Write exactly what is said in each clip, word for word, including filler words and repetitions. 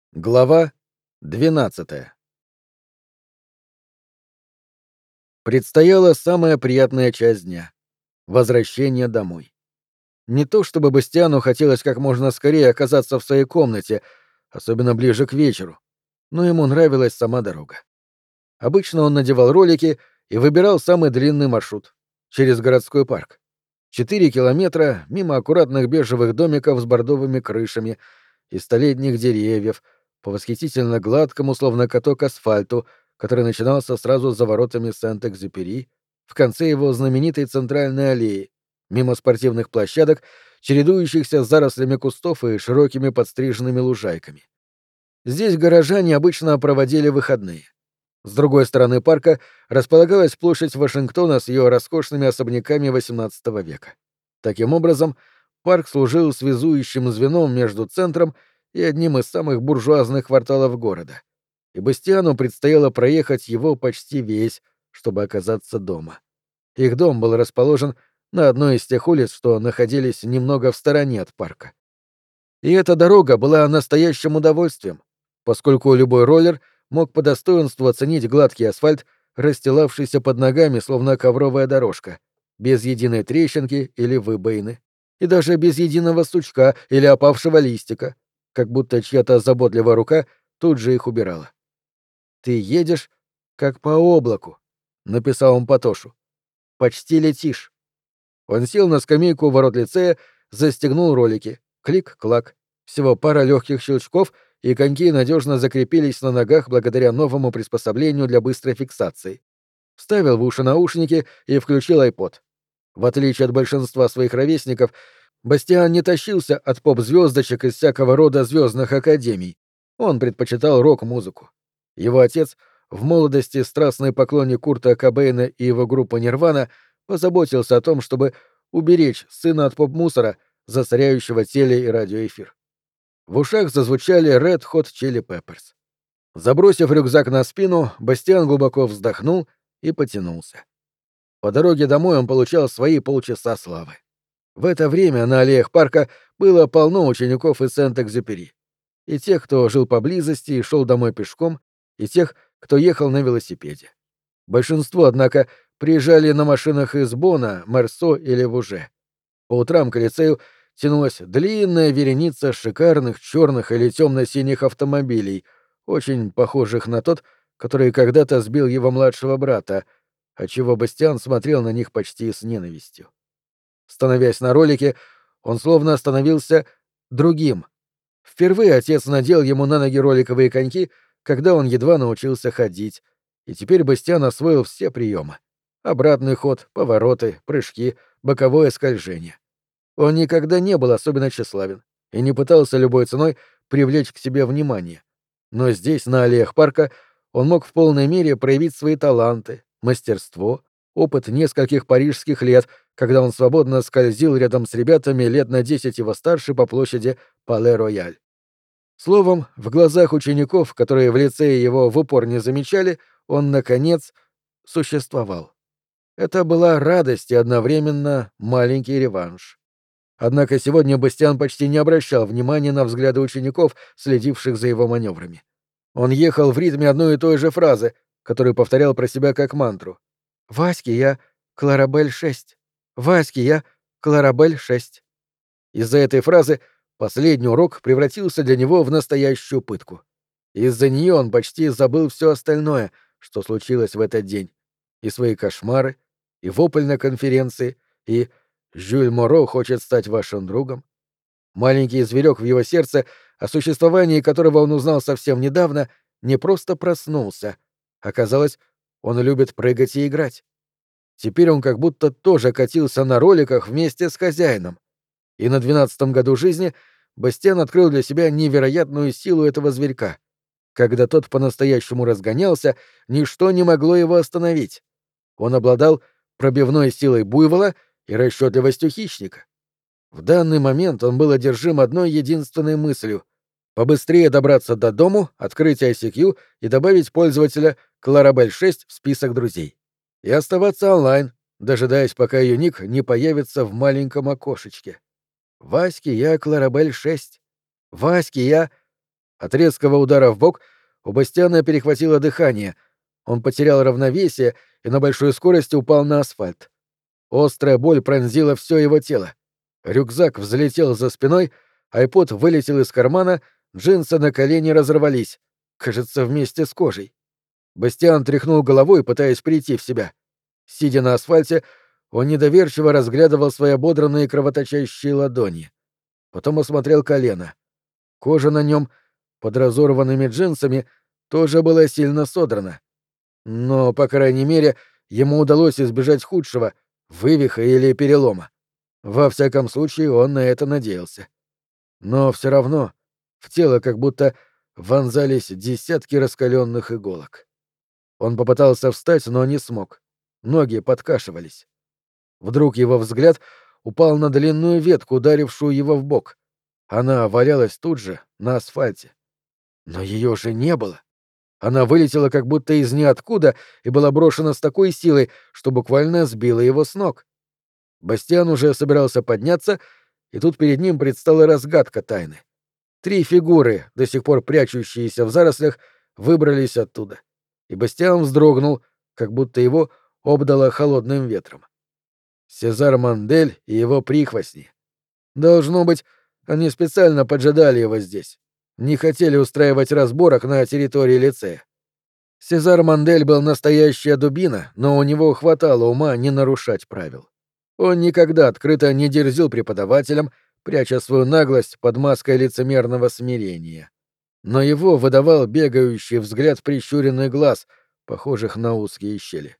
Глава двенадцатая. Предстояла самая приятная часть дня — возвращение домой. Не то чтобы Бастиану хотелось как можно скорее оказаться в своей комнате, особенно ближе к вечеру, но ему нравилась сама дорога. Обычно он надевал ролики и выбирал самый длинный маршрут — через городской парк. Четыре километра мимо аккуратных бежевых домиков с бордовыми крышами и столетних деревьев, по восхитительно гладкому, словно каток, асфальту, который начинался сразу за воротами Сент-Экзюпери, в конце его знаменитой центральной аллеи, мимо спортивных площадок, чередующихся с зарослями кустов и широкими подстриженными лужайками. Здесь горожане обычно проводили выходные. С другой стороны парка располагалась площадь Вашингтона с ее роскошными особняками восемнадцатого века. Таким образом, парк служил связующим звеном между центром и одним из самых буржуазных кварталов города. И Бастиану предстояло проехать его почти весь, чтобы оказаться дома. Их дом был расположен на одной из тех улиц, что находились немного в стороне от парка. И эта дорога была настоящим удовольствием, поскольку любой роллер мог по достоинству оценить гладкий асфальт, расстилавшийся под ногами, словно ковровая дорожка, без единой трещинки или выбоины, и даже без единого сучка или опавшего листика, как будто чья-то заботливая рука тут же их убирала. «Ты едешь, как по облаку», — написал он Патошу. «Почти летишь». Он сел на скамейку у ворот лицея, застегнул ролики. Клик-клак. Всего пара легких щелчков, и коньки надежно закрепились на ногах благодаря новому приспособлению для быстрой фиксации. Вставил в уши наушники и включил айпод. В отличие от большинства своих ровесников, Бастиан не тащился от поп-звездочек из всякого рода звездных академий. Он предпочитал рок-музыку. Его отец, в молодости страстный поклонник Курта Кобейна и его группы Нирвана, позаботился о том, чтобы уберечь сына от поп-мусора, засоряющего теле- и радиоэфир. В ушах зазвучали Red Hot Chili Peppers. Забросив рюкзак на спину, Бастиан глубоко вздохнул и потянулся. По дороге домой он получал свои полчаса славы. В это время на аллеях парка было полно учеников из Сент-Экзюпери. И тех, кто жил поблизости и шел домой пешком, и тех, кто ехал на велосипеде. Большинство, однако, приезжали на машинах из Бона, Мерсо или Вуже. По утрам к лицею тянулась длинная вереница шикарных черных или темно-синих автомобилей, очень похожих на тот, который когда-то сбил его младшего брата, отчего Бастиан смотрел на них почти с ненавистью. Становясь на ролике, он словно становился другим. Впервые отец надел ему на ноги роликовые коньки, когда он едва научился ходить, и теперь Бастиан освоил все приемы: обратный ход, повороты, прыжки, боковое скольжение. Он никогда не был особенно тщеславен и не пытался любой ценой привлечь к себе внимание. Но здесь, на аллеях парка, он мог в полной мере проявить свои таланты, мастерство, опыт нескольких парижских лет, когда он свободно скользил рядом с ребятами лет на десять его старше по площади Пале-Рояль. Словом, в глазах учеников, которые в лицее его в упор не замечали, он, наконец, существовал. Это была радость и одновременно маленький реванш. Однако сегодня Бастиан почти не обращал внимания на взгляды учеников, следивших за его маневрами. Он ехал в ритме одной и той же фразы, которую повторял про себя как мантру. «Ваське я Кларабель шесть. Ваське я Кларабель шесть». Из-за этой фразы последний урок превратился для него в настоящую пытку. Из-за нее он почти забыл все остальное, что случилось в этот день. И свои кошмары, и вопль на конференции, и «Жюль Моро хочет стать вашим другом». Маленький зверек в его сердце, о существовании которого он узнал совсем недавно, не просто проснулся. Оказалось, он любит прыгать и играть. Теперь он как будто тоже катился на роликах вместе с хозяином. И на двенадцатом году жизни Бастиан открыл для себя невероятную силу этого зверька. Когда тот по-настоящему разгонялся, ничто не могло его остановить. Он обладал пробивной силой буйвола и расчетливостью хищника. В данный момент он был одержим одной единственной мыслью — побыстрее добраться до дому, открыть ай си кью и добавить пользователя Кларабель шесть в список друзей. И оставаться онлайн, дожидаясь, пока ее ник не появится в маленьком окошечке. «Ваське я Кларабель шесть. Ваське я...» От резкого удара в бок у Бастиана перехватило дыхание. Он потерял равновесие и на большой скорости упал на асфальт. Острая боль пронзила все его тело. Рюкзак взлетел за спиной, айпод вылетел из кармана, джинсы на колени разорвались, кажется, вместе с кожей. Бастиан тряхнул головой, пытаясь прийти в себя. Сидя на асфальте, он недоверчиво разглядывал свои ободранные кровоточащие ладони. Потом осмотрел колено. Кожа на нем, под разорванными джинсами, тоже была сильно содрана. Но, по крайней мере, ему удалось избежать худшего — вывиха или перелома. Во всяком случае, он на это надеялся. Но все равно в тело как будто вонзались десятки раскаленных иголок. Он попытался встать, но не смог. Ноги подкашивались. Вдруг его взгляд упал на длинную ветку, ударившую его в бок. Она валялась тут же, на асфальте. Но ее же не было. Она вылетела как будто из ниоткуда и была брошена с такой силой, что буквально сбила его с ног. Бастиан уже собирался подняться, и тут перед ним предстала разгадка тайны. Три фигуры, до сих пор прячущиеся в зарослях, выбрались оттуда. И Бастиан вздрогнул, как будто его обдало холодным ветром. Сезар Мандель и его прихвостни. Должно быть, они специально поджидали его здесь. Не хотели устраивать разборок на территории лицея. Сезар Мандель был настоящая дубина, но у него хватало ума не нарушать правил. Он никогда открыто не дерзил преподавателям, пряча свою наглость под маской лицемерного смирения. Но его выдавал бегающий взгляд прищуренных глаз, похожих на узкие щели.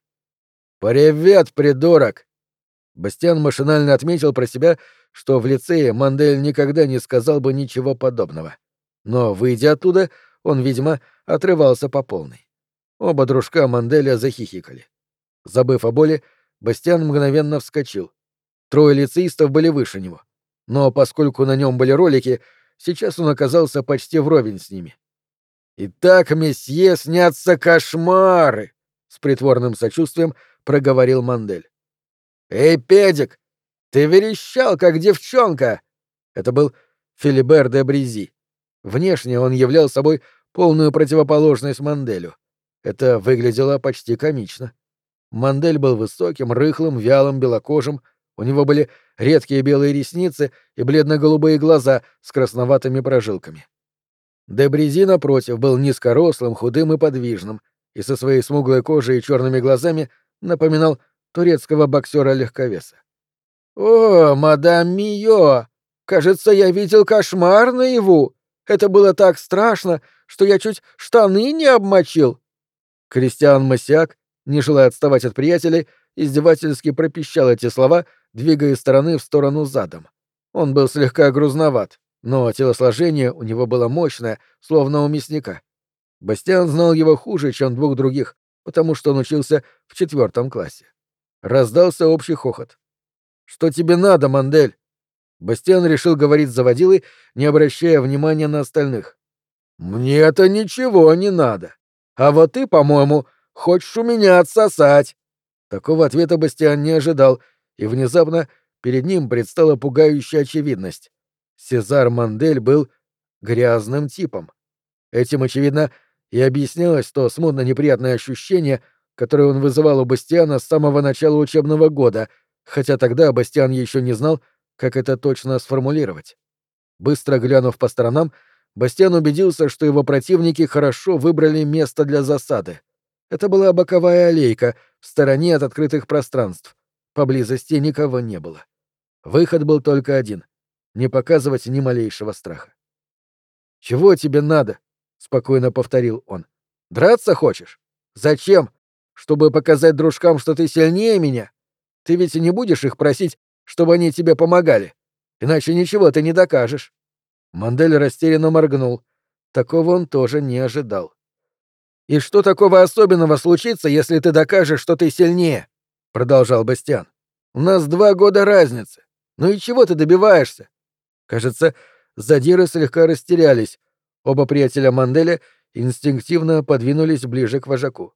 «Привет, придурок!» Бастиан машинально отметил про себя, что в лицее Мандель никогда не сказал бы ничего подобного. Но, выйдя оттуда, он, видимо, отрывался по полной. Оба дружка Манделя захихикали. Забыв о боли, Бастиан мгновенно вскочил. Трое лицеистов были выше него. Но поскольку на нем были ролики, сейчас он оказался почти вровень с ними. «Итак, месье, снятся кошмары!» — с притворным сочувствием проговорил Мандель. «Эй, педик, ты верещал, как девчонка!» Это был Филибер де Бризи. Внешне он являл собой полную противоположность Манделю. Это выглядело почти комично. Мандель был высоким, рыхлым, вялым, белокожим. У него были редкие белые ресницы и бледно-голубые глаза с красноватыми прожилками. Де Бризи, напротив, был низкорослым, худым и подвижным, и со своей смуглой кожей и черными глазами напоминал турецкого боксера-легковеса. «О, мадам Мио! Кажется, я видел кошмар наяву! Это было так страшно, что я чуть штаны не обмочил!» Кристиан Масяк, не желая отставать от приятелей, издевательски пропищал эти слова, двигая из стороны в сторону задом. Он был слегка грузноват, но телосложение у него было мощное, словно у мясника. Бастиан знал его хуже, чем двух других, потому что он учился в четвертом классе. Раздался общий хохот. «Что тебе надо, Мандель?» Бастиан решил говорить с заводилой, не обращая внимания на остальных. «Мне-то ничего не надо. А вот ты, по-моему, хочешь у меня отсосать». Такого ответа Бастиан не ожидал, и внезапно перед ним предстала пугающая очевидность. Сезар Мандель был грязным типом. Этим, очевидно, и объяснялось то смутно неприятное ощущение, которое он вызывал у Бастиана с самого начала учебного года, хотя тогда Бастиан еще не знал, как это точно сформулировать. Быстро глянув по сторонам, Бастиан убедился, что его противники хорошо выбрали место для засады. Это была боковая аллейка, в стороне от открытых пространств. Поблизости никого не было. Выход был только один — не показывать ни малейшего страха. «Чего тебе надо?» — спокойно повторил он. «Драться хочешь? Зачем? Чтобы показать дружкам, что ты сильнее меня? Ты ведь не будешь их просить, чтобы они тебе помогали? Иначе ничего ты не докажешь». Мандель растерянно моргнул. Такого он тоже не ожидал. «И что такого особенного случится, если ты докажешь, что ты сильнее?» — продолжал Бастиан. «У нас два года разницы. Ну и чего ты добиваешься?» Кажется, задиры слегка растерялись. Оба приятеля Манделя инстинктивно подвинулись ближе к вожаку.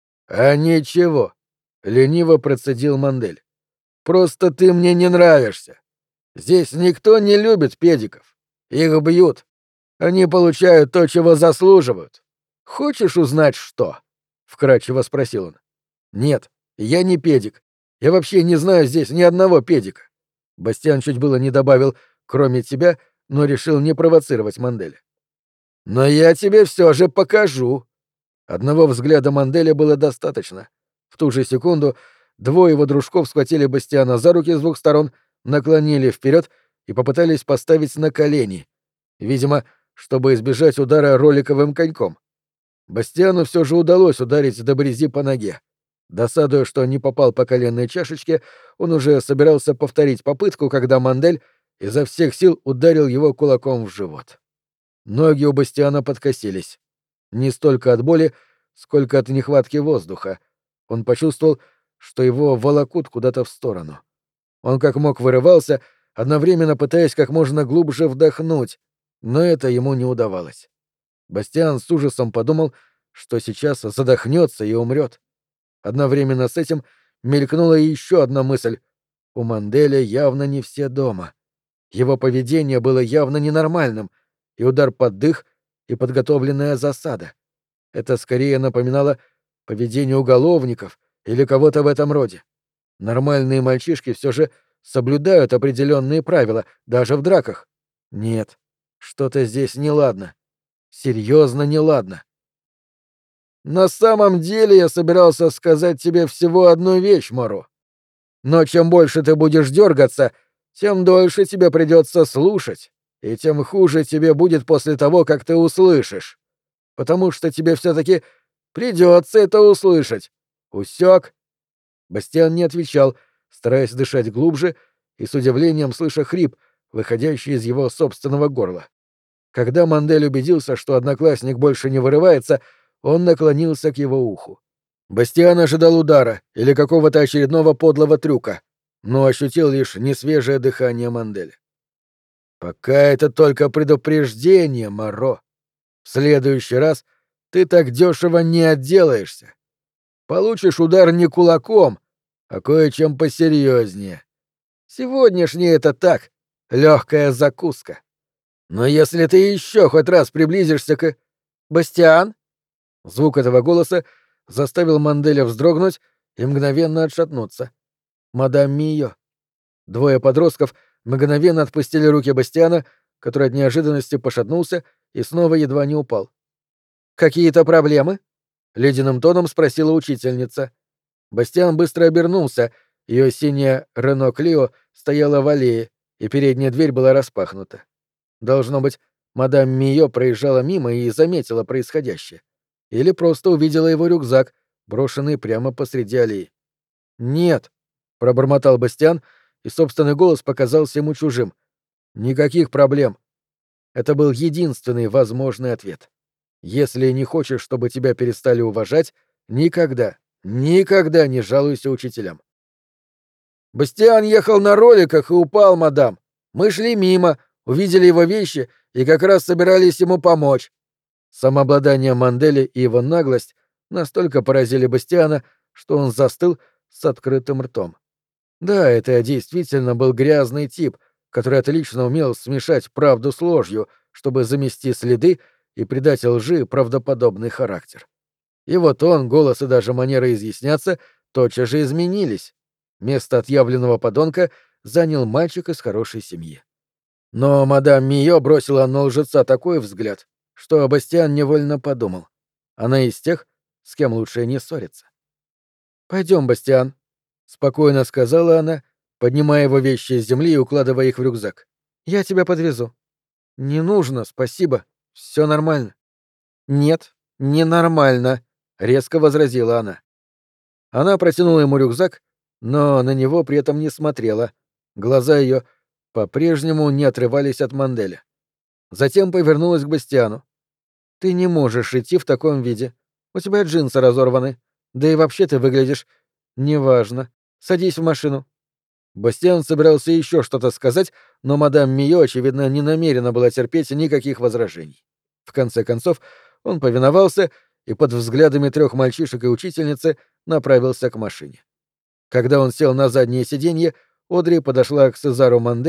«А ничего», — лениво процедил Мандель. «Просто ты мне не нравишься. Здесь никто не любит педиков. Их бьют. Они получают то, чего заслуживают. Хочешь узнать, что? Вкратчиво спросил он. Нет, я не педик. Я вообще не знаю здесь ни одного педика. Бастиан чуть было не добавил «кроме тебя», но решил не провоцировать Манделя. Но я тебе все же покажу. Одного взгляда Манделя было достаточно. В ту же секунду двое его дружков схватили Бастиана за руки с двух сторон, наклонили вперед и попытались поставить на колени. Видимо, чтобы избежать удара роликовым коньком. Бастиану все же удалось ударить Дебрези по ноге. Досадуя, что не попал по коленной чашечке, он уже собирался повторить попытку, когда Мандель изо всех сил ударил его кулаком в живот. Ноги у Бастиана подкосились. Не столько от боли, сколько от нехватки воздуха. Он почувствовал, что его волокут куда-то в сторону. Он как мог вырывался, одновременно пытаясь как можно глубже вдохнуть, но это ему не удавалось. Бастиан с ужасом подумал, что сейчас задохнется и умрет. Одновременно с этим мелькнула еще одна мысль. У Манделя явно не все дома. Его поведение было явно ненормальным, и удар под дых, и подготовленная засада. Это скорее напоминало поведение уголовников или кого-то в этом роде. Нормальные мальчишки все же соблюдают определенные правила, даже в драках. Нет, что-то здесь неладно. Серьезно неладно. На самом деле я собирался сказать тебе всего одну вещь, Моро. Но чем больше ты будешь дергаться, тем дольше тебе придется слушать, и тем хуже тебе будет после того, как ты услышишь. Потому что тебе все-таки придется это услышать. Усек? Бастиан не отвечал, стараясь дышать глубже и с удивлением слыша хрип, выходящий из его собственного горла. Когда Мандель убедился, что одноклассник больше не вырывается, он наклонился к его уху. Бастиан ожидал удара или какого-то очередного подлого трюка, но ощутил лишь несвежее дыхание Манделя. «Пока это только предупреждение, Моро. В следующий раз ты так дешево не отделаешься. Получишь удар не кулаком, а кое-чем посерьезнее. Сегодняшний это так, легкая закуска. Но если ты еще хоть раз приблизишься к... Бастиан?» Звук этого голоса заставил Манделя вздрогнуть и мгновенно отшатнуться. Мадам Мио. Двое подростков мгновенно отпустили руки Бастиана, который от неожиданности пошатнулся и снова едва не упал. «Какие-то проблемы?» — ледяным тоном спросила учительница. Бастиан быстро обернулся, ее синяя Рено Клио стояла в аллее, и передняя дверь была распахнута. Должно быть, мадам Мио проезжала мимо и заметила происходящее. Или просто увидела его рюкзак, брошенный прямо посреди аллеи. «Нет», — пробормотал Бастиан, и собственный голос показался ему чужим. «Никаких проблем». Это был единственный возможный ответ. Если не хочешь, чтобы тебя перестали уважать, никогда, никогда не жалуйся учителям. «Бастиан ехал на роликах и упал, мадам. Мы шли мимо, увидели его вещи и как раз собирались ему помочь». Самообладание Манделя и его наглость настолько поразили Бастиана, что он застыл с открытым ртом. Да, это действительно был грязный тип, который отлично умел смешать правду с ложью, чтобы замести следы и придать лжи правдоподобный характер. И вот он, голос и даже манера изъясняться тотчас же изменились. Место отъявленного подонка занял мальчик из хорошей семьи. Но мадам Мио бросила на лжеца такой взгляд, что Бастиан невольно подумал. Она из тех, с кем лучше не ссориться. «Пойдем, Бастиан», — спокойно сказала она, поднимая его вещи с земли и укладывая их в рюкзак. «Я тебя подвезу». «Не нужно, спасибо. Все нормально». «Нет, ненормально», — резко возразила она. Она протянула ему рюкзак, но на него при этом не смотрела. Глаза ее по-прежнему не отрывались от Манделя. Затем повернулась к Бастиану. «Ты не можешь идти в таком виде. У тебя джинсы разорваны. Да и вообще ты выглядишь... неважно. Садись в машину». Бастиан собирался еще что-то сказать, но мадам Мио, очевидно, не намерена была терпеть никаких возражений. В конце концов, он повиновался и под взглядами трех мальчишек и учительницы направился к машине. Когда он сел на заднее сиденье, Одри подошла к Сезару Манделю,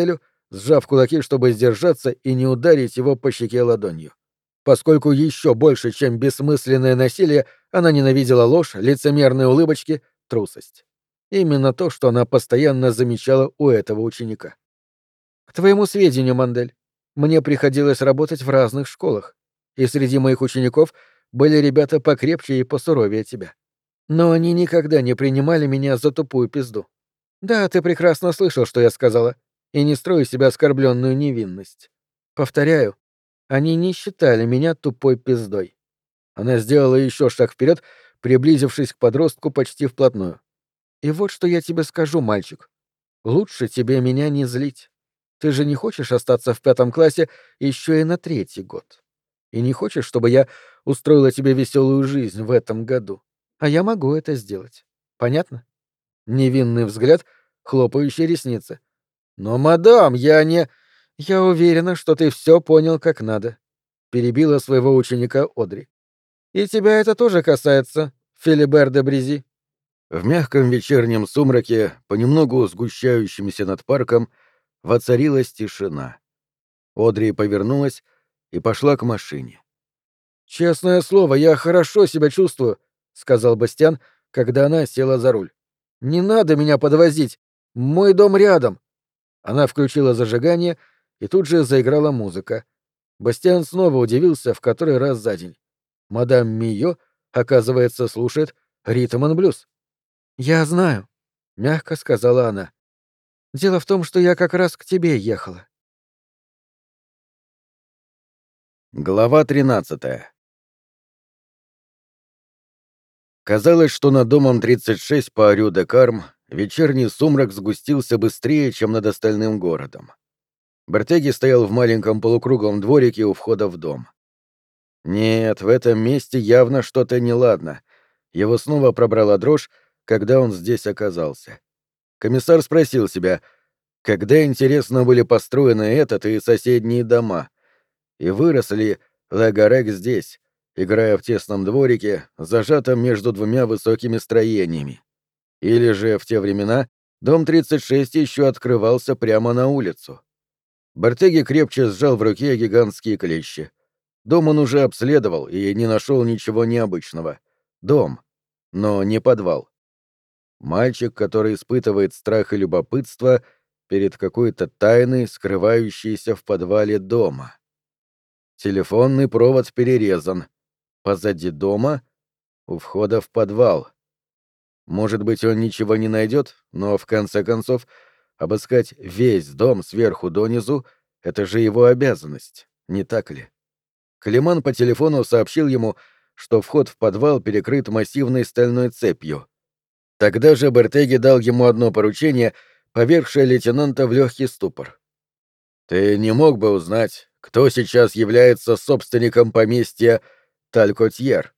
сжав кулаки, чтобы сдержаться и не ударить его по щеке ладонью. Поскольку еще больше, чем бессмысленное насилие, она ненавидела ложь, лицемерные улыбочки, трусость. Именно то, что она постоянно замечала у этого ученика. К твоему сведению, Мандель, мне приходилось работать в разных школах, и среди моих учеников были ребята покрепче и посуровее тебя. Но они никогда не принимали меня за тупую пизду. Да, ты прекрасно слышал, что я сказала, и не строю себя оскорбленную невинность. Повторяю, они не считали меня тупой пиздой. Она сделала еще шаг вперед, приблизившись к подростку почти вплотную. И вот что я тебе скажу, мальчик. Лучше тебе меня не злить. Ты же не хочешь остаться в пятом классе еще и на третий год. И не хочешь, чтобы я устроила тебе веселую жизнь в этом году. А я могу это сделать. Понятно? Невинный взгляд, хлопающие ресницы. Но, мадам, я не... Я уверена, что ты все понял как надо. Перебила своего ученика Одри. И тебя это тоже касается, Филибер де Бризи. В мягком вечернем сумраке, понемногу сгущающемся над парком, воцарилась тишина. Одри повернулась и пошла к машине. «Честное слово, я хорошо себя чувствую», — сказал Бастиан, когда она села за руль. «Не надо меня подвозить. Мой дом рядом». Она включила зажигание, и тут же заиграла музыка. Бастиан снова удивился в который раз за день. Мадам Мио, оказывается, слушает ритм-н-блюз. «Я знаю», — мягко сказала она. «Дело в том, что я как раз к тебе ехала». Глава тринадцатая. Казалось, что над домом тридцать шесть по Рю-де-Карм вечерний сумрак сгустился быстрее, чем над остальным городом. Бертеги стоял в маленьком полукруглом дворике у входа в дом. Нет, в этом месте явно что-то неладно. Его снова пробрала дрожь, когда он здесь оказался. Комиссар спросил себя, когда, интересно, были построены этот и соседние дома, и вырос ли Лагарек здесь, играя в тесном дворике, зажатом между двумя высокими строениями. Или же в те времена дом тридцать шесть еще открывался прямо на улицу. Бартеги крепче сжал в руке гигантские клещи. Дом он уже обследовал и не нашел ничего необычного. Дом, но не подвал. Мальчик, который испытывает страх и любопытство перед какой-то тайной, скрывающейся в подвале дома. Телефонный провод перерезан. Позади дома, у входа в подвал. Может быть, он ничего не найдет, но, в конце концов, обыскать весь дом сверху донизу — это же его обязанность, не так ли? Климан по телефону сообщил ему, что вход в подвал перекрыт массивной стальной цепью. Тогда же Бертеги дал ему одно поручение, повергшее лейтенанта в легкий ступор. «Ты не мог бы узнать, кто сейчас является собственником поместья Талькотьер?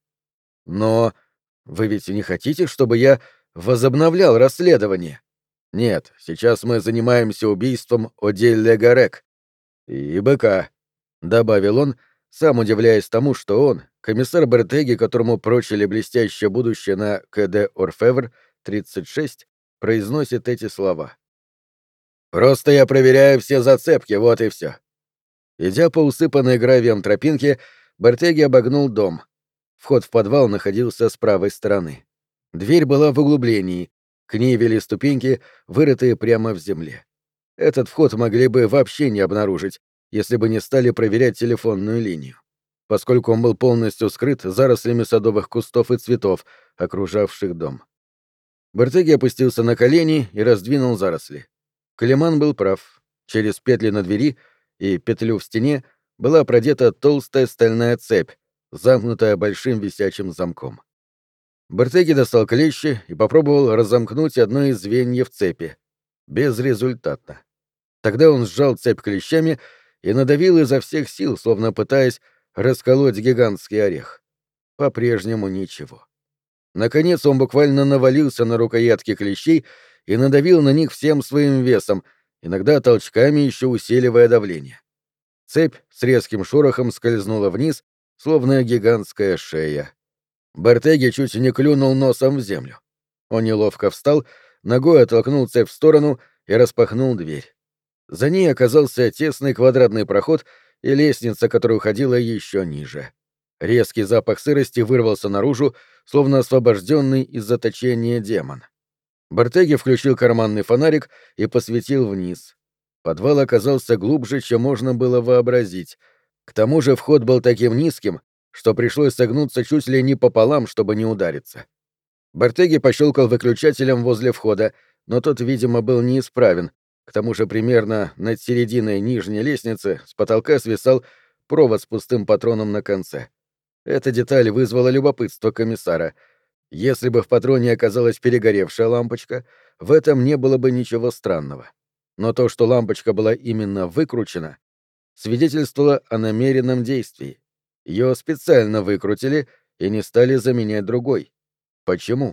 Но вы ведь не хотите, чтобы я возобновлял расследование? Нет, сейчас мы занимаемся убийством Одель-Легарек и быка», — добавил он, сам удивляясь тому, что он, комиссар Бертеги, которому прочили блестящее будущее на КД Орфевр тридцать шесть, произносит эти слова. «Просто я проверяю все зацепки, вот и все». Идя по усыпанной гравием тропинке, Бертеги обогнул дом. Вход в подвал находился с правой стороны. Дверь была в углублении, к ней вели ступеньки, вырытые прямо в земле. Этот вход могли бы вообще не обнаружить, если бы не стали проверять телефонную линию, поскольку он был полностью скрыт зарослями садовых кустов и цветов, окружавших дом. Бертеги опустился на колени и раздвинул заросли. Климан был прав. Через петли на двери и петлю в стене была продета толстая стальная цепь, замкнутая большим висячим замком. Бертеги достал клещи и попробовал разомкнуть одно из звеньев цепи. Безрезультатно. Тогда он сжал цепь клещами и надавил изо всех сил, словно пытаясь расколоть гигантский орех. По-прежнему ничего. Наконец он буквально навалился на рукоятки клещей и надавил на них всем своим весом, иногда толчками еще усиливая давление. Цепь с резким шорохом скользнула вниз, словно гигантская шея. Бертеги чуть не клюнул носом в землю. Он неловко встал, ногой оттолкнул цепь в сторону и распахнул дверь. За ней оказался тесный квадратный проход и лестница, которая уходила еще ниже. Резкий запах сырости вырвался наружу, словно освобожденный из заточения демон. Бартеги включил карманный фонарик и посветил вниз. Подвал оказался глубже, чем можно было вообразить. К тому же вход был таким низким, что пришлось согнуться чуть ли не пополам, чтобы не удариться. Бартеги пощелкал выключателем возле входа, но тот, видимо, был неисправен. К тому же примерно над серединой нижней лестницы с потолка свисал провод с пустым патроном на конце. Эта деталь вызвала любопытство комиссара. Если бы в патроне оказалась перегоревшая лампочка, в этом не было бы ничего странного. Но то, что лампочка была именно выкручена, свидетельствовало о намеренном действии. Ее специально выкрутили и не стали заменять другой. Почему?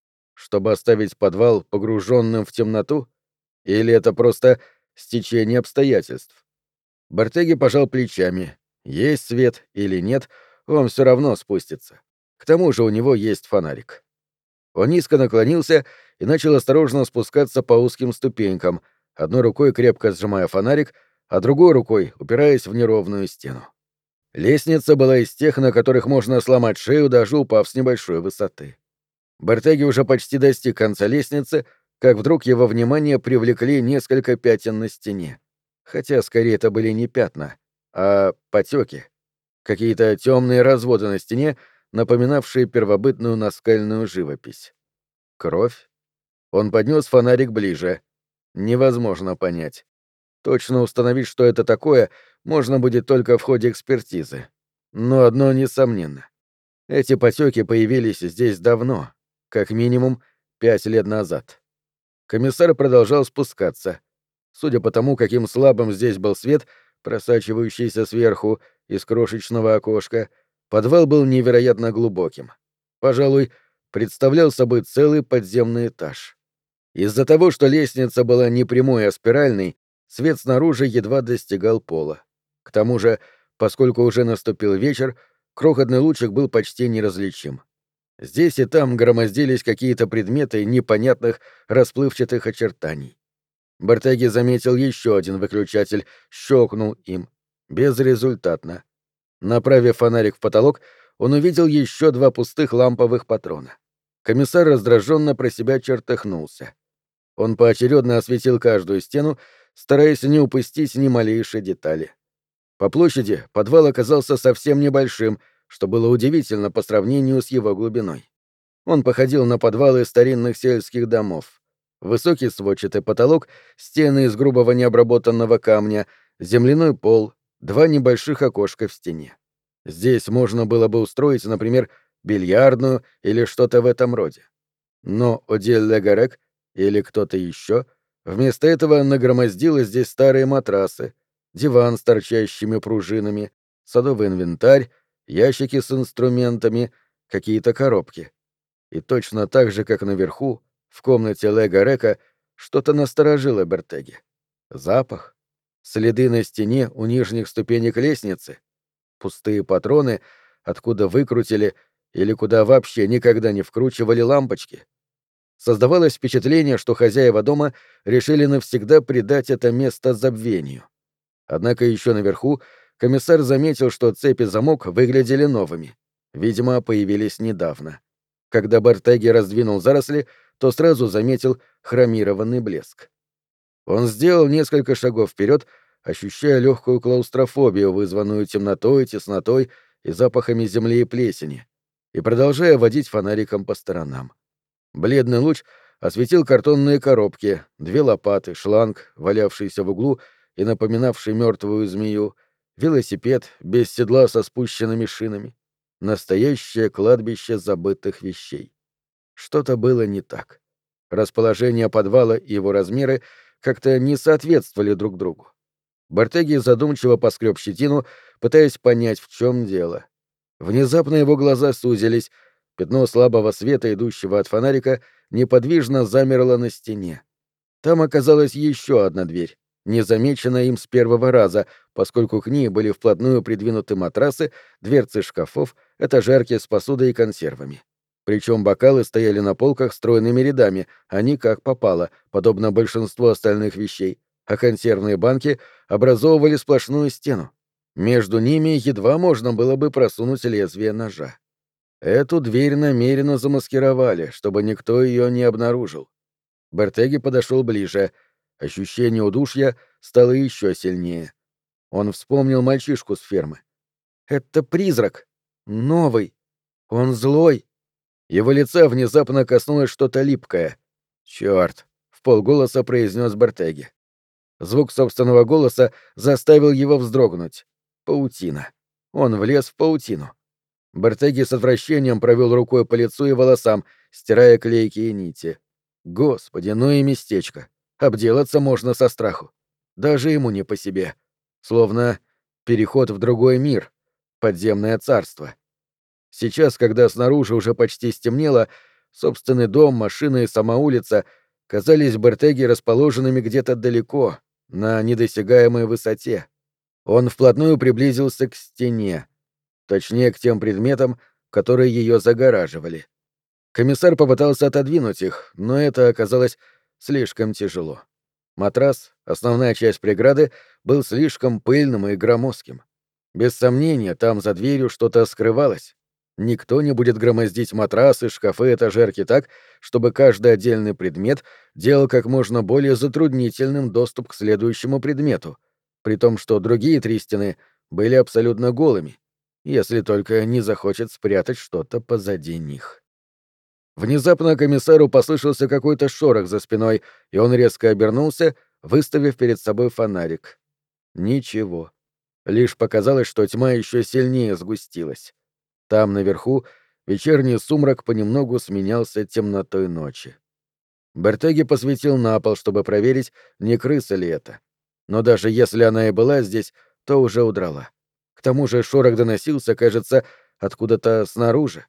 Чтобы оставить подвал погруженным в темноту? Или это просто стечение обстоятельств? Бартеги пожал плечами. Есть свет или нет, он все равно спустится. К тому же у него есть фонарик. Он низко наклонился и начал осторожно спускаться по узким ступенькам, одной рукой крепко сжимая фонарик, а другой рукой упираясь в неровную стену. Лестница была из тех, на которых можно сломать шею, даже упав с небольшой высоты. Бартеги уже почти достиг конца лестницы, как вдруг его внимание привлекли несколько пятен на стене. Хотя скорее это были не пятна, а потеки. Какие-то темные разводы на стене, напоминавшие первобытную наскальную живопись. Кровь? Он поднес фонарик ближе. Невозможно понять. Точно установить, что это такое, можно будет только в ходе экспертизы. Но одно несомненно. Эти потеки появились здесь давно, как минимум пять лет назад. Комиссар продолжал спускаться. Судя по тому, каким слабым здесь был свет, просачивающийся сверху из крошечного окошка, подвал был невероятно глубоким. Пожалуй, представлял собой целый подземный этаж. Из-за того, что лестница была не прямой, а спиральной, свет снаружи едва достигал пола. К тому же, поскольку уже наступил вечер, крохотный лучик был почти неразличим. Здесь и там громоздились какие-то предметы непонятных расплывчатых очертаний. Бартеги заметил еще один выключатель, щелкнул им. Безрезультатно. Направив фонарик в потолок, он увидел еще два пустых ламповых патрона. Комиссар раздраженно про себя чертыхнулся. Он поочередно осветил каждую стену, стараясь не упустить ни малейшей детали. По площади подвал оказался совсем небольшим, что было удивительно по сравнению с его глубиной. Он походил на подвалы старинных сельских домов. Высокий сводчатый потолок, стены из грубого необработанного камня, земляной пол, два небольших окошка в стене. Здесь можно было бы устроить, например, бильярдную или что-то в этом роде. Но Одиль Легарек или кто-то еще вместо этого нагромоздило здесь старые матрасы, диван с торчащими пружинами, садовый инвентарь, ящики с инструментами, какие-то коробки. И точно так же, как наверху, в комнате Легарека, что-то насторожило Бертеги. Запах, следы на стене у нижних ступенек лестницы, пустые патроны, откуда выкрутили или куда вообще никогда не вкручивали лампочки. Создавалось впечатление, что хозяева дома решили навсегда предать это место забвению. Однако еще наверху комиссар заметил, что цепи замок выглядели новыми. Видимо, появились недавно. Когда Бартеги раздвинул заросли, то сразу заметил хромированный блеск. Он сделал несколько шагов вперед, ощущая легкую клаустрофобию, вызванную темнотой, теснотой и запахами земли и плесени, и продолжая водить фонариком по сторонам. Бледный луч осветил картонные коробки, две лопаты, шланг, валявшийся в углу и напоминавший мертвую змею, велосипед без седла со спущенными шинами. Настоящее кладбище забытых вещей. Что-то было не так. Расположение подвала и его размеры как-то не соответствовали друг другу. Бартеги задумчиво поскреб щетину, пытаясь понять, в чем дело. Внезапно его глаза сузились, пятно слабого света, идущего от фонарика, неподвижно замерло на стене. Там оказалась еще одна дверь, незамеченная им с первого раза, поскольку к ней были вплотную придвинуты матрасы, дверцы шкафов, этажерки с посудой и консервами. Причем бокалы стояли на полках стройными рядами, а не как попало, подобно большинству остальных вещей, а консервные банки образовывали сплошную стену. Между ними едва можно было бы просунуть лезвие ножа. Эту дверь намеренно замаскировали, чтобы никто ее не обнаружил. Бертеги подошел ближе. Ощущение удушья стало еще сильнее. Он вспомнил мальчишку с фермы. «Это призрак. Новый. Он злой». Его лица внезапно коснулось что-то липкое. «Чёрт!» — вполголоса произнес Бертеги. Звук собственного голоса заставил его вздрогнуть. Паутина. Он влез в паутину. Бертеги с отвращением провел рукой по лицу и волосам, стирая клейкие нити. Господи, ну и местечко. Обделаться можно со страху. Даже ему не по себе. Словно переход в другой мир. Подземное царство. Сейчас, когда снаружи уже почти стемнело, собственный дом, машина и сама улица казались Бертеги расположенными где-то далеко, на недосягаемой высоте. Он вплотную приблизился к стене, точнее, к тем предметам, которые ее загораживали. Комиссар попытался отодвинуть их, но это оказалось слишком тяжело. Матрас, основная часть преграды, был слишком пыльным и громоздким. Без сомнения, там за дверью что-то скрывалось. Никто не будет громоздить матрасы, шкафы, этажерки так, чтобы каждый отдельный предмет делал как можно более затруднительным доступ к следующему предмету, при том, что другие три стены были абсолютно голыми, если только не захочет спрятать что-то позади них. Внезапно комиссару послышался какой-то шорох за спиной, и он резко обернулся, выставив перед собой фонарик. Ничего. Лишь показалось, что тьма еще сильнее сгустилась. Там, наверху, вечерний сумрак понемногу сменялся темнотой ночи. Бертеги посветил на пол, чтобы проверить, не крыса ли это. Но даже если она и была здесь, то уже удрала. К тому же шорох доносился, кажется, откуда-то снаружи.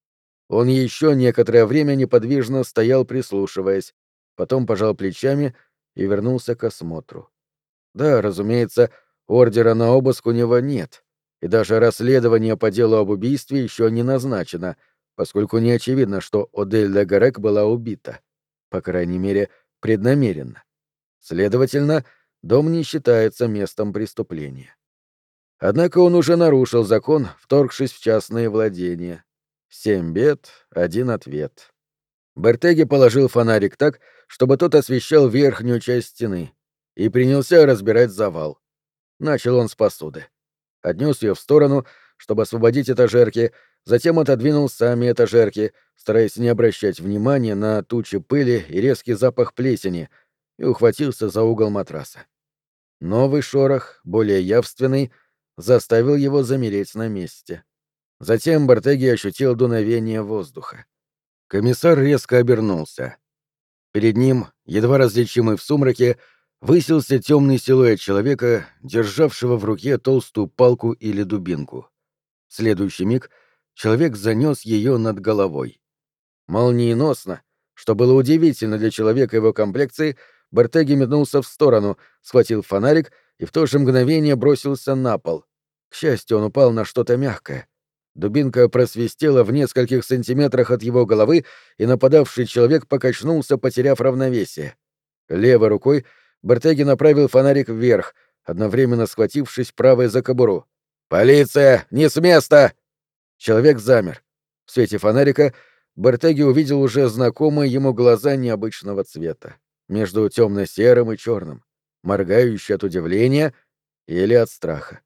Он еще некоторое время неподвижно стоял, прислушиваясь, потом пожал плечами и вернулся к осмотру. Да, разумеется, ордера на обыск у него нет, и даже расследование по делу об убийстве еще не назначено, поскольку не очевидно, что Одель де Гарек была убита. По крайней мере, преднамеренно. Следовательно, дом не считается местом преступления. Однако он уже нарушил закон, вторгшись в частные владения. Семь бед, один ответ. Бертеги положил фонарик так, чтобы тот освещал верхнюю часть стены, и принялся разбирать завал. Начал он с посуды. Отнес ее в сторону, чтобы освободить этажерки, затем отодвинул сами этажерки, стараясь не обращать внимания на тучи пыли и резкий запах плесени, и ухватился за угол матраса. Новый шорох, более явственный, заставил его замереть на месте. Затем Бертеги ощутил дуновение воздуха. Комиссар резко обернулся. Перед ним, едва различимый в сумраке, высился темный силуэт человека, державшего в руке толстую палку или дубинку. В следующий миг человек занес ее над головой. Молниеносно, что было удивительно для человека его комплекции, Бертеги метнулся в сторону, схватил фонарик и в то же мгновение бросился на пол. К счастью, он упал на что-то мягкое. Дубинка просвистела в нескольких сантиметрах от его головы, и нападавший человек покачнулся, потеряв равновесие. Левой рукой Бертеги направил фонарик вверх, одновременно схватившись правой за кобуру. «Полиция! Не с места!» Человек замер. В свете фонарика Бертеги увидел уже знакомые ему глаза необычного цвета, между темно-серым и черным, моргающие от удивления или от страха.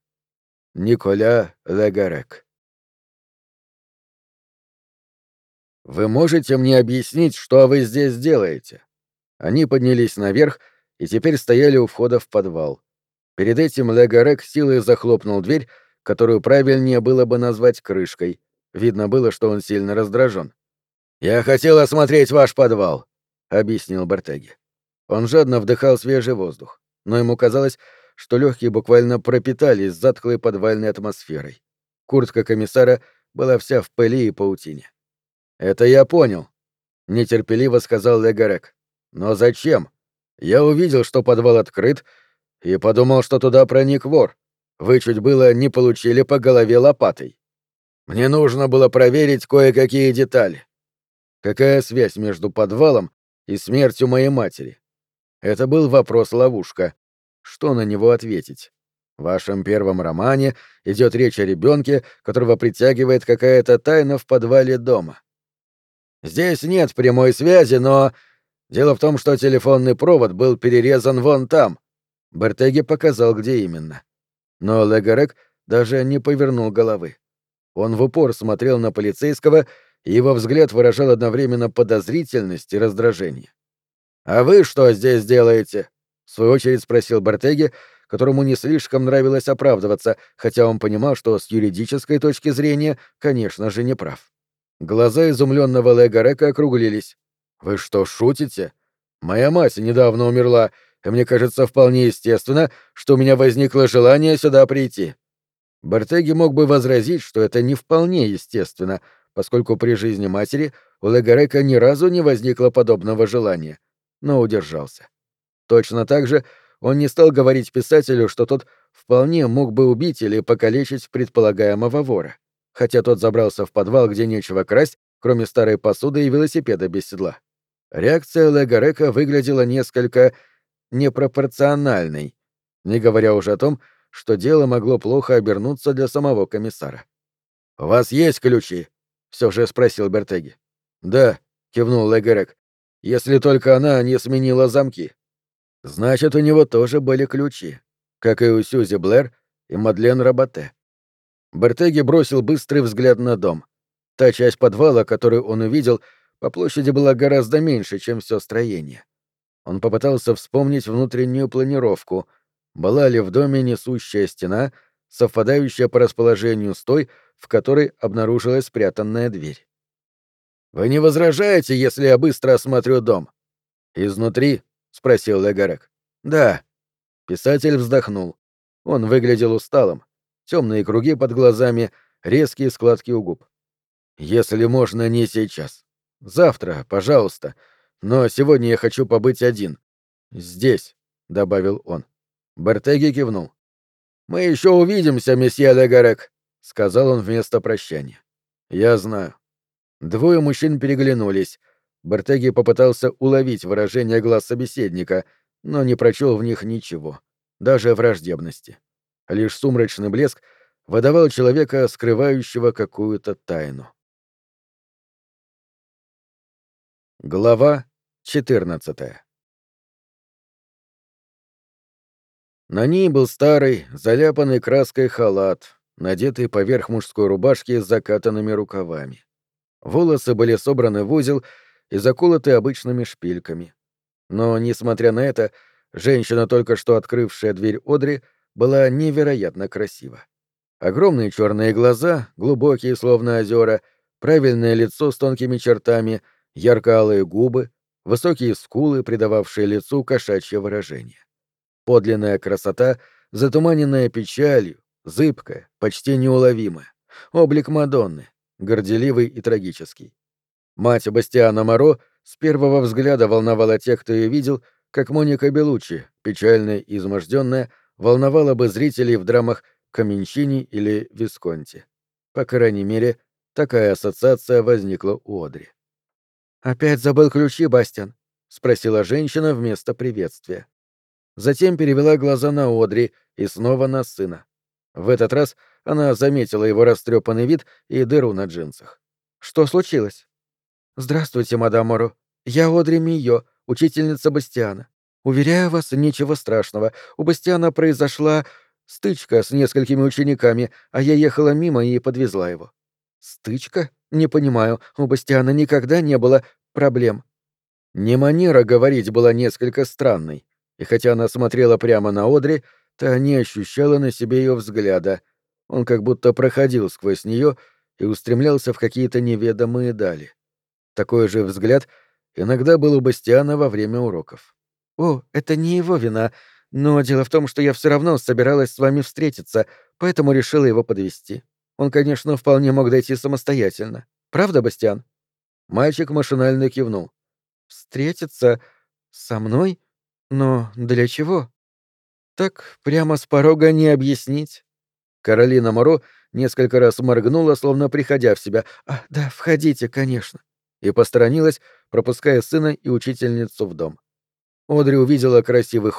Николя де Гарек. «Вы можете мне объяснить, что вы здесь делаете?» Они поднялись наверх и теперь стояли у входа в подвал. Перед этим Ле Гарек силой захлопнул дверь, которую правильнее было бы назвать крышкой. Видно было, что он сильно раздражен. «Я хотел осмотреть ваш подвал», — объяснил Бертеги. Он жадно вдыхал свежий воздух, но ему казалось, что легкие буквально пропитались затхлой подвальной атмосферой. Куртка комиссара была вся в пыли и паутине. «Это я понял», — нетерпеливо сказал Ле Гарек. «Но зачем? Я увидел, что подвал открыт, и подумал, что туда проник вор. Вы чуть было не получили по голове лопатой. Мне нужно было проверить кое-какие детали. Какая связь между подвалом и смертью моей матери?» Это был вопрос-ловушка, Что на него ответить? В вашем первом романе идет речь о ребенке, которого притягивает какая-то тайна в подвале дома. Здесь нет прямой связи, но... Дело в том, что телефонный провод был перерезан вон там. Бертеги показал, где именно. Но Легарек даже не повернул головы. Он в упор смотрел на полицейского, и его взгляд выражал одновременно подозрительность и раздражение. «А вы что здесь делаете?» — в свою очередь спросил Бертеги, которому не слишком нравилось оправдываться, хотя он понимал, что с юридической точки зрения, конечно же, не прав. Глаза изумленного Легарека округлились. «Вы что, шутите? Моя мать недавно умерла, и мне кажется вполне естественно, что у меня возникло желание сюда прийти». Бертеги мог бы возразить, что это не вполне естественно, поскольку при жизни матери у Легарека ни разу не возникло подобного желания, но удержался. Точно так же он не стал говорить писателю, что тот вполне мог бы убить или покалечить предполагаемого вора, хотя тот забрался в подвал, где нечего красть, кроме старой посуды и велосипеда без седла. Реакция Легарека выглядела несколько непропорциональной, не говоря уже о том, что дело могло плохо обернуться для самого комиссара. «У вас есть ключи?» — все же спросил Бертеги. «Да», — кивнул Легарек, — «если только она не сменила замки». Значит, у него тоже были ключи, как и у Сьюзи Блэр и Мадлен Рабате. Бертеги бросил быстрый взгляд на дом. Та часть подвала, которую он увидел, по площади была гораздо меньше, чем все строение. Он попытался вспомнить внутреннюю планировку. Была ли в доме несущая стена, совпадающая по расположению с той, в которой обнаружилась спрятанная дверь. «Вы не возражаете, если я быстро осмотрю дом?» «Изнутри?» — спросил Легарек. «Да». Писатель вздохнул. Он выглядел усталым. Темные круги под глазами, резкие складки у губ. «Если можно, не сейчас. Завтра, пожалуйста. Но сегодня я хочу побыть один. Здесь», — добавил он. Бертеги кивнул. «Мы еще увидимся, месье Легарек», — сказал он вместо прощания. «Я знаю». Двое мужчин переглянулись. Бертеги попытался уловить выражение глаз собеседника, но не прочел в них ничего, даже враждебности. Лишь сумрачный блеск выдавал человека, скрывающего какую-то тайну. Глава четырнадцатая. На ней был старый, заляпанный краской халат, надетый поверх мужской рубашки с закатанными рукавами. Волосы были собраны в узел и заколоты обычными шпильками. Но, несмотря на это, женщина, только что открывшая дверь Одри, была невероятно красива. Огромные черные глаза, глубокие, словно озера, правильное лицо с тонкими чертами, ярко-алые губы, высокие скулы, придававшие лицу кошачье выражение. Подлинная красота, затуманенная печалью, зыбкая, почти неуловимая. Облик Мадонны, горделивый и трагический. Мать Бастиана Моро с первого взгляда волновала тех, кто ее видел, как Моника Белуччи, печальная и изможденная, волновала бы зрителей в драмах Каминчини или Висконти. По крайней мере, такая ассоциация возникла у Одри. «Опять забыл ключи, Бастиан?» — спросила женщина вместо приветствия. Затем перевела глаза на Одри и снова на сына. В этот раз она заметила его растрепанный вид и дыру на джинсах. «Что случилось?» «Здравствуйте, мадам Моро. Я Одри Мийо, учительница Бастиана. Уверяю вас, ничего страшного. У Бастиана произошла стычка с несколькими учениками, а я ехала мимо и подвезла его». «Стычка? Не понимаю. У Бастиана никогда не было проблем». Не манера говорить была несколько странной, и хотя она смотрела прямо на Одри, та не ощущала на себе ее взгляда. Он как будто проходил сквозь нее и устремлялся в какие-то неведомые дали. Такой же взгляд иногда был у Бастиана во время уроков. «О, это не его вина, но дело в том, что я все равно собиралась с вами встретиться, поэтому решила его подвезти. Он, конечно, вполне мог дойти самостоятельно. Правда, Бастиан?» Мальчик машинально кивнул. «Встретиться со мной? Но для чего?» «Так прямо с порога не объяснить». Каролина Моро несколько раз моргнула, словно приходя в себя. «А, да, входите, конечно», и посторонилась, пропуская сына и учительницу в дом. Одри увидела красивый холл,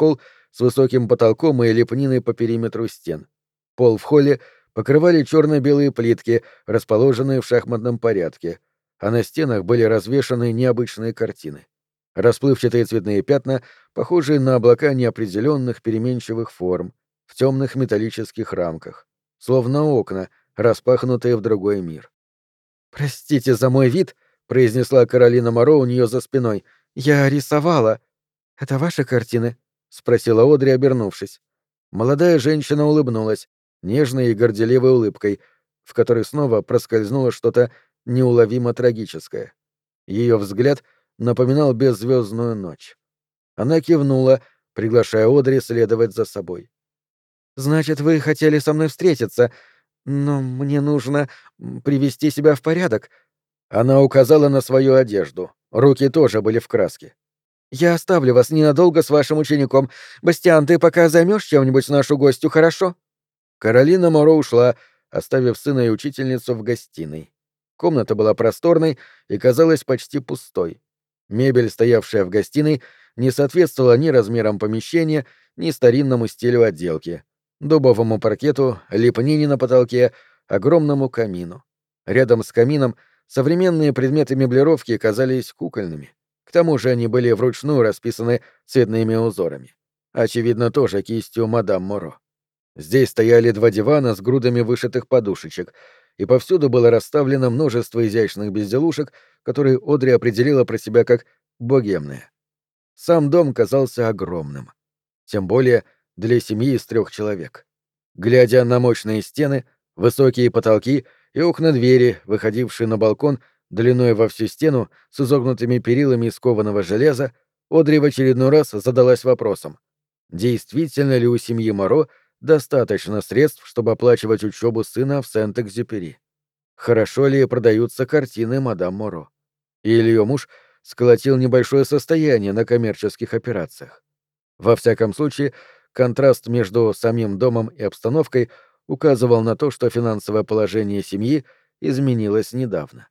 с высоким потолком и лепниной по периметру стен. Пол в холле покрывали черно-белые плитки, расположенные в шахматном порядке, а на стенах были развешаны необычные картины. Расплывчатые цветные пятна, похожие на облака неопределенных переменчивых форм, в темных металлических рамках, словно окна, распахнутые в другой мир. «Простите за мой вид», — произнесла Каролина Моро у нее за спиной. «Я рисовала». «Это ваши картины?» — спросила Одри, обернувшись. Молодая женщина улыбнулась, нежной и горделивой улыбкой, в которой снова проскользнуло что-то неуловимо трагическое. Ее взгляд напоминал беззвездную ночь. Она кивнула, приглашая Одри следовать за собой. «Значит, вы хотели со мной встретиться, но мне нужно привести себя в порядок». Она указала на свою одежду. Руки тоже были в краске. «Я оставлю вас ненадолго с вашим учеником. Бастиан, ты пока займешь чем-нибудь нашу гостью, хорошо?» Каролина Моро ушла, оставив сына и учительницу в гостиной. Комната была просторной и казалась почти пустой. Мебель, стоявшая в гостиной, не соответствовала ни размерам помещения, ни старинному стилю отделки. Дубовому паркету, лепнине на потолке, огромному камину. Рядом с камином современные предметы меблировки казались кукольными. К тому же они были вручную расписаны цветными узорами. Очевидно, тоже кистью мадам Моро. Здесь стояли два дивана с грудами вышитых подушечек, и повсюду было расставлено множество изящных безделушек, которые Одри определила про себя как богемные. Сам дом казался огромным. Тем более для семьи из трех человек. Глядя на мощные стены, высокие потолки и окна-двери, выходившие на балкон длиной во всю стену с изогнутыми перилами из кованого железа, Одри в очередной раз задалась вопросом: действительно ли у семьи Моро достаточно средств, чтобы оплачивать учебу сына в Сент-Экзюпери? Хорошо ли продаются картины мадам Моро? Или ее муж сколотил небольшое состояние на коммерческих операциях? Во всяком случае, контраст между самим домом и обстановкой указывал на то, что финансовое положение семьи изменилось недавно.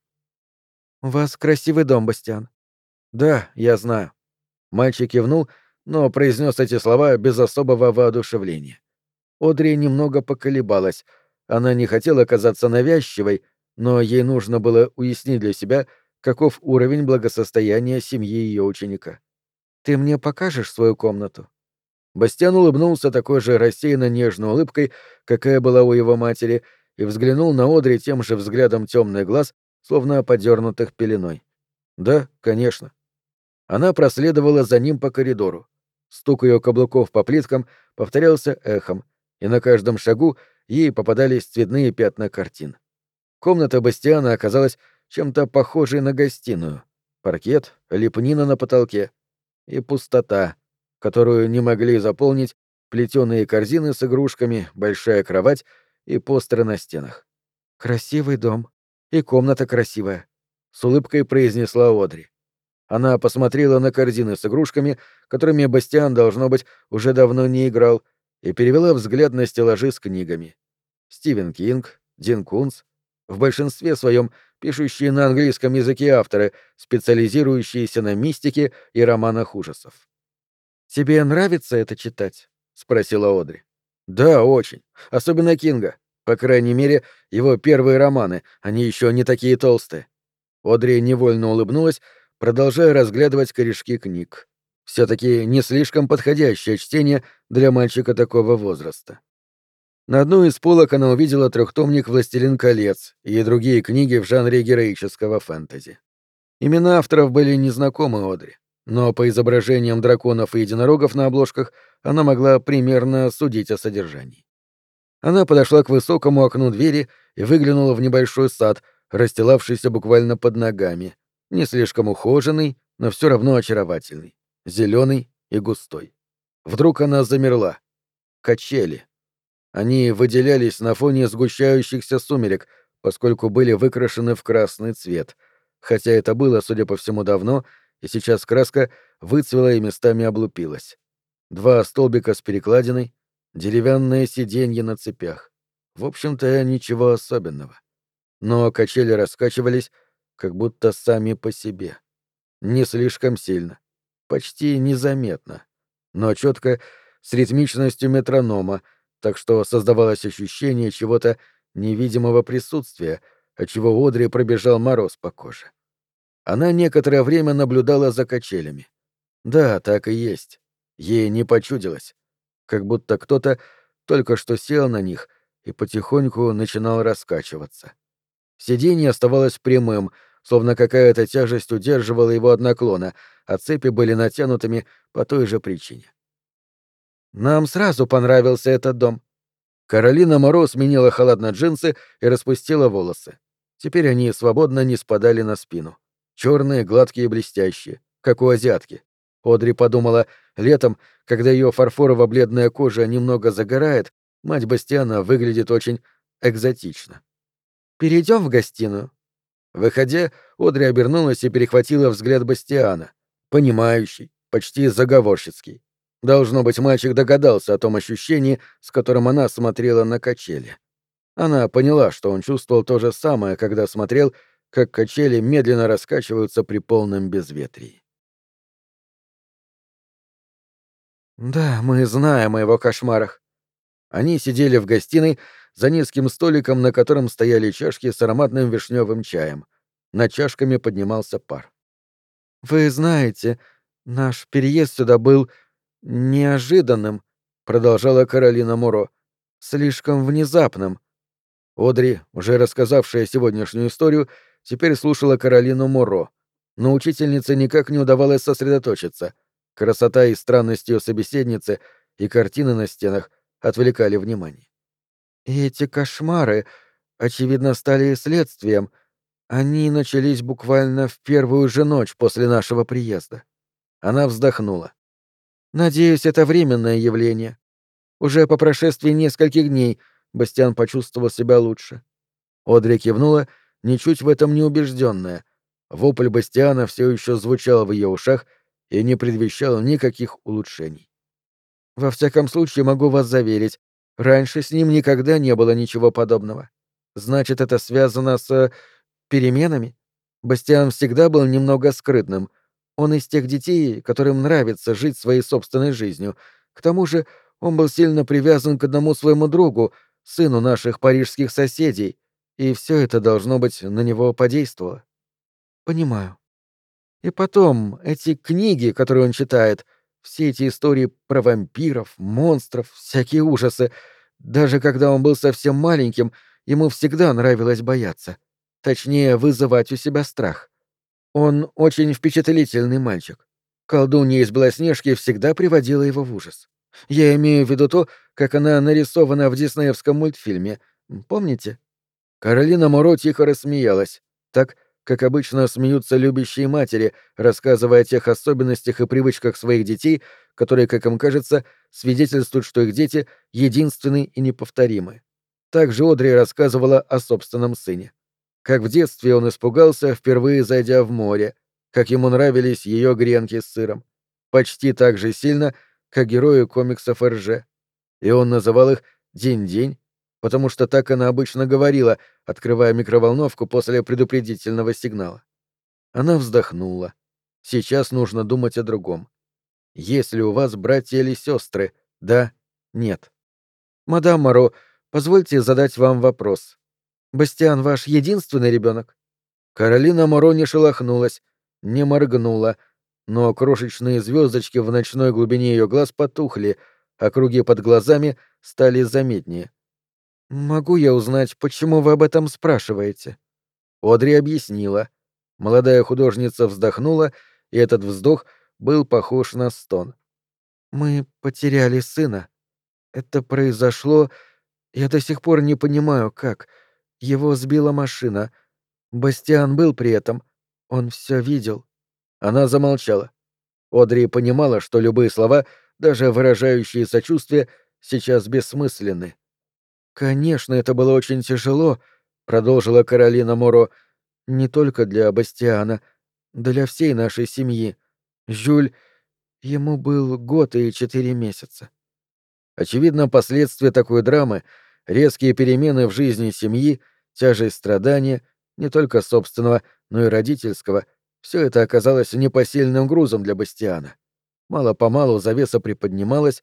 «У вас красивый дом, Бастиан». «Да, я знаю». Мальчик кивнул, но произнес эти слова без особого воодушевления. Одри немного поколебалась. Она не хотела казаться навязчивой, но ей нужно было уяснить для себя, каков уровень благосостояния семьи ее ученика. «Ты мне покажешь свою комнату?» Бастиан улыбнулся такой же рассеянно нежной улыбкой, какая была у его матери, и взглянул на Одри тем же взглядом темных глаз, словно подернутых пеленой. «Да, конечно». Она проследовала за ним по коридору. Стук ее каблуков по плиткам повторялся эхом, и на каждом шагу ей попадались цветные пятна картин. Комната Бастиана оказалась чем-то похожей на гостиную. Паркет, лепнина на потолке и пустота, которую не могли заполнить плетеные корзины с игрушками, большая кровать и постеры на стенах. «Красивый дом. И комната красивая», — с улыбкой произнесла Одри. Она посмотрела на корзины с игрушками, которыми Бастиан, должно быть, уже давно не играл, и перевела взгляд на стеллажи с книгами. Стивен Кинг, Дин Кунс, в большинстве своем пишущие на английском языке авторы, специализирующиеся на мистике и романах ужасов. «Тебе нравится это читать?» — спросила Одри. «Да, очень. Особенно Кинга. По крайней мере, его первые романы, они еще не такие толстые». Одри невольно улыбнулась, продолжая разглядывать корешки книг. Все-таки не слишком подходящее чтение для мальчика такого возраста. На одной из полок она увидела трехтомник «Властелин колец» и другие книги в жанре героического фэнтези. Имена авторов были незнакомы Одри, но по изображениям драконов и единорогов на обложках она могла примерно судить о содержании. Она подошла к высокому окну двери и выглянула в небольшой сад, расстилавшийся буквально под ногами, не слишком ухоженный, но все равно очаровательный, зеленый и густой. Вдруг она замерла. Качели. Они выделялись на фоне сгущающихся сумерек, поскольку были выкрашены в красный цвет, хотя это было, судя по всему, давно, и сейчас краска выцвела и местами облупилась. Два столбика с перекладиной, деревянное сиденье на цепях. В общем-то, ничего особенного. Но качели раскачивались, как будто сами по себе. Не слишком сильно, почти незаметно, но четко, с ритмичностью метронома, так что создавалось ощущение чего-то невидимого присутствия, отчего у Одри пробежал мороз по коже. Она некоторое время наблюдала за качелями. Да, так и есть. Ей не почудилось. Как будто кто-то только что сел на них и потихоньку начинал раскачиваться. Сиденье оставалось прямым, словно какая-то тяжесть удерживала его от наклона, а цепи были натянутыми по той же причине. «Нам сразу понравился этот дом». Каролина Моро сменила халат на джинсы и распустила волосы. Теперь они свободно не спадали на спину. Черные, гладкие и блестящие, как у азиатки. Одри подумала, летом, когда ее фарфорово-бледная кожа немного загорает, мать Бастиана выглядит очень экзотично. «Перейдем в гостиную». Выходя, Одри обернулась и перехватила взгляд Бастиана. Понимающий, почти заговорщицкий. Должно быть, мальчик догадался о том ощущении, с которым она смотрела на качели. Она поняла, что он чувствовал то же самое, когда смотрел, как качели медленно раскачиваются при полном безветрии. «Да, мы знаем о его кошмарах». Они сидели в гостиной за низким столиком, на котором стояли чашки с ароматным вишневым чаем. Над чашками поднимался пар. «Вы знаете, наш переезд сюда был неожиданным», — продолжала Каролина Муро, — «слишком внезапным». Одри, уже рассказавшая сегодняшнюю историю, теперь слушала Каролину Муро, но учительнице никак не удавалось сосредоточиться. Красота и странность ее собеседницы и картины на стенах отвлекали внимание. И эти кошмары, очевидно, стали следствием. Они начались буквально в первую же ночь после нашего приезда. Она вздохнула. Надеюсь, это временное явление. Уже по прошествии нескольких дней Бастиан почувствовал себя лучше. Одри кивнула, ничуть в этом не убежденная. Вопль Бастиана все еще звучал в ее ушах и не предвещал никаких улучшений. Во всяком случае, могу вас заверить, раньше с ним никогда не было ничего подобного. Значит, это связано с переменами? Бастиан всегда был немного скрытным. Он из тех детей, которым нравится жить своей собственной жизнью. К тому же он был сильно привязан к одному своему другу, сыну наших парижских соседей, и все это, должно быть, на него подействовало. Понимаю. И потом, эти книги, которые он читает, все эти истории про вампиров, монстров, всякие ужасы. Даже когда он был совсем маленьким, ему всегда нравилось бояться. Точнее, вызывать у себя страх. Он очень впечатлительный мальчик. Колдунья из Белоснежки всегда приводила его в ужас. Я имею в виду то, как она нарисована в диснеевском мультфильме. Помните? Каролина Моро тихо рассмеялась. Так, как обычно смеются любящие матери, рассказывая о тех особенностях и привычках своих детей, которые, как им кажется, свидетельствуют, что их дети единственны и неповторимы. Также Одри рассказывала о собственном сыне. Как в детстве он испугался, впервые зайдя в море, как ему нравились ее гренки с сыром. Почти так же сильно, как герои комиксов Эрже. И он называл их «День-день», потому что так она обычно говорила, открывая микроволновку после предупредительного сигнала. Она вздохнула. Сейчас нужно думать о другом. Есть ли у вас братья или сестры? Да? Нет. Мадам Моро, позвольте задать вам вопрос. Бастиан ваш единственный ребенок? Каролина Моро не шелохнулась, не моргнула, но крошечные звездочки в ночной глубине ее глаз потухли, а круги под глазами стали заметнее. «Могу я узнать, почему вы об этом спрашиваете?» Одри объяснила. Молодая художница вздохнула, и этот вздох был похож на стон. «Мы потеряли сына. Это произошло... Я до сих пор не понимаю, как. Его сбила машина. Бастиан был при этом. Он все видел». Она замолчала. Одри понимала, что любые слова, даже выражающие сочувствие, сейчас бессмысленны. «Конечно, это было очень тяжело», — продолжила Каролина Моро, — «не только для Бастиана, для всей нашей семьи. Жюль, ему был год и четыре месяца». Очевидно, последствия такой драмы, резкие перемены в жизни семьи, тяжесть страдания, не только собственного, но и родительского, все это оказалось непосильным грузом для Бастиана. Мало-помалу завеса приподнималась,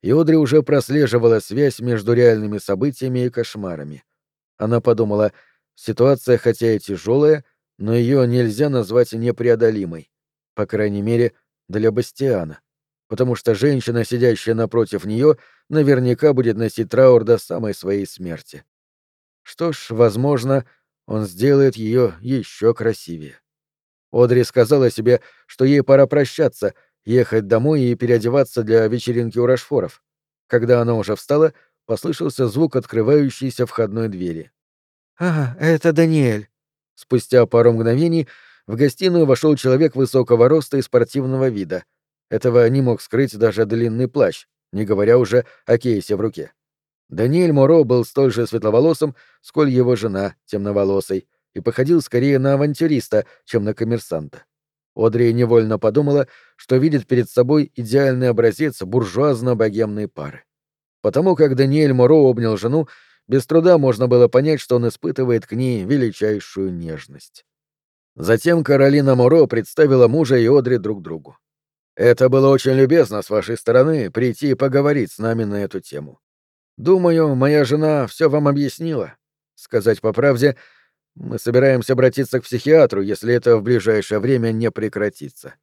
и Одри уже прослеживала связь между реальными событиями и кошмарами. Она подумала, ситуация хотя и тяжелая, но ее нельзя назвать непреодолимой. По крайней мере, для Бастиана. Потому что женщина, сидящая напротив нее, наверняка будет носить траур до самой своей смерти. Что ж, возможно, он сделает ее еще красивее. Одри сказала себе, что ей пора прощаться, ехать домой и переодеваться для вечеринки у Рашфоров. Когда она уже встала, послышался звук открывающейся входной двери. «А, это Даниэль». Спустя пару мгновений в гостиную вошел человек высокого роста и спортивного вида. Этого не мог скрыть даже длинный плащ, не говоря уже о кейсе в руке. Даниэль Моро был столь же светловолосым, сколь его жена, темноволосой, и походил скорее на авантюриста, чем на коммерсанта. Одри невольно подумала, что видит перед собой идеальный образец буржуазно-богемной пары. Потому как Даниэль Моро обнял жену, без труда можно было понять, что он испытывает к ней величайшую нежность. Затем Каролина Моро представила мужа и Одри друг другу. «Это было очень любезно с вашей стороны прийти и поговорить с нами на эту тему. Думаю, моя жена все вам объяснила. Сказать по правде, мы собираемся обратиться к психиатру, если это в ближайшее время не прекратится».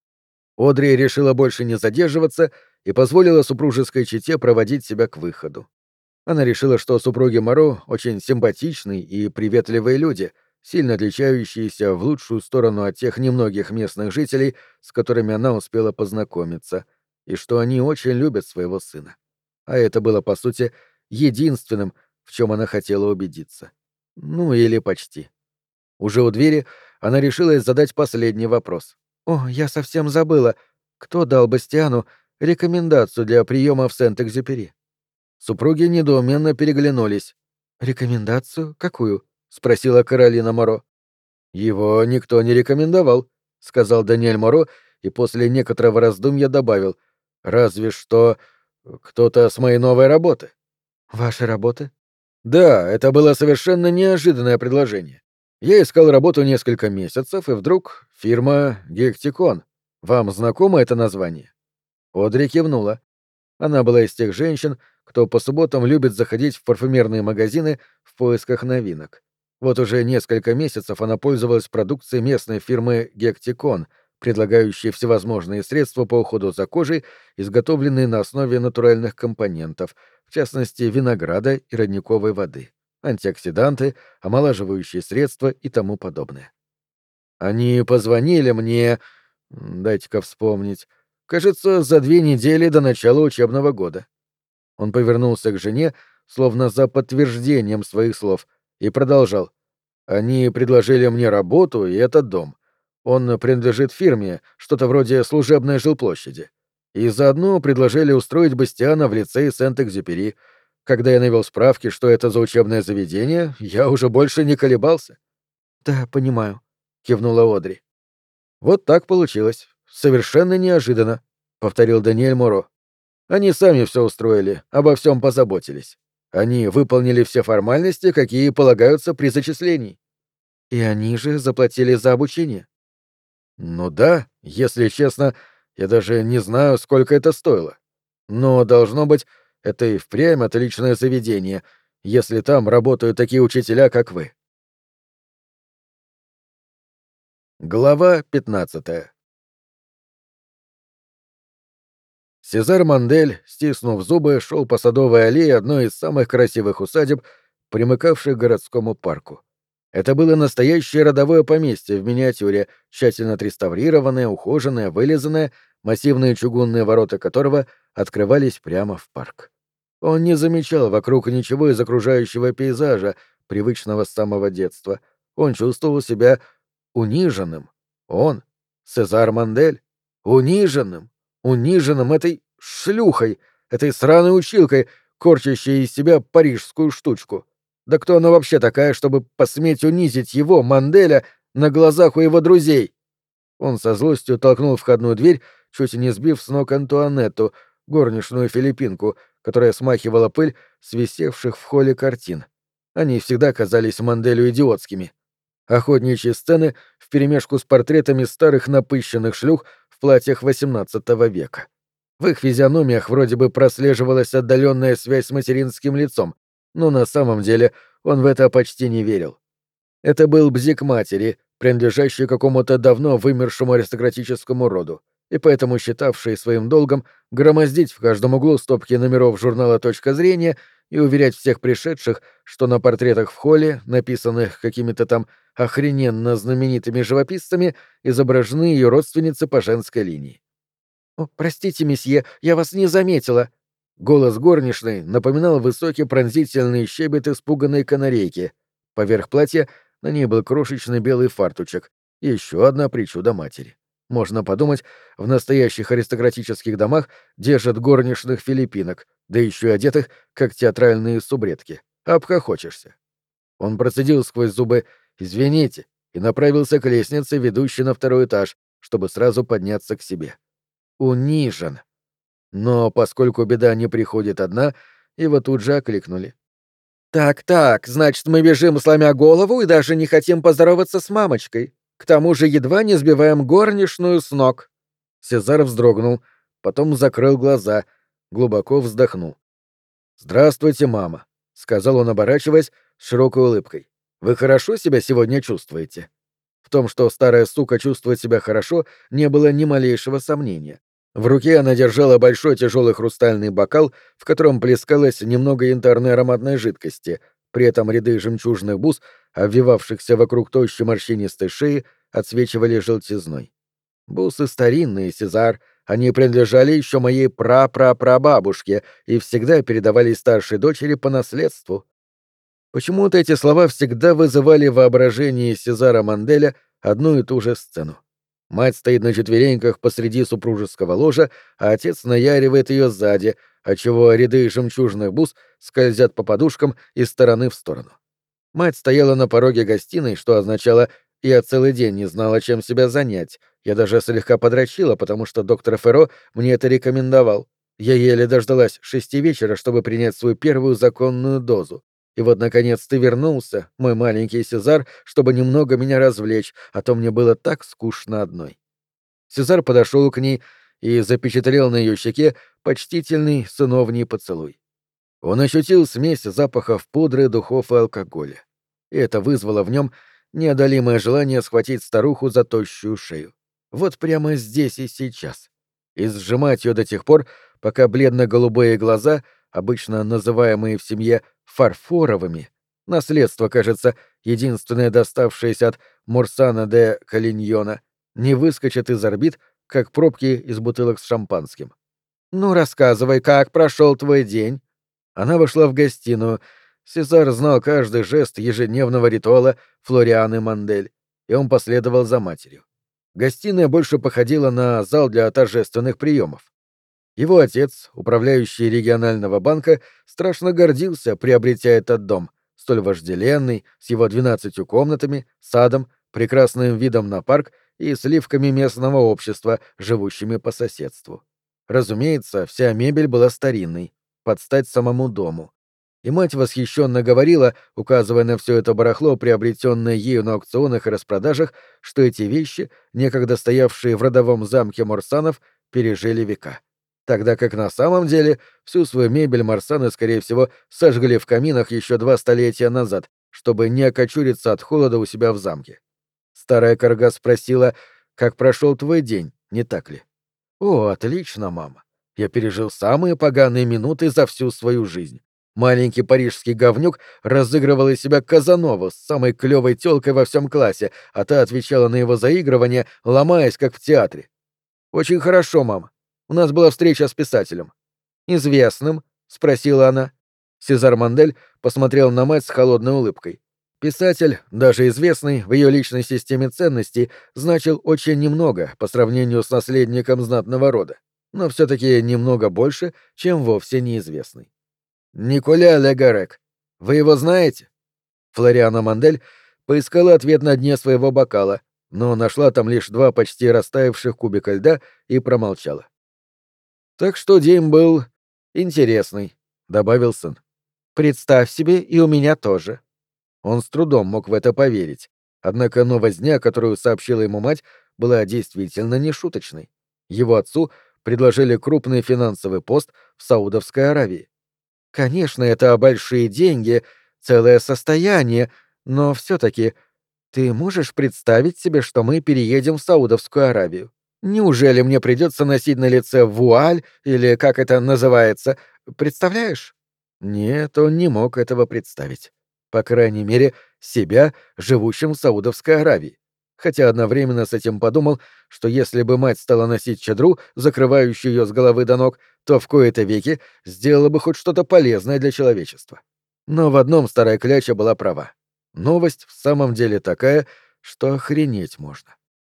Одри решила больше не задерживаться и позволила супружеской чете проводить себя к выходу. Она решила, что супруги Моро очень симпатичные и приветливые люди, сильно отличающиеся в лучшую сторону от тех немногих местных жителей, с которыми она успела познакомиться, и что они очень любят своего сына. А это было, по сути, единственным, в чем она хотела убедиться. Ну, или почти. Уже у двери она решилась задать последний вопрос. «О, я совсем забыла. Кто дал Бастиану рекомендацию для приема в Сент-Экзюпери?» Супруги недоуменно переглянулись. «Рекомендацию? Какую?» — спросила Каролина Моро. «Его никто не рекомендовал», — сказал Даниэль Моро и после некоторого раздумья добавил. «Разве что кто-то с моей новой работы». «Вашей работы?» «Да, это было совершенно неожиданное предложение. Я искал работу несколько месяцев, и вдруг фирма «Гектикон». Вам знакомо это название?» Одри кивнула. Она была из тех женщин, кто по субботам любит заходить в парфюмерные магазины в поисках новинок. Вот уже несколько месяцев она пользовалась продукцией местной фирмы «Гектикон», предлагающей всевозможные средства по уходу за кожей, изготовленные на основе натуральных компонентов, в частности, винограда и родниковой воды, антиоксиданты, омолаживающие средства и тому подобное. Они позвонили мне... Дайте-ка вспомнить. Кажется, за две недели до начала учебного года. Он повернулся к жене, словно за подтверждением своих слов, и продолжал. Они предложили мне работу и этот дом. Он принадлежит фирме, что-то вроде служебной жилплощади. И заодно предложили устроить Бастиана в лицей Сент-Экзюпери. Когда я навел справки, что это за учебное заведение, я уже больше не колебался. «Да, понимаю», — кивнула Одри. «Вот так получилось. Совершенно неожиданно», — повторил Даниэль Моро. «Они сами все устроили, обо всем позаботились. Они выполнили все формальности, какие полагаются при зачислении». «И они же заплатили за обучение?» «Ну да, если честно, я даже не знаю, сколько это стоило. Но, должно быть, это и впрямь отличное заведение, если там работают такие учителя, как вы». Глава пятнадцатая. Сезар Мандель, стиснув зубы, шел по садовой аллее одной из самых красивых усадеб, примыкавших к городскому парку. Это было настоящее родовое поместье в миниатюре, тщательно отреставрированное, ухоженное, вылизанное, массивные чугунные ворота которого открывались прямо в парк. Он не замечал вокруг ничего из окружающего пейзажа, привычного с самого детства. Он чувствовал себя униженным. Он, Сезар Мандель, униженным, униженным этой шлюхой, этой сраной училкой, корчащей из себя парижскую штучку. Да кто она вообще такая, чтобы посметь унизить его, Манделя, на глазах у его друзей? Он со злостью толкнул входную дверь, чуть не сбив с ног Антуанетту, горничную филиппинку, которая смахивала пыль с висевших в холле картин. Они всегда казались Манделю идиотскими. Охотничьи сцены вперемешку с портретами старых напыщенных шлюх в платьях восемнадцатого века. В их физиономиях вроде бы прослеживалась отдаленная связь с материнским лицом, но на самом деле он в это почти не верил. Это был бзик матери, принадлежащий какому-то давно вымершему аристократическому роду, и поэтому считавший своим долгом громоздить в каждом углу стопки номеров журнала «Точка зрения» и уверять всех пришедших, что на портретах в холле, написанных какими-то там охрененно знаменитыми живописцами, изображены ее родственницы по женской линии. «О, простите, месье, я вас не заметила». Голос горничной напоминал высокий пронзительный щебет испуганной канарейки. Поверх платья на ней был крошечный белый фартучек. И еще одна причуда матери. Можно подумать, в настоящих аристократических домах держат горничных филиппинок, да еще и одетых, как театральные субредки. Обхохочешься. Он процедил сквозь зубы «Извините» и направился к лестнице, ведущей на второй этаж, чтобы сразу подняться к себе. Унижен. Но поскольку беда не приходит одна, его тут же окликнули. «Так-так, значит, мы бежим, сломя голову, и даже не хотим поздороваться с мамочкой. К тому же едва не сбиваем горничную с ног». Сезар вздрогнул, потом закрыл глаза, глубоко вздохнул. «Здравствуйте, мама», — сказал он, оборачиваясь с широкой улыбкой. «Вы хорошо себя сегодня чувствуете?» В том, что старая сука чувствует себя хорошо, не было ни малейшего сомнения. В руке она держала большой тяжелый хрустальный бокал, в котором плескалось немного янтарной ароматной жидкости, при этом ряды жемчужных бус, обвивавшихся вокруг тощей морщинистой шеи, отсвечивали желтизной. Бусы старинные, Сезар, они принадлежали еще моей пра-пра-прабабушке и всегда передавались старшей дочери по наследству. Почему-то эти слова всегда вызывали в воображении Сезара Манделя одну и ту же сцену. Мать стоит на четвереньках посреди супружеского ложа, а отец наяривает ее сзади, отчего ряды жемчужных бус скользят по подушкам из стороны в сторону. Мать стояла на пороге гостиной, что означало «я целый день не знала, чем себя занять. Я даже слегка подрочила, потому что доктор Ферро мне это рекомендовал. Я еле дождалась шести вечера, чтобы принять свою первую законную дозу. И вот, наконец, ты вернулся, мой маленький Сезар, чтобы немного меня развлечь, а то мне было так скучно одной». Сезар подошел к ней и запечатлел на ее щеке почтительный сыновний поцелуй. Он ощутил смесь запахов пудры, духов и алкоголя. И это вызвало в нем неодолимое желание схватить старуху за тощую шею. Вот прямо здесь и сейчас. И сжимать ее до тех пор, пока бледно-голубые глаза, обычно называемые в семье фарфоровыми, наследство, кажется, единственное доставшееся от Мурсана де Калиньона, не выскочат из орбит, как пробки из бутылок с шампанским. «Ну, рассказывай, как прошел твой день?» Она вошла в гостиную. Сезар знал каждый жест ежедневного ритуала Флорианы Мандель, и он последовал за матерью. Гостиная больше походила на зал для торжественных приемов. Его отец, управляющий регионального банка, страшно гордился, приобретя этот дом, столь вожделенный, с его двенадцатью комнатами, садом, прекрасным видом на парк и сливками местного общества, живущими по соседству. Разумеется, вся мебель была старинной, под стать самому дому. И мать восхищенно говорила, указывая на все это барахло, приобретенное ею на аукционах и распродажах, что эти вещи, некогда стоявшие в родовом замке Морсанов, пережили века. Тогда как на самом деле всю свою мебель Марсаны, скорее всего, сожгли в каминах еще два столетия назад, чтобы не окочуриться от холода у себя в замке. Старая корга спросила, как прошел твой день, не так ли? «О, отлично, мама. Я пережил самые поганые минуты за всю свою жизнь. Маленький парижский говнюк разыгрывал из себя Казанову с самой клёвой тёлкой во всем классе, а та отвечала на его заигрывание, ломаясь, как в театре. Очень хорошо, мама. У нас была встреча с писателем. «Известным?» — спросила она. Сезар Мандель посмотрел на мать с холодной улыбкой. Писатель, даже известный в ее личной системе ценностей, значил очень немного по сравнению с наследником знатного рода, но все-таки немного больше, чем вовсе неизвестный. «Николя Легарек. Вы его знаете?» Флориана Мандель поискала ответ на дне своего бокала, но нашла там лишь два почти растаявших кубика льда и промолчала. «Так что день был интересный», — добавил сын. «Представь себе, и у меня тоже». Он с трудом мог в это поверить, однако новость дня, которую сообщила ему мать, была действительно нешуточной. Его отцу предложили крупный финансовый пост в Саудовской Аравии. Конечно, это большие деньги, целое состояние, но все-таки ты можешь представить себе, что мы переедем в Саудовскую Аравию? Неужели мне придется носить на лице вуаль или как это называется? Представляешь? Нет, он не мог этого представить. По крайней мере, себя, живущим в Саудовской Аравии. Хотя одновременно с этим подумал, что если бы мать стала носить чадру, закрывающую ее с головы до ног, то в кои-то веки сделала бы хоть что-то полезное для человечества. Но в одном старая кляча была права. Новость в самом деле такая, что охренеть можно.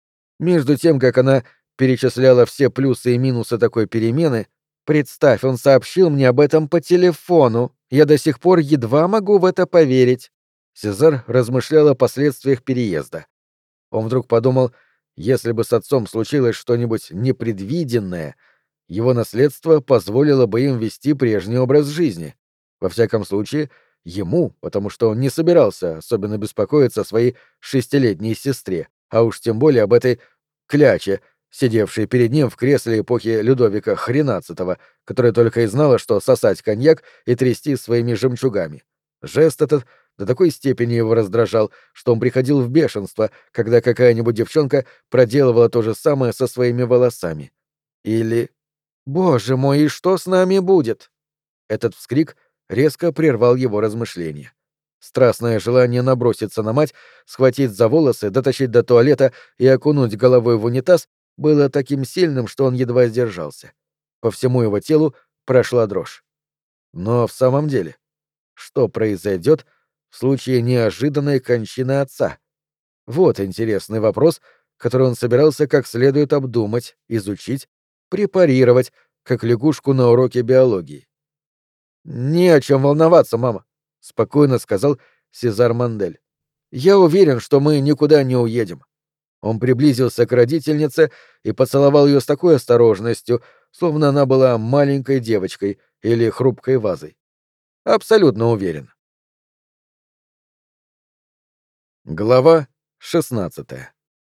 Между тем, как она перечисляла все плюсы и минусы такой перемены, представь, он сообщил мне об этом по телефону. Я до сих пор едва могу в это поверить. Сезар размышлял о последствиях переезда. Он вдруг подумал, если бы с отцом случилось что-нибудь непредвиденное, его наследство позволило бы им вести прежний образ жизни. Во всяком случае, ему, потому что он не собирался особенно беспокоиться о своей шестилетней сестре, а уж тем более об этой кляче, сидевшей перед ним в кресле эпохи Людовика хренадцатого, которая только и знала, что сосать коньяк и трясти своими жемчугами. Жест этот до такой степени его раздражал, что он приходил в бешенство, когда какая-нибудь девчонка проделывала то же самое со своими волосами. Или «Боже мой, и что с нами будет?» Этот вскрик резко прервал его размышления. Страстное желание наброситься на мать, схватить за волосы, дотащить до туалета и окунуть головой в унитаз было таким сильным, что он едва сдержался. По всему его телу прошла дрожь. Но в самом деле, что произойдет в случае неожиданной кончины отца? Вот интересный вопрос, который он собирался как следует обдумать, изучить, препарировать, как лягушку на уроке биологии. «Не о чем волноваться, мама», — спокойно сказал Сезар Мандель. «Я уверен, что мы никуда не уедем». Он приблизился к родительнице и поцеловал ее с такой осторожностью, словно она была маленькой девочкой или хрупкой вазой. Абсолютно уверен. Глава шестнадцатая.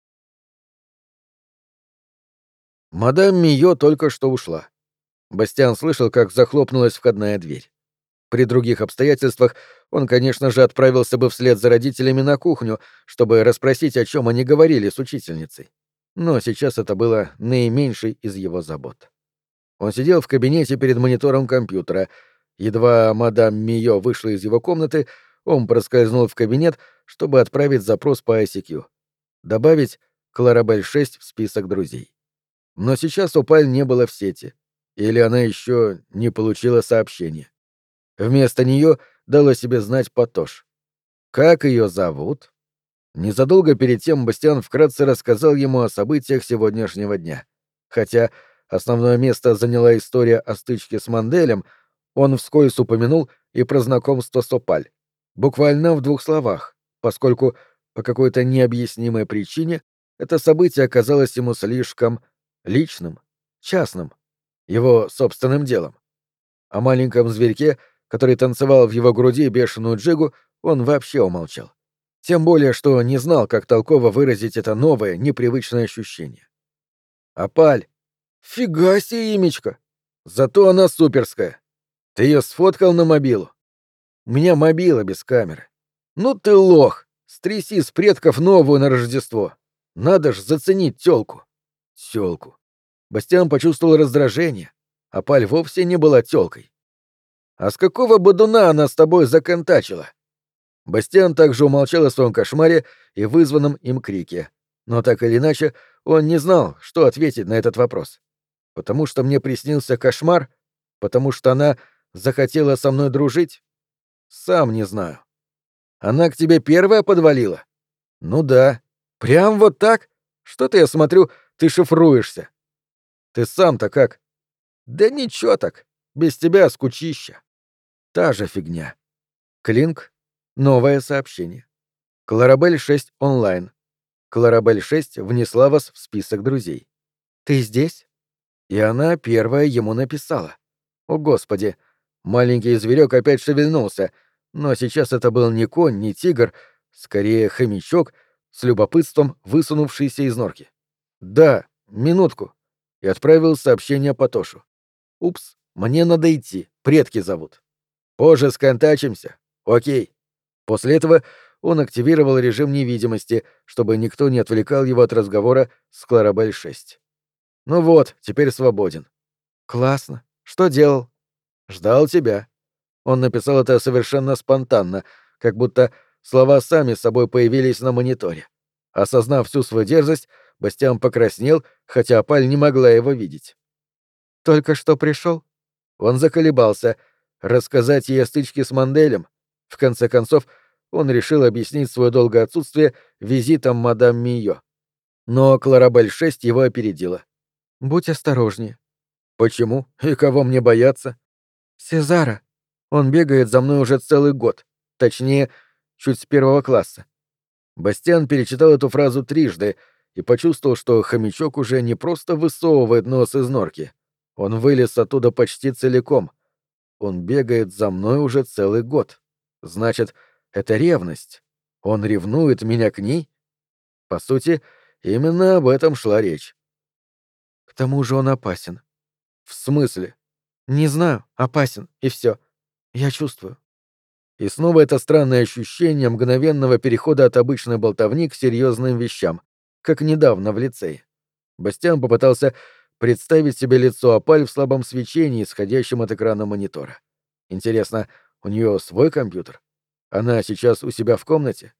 Мадам Мио только что ушла. Бастиан слышал, как захлопнулась входная дверь. При других обстоятельствах он, конечно же, отправился бы вслед за родителями на кухню, чтобы расспросить, о чем они говорили с учительницей. Но сейчас это было наименьшей из его забот. Он сидел в кабинете перед монитором компьютера. Едва мадам Мио вышла из его комнаты, он проскользнул в кабинет, чтобы отправить запрос по ай си кью. Добавить Кларабель шесть в список друзей. Но сейчас Опаль не было в сети. Или она еще не получила сообщение. Вместо нее дала себе знать Патош. Как ее зовут? Незадолго перед тем Бастиан вкратце рассказал ему о событиях сегодняшнего дня. Хотя основное место заняла история о стычке с Манделем, он вскользь упомянул и про знакомство с Опаль. Буквально в двух словах, поскольку по какой-то необъяснимой причине это событие оказалось ему слишком личным, частным, его собственным делом. О маленьком зверьке, который танцевал в его груди бешеную джигу, он вообще умолчал. Тем более, что не знал, как толково выразить это новое, непривычное ощущение. «Опаль! Фига себе имечко! Зато она суперская! Ты ее сфоткал на мобилу?» «У меня мобила без камеры». «Ну ты лох! Стряси с предков новую на Рождество! Надо ж заценить тёлку!» «Тёлку!» Бастиан почувствовал раздражение. Опаль вовсе не была тёлкой. «А с какого бодуна она с тобой законтачила?» Бастиан также умолчал о своем кошмаре и вызванном им крике. Но так или иначе, он не знал, что ответить на этот вопрос. Потому что мне приснился кошмар? Потому что она захотела со мной дружить? Сам не знаю. Она к тебе первая подвалила? Ну да. Прям вот так? Что-то я смотрю, ты шифруешься. Ты сам-то как? Да ничего так. Без тебя скучища. Та же фигня. Клинк. Новое сообщение. Кларабель шесть онлайн. Кларабель шесть внесла вас в список друзей. Ты здесь? И она первая ему написала. О, Господи! Маленький зверек опять шевельнулся, но сейчас это был не конь, не тигр, скорее хомячок с любопытством высунувшийся из норки. Да, минутку. и отправил сообщение Патошу. «Упс, мне надо идти, предки зовут. Позже сконтачимся. Окей». После этого он активировал режим невидимости, чтобы никто не отвлекал его от разговора с Кларабель шесть. «Ну вот, теперь свободен». «Классно. Что делал?» «Ждал тебя». Он написал это совершенно спонтанно, как будто слова сами собой появились на мониторе. Осознав всю свою дерзость, Бастиан покраснел, хотя Апаль не могла его видеть. «Только что пришел?» Он заколебался. Рассказать ей о стычке с Манделем. В конце концов, он решил объяснить свое долгое отсутствие визитом мадам Мийо. Но Кларабель шесть его опередила. «Будь осторожнее». «Почему? И кого мне бояться?» «Сезара. Он бегает за мной уже целый год. Точнее, чуть с первого класса». Бастиан перечитал эту фразу трижды и почувствовал, что хомячок уже не просто высовывает нос из норки. Он вылез оттуда почти целиком. Он бегает за мной уже целый год. Значит, это ревность. Он ревнует меня к ней? По сути, именно об этом шла речь. К тому же он опасен. В смысле? Не знаю, опасен, и все. Я чувствую. И снова это странное ощущение мгновенного перехода от обычной болтовни к серьезным вещам, как недавно в лицее. Бастиан попытался представить себе лицо Апаль в слабом свечении, исходящем от экрана монитора. Интересно, у нее свой компьютер? Она сейчас у себя в комнате?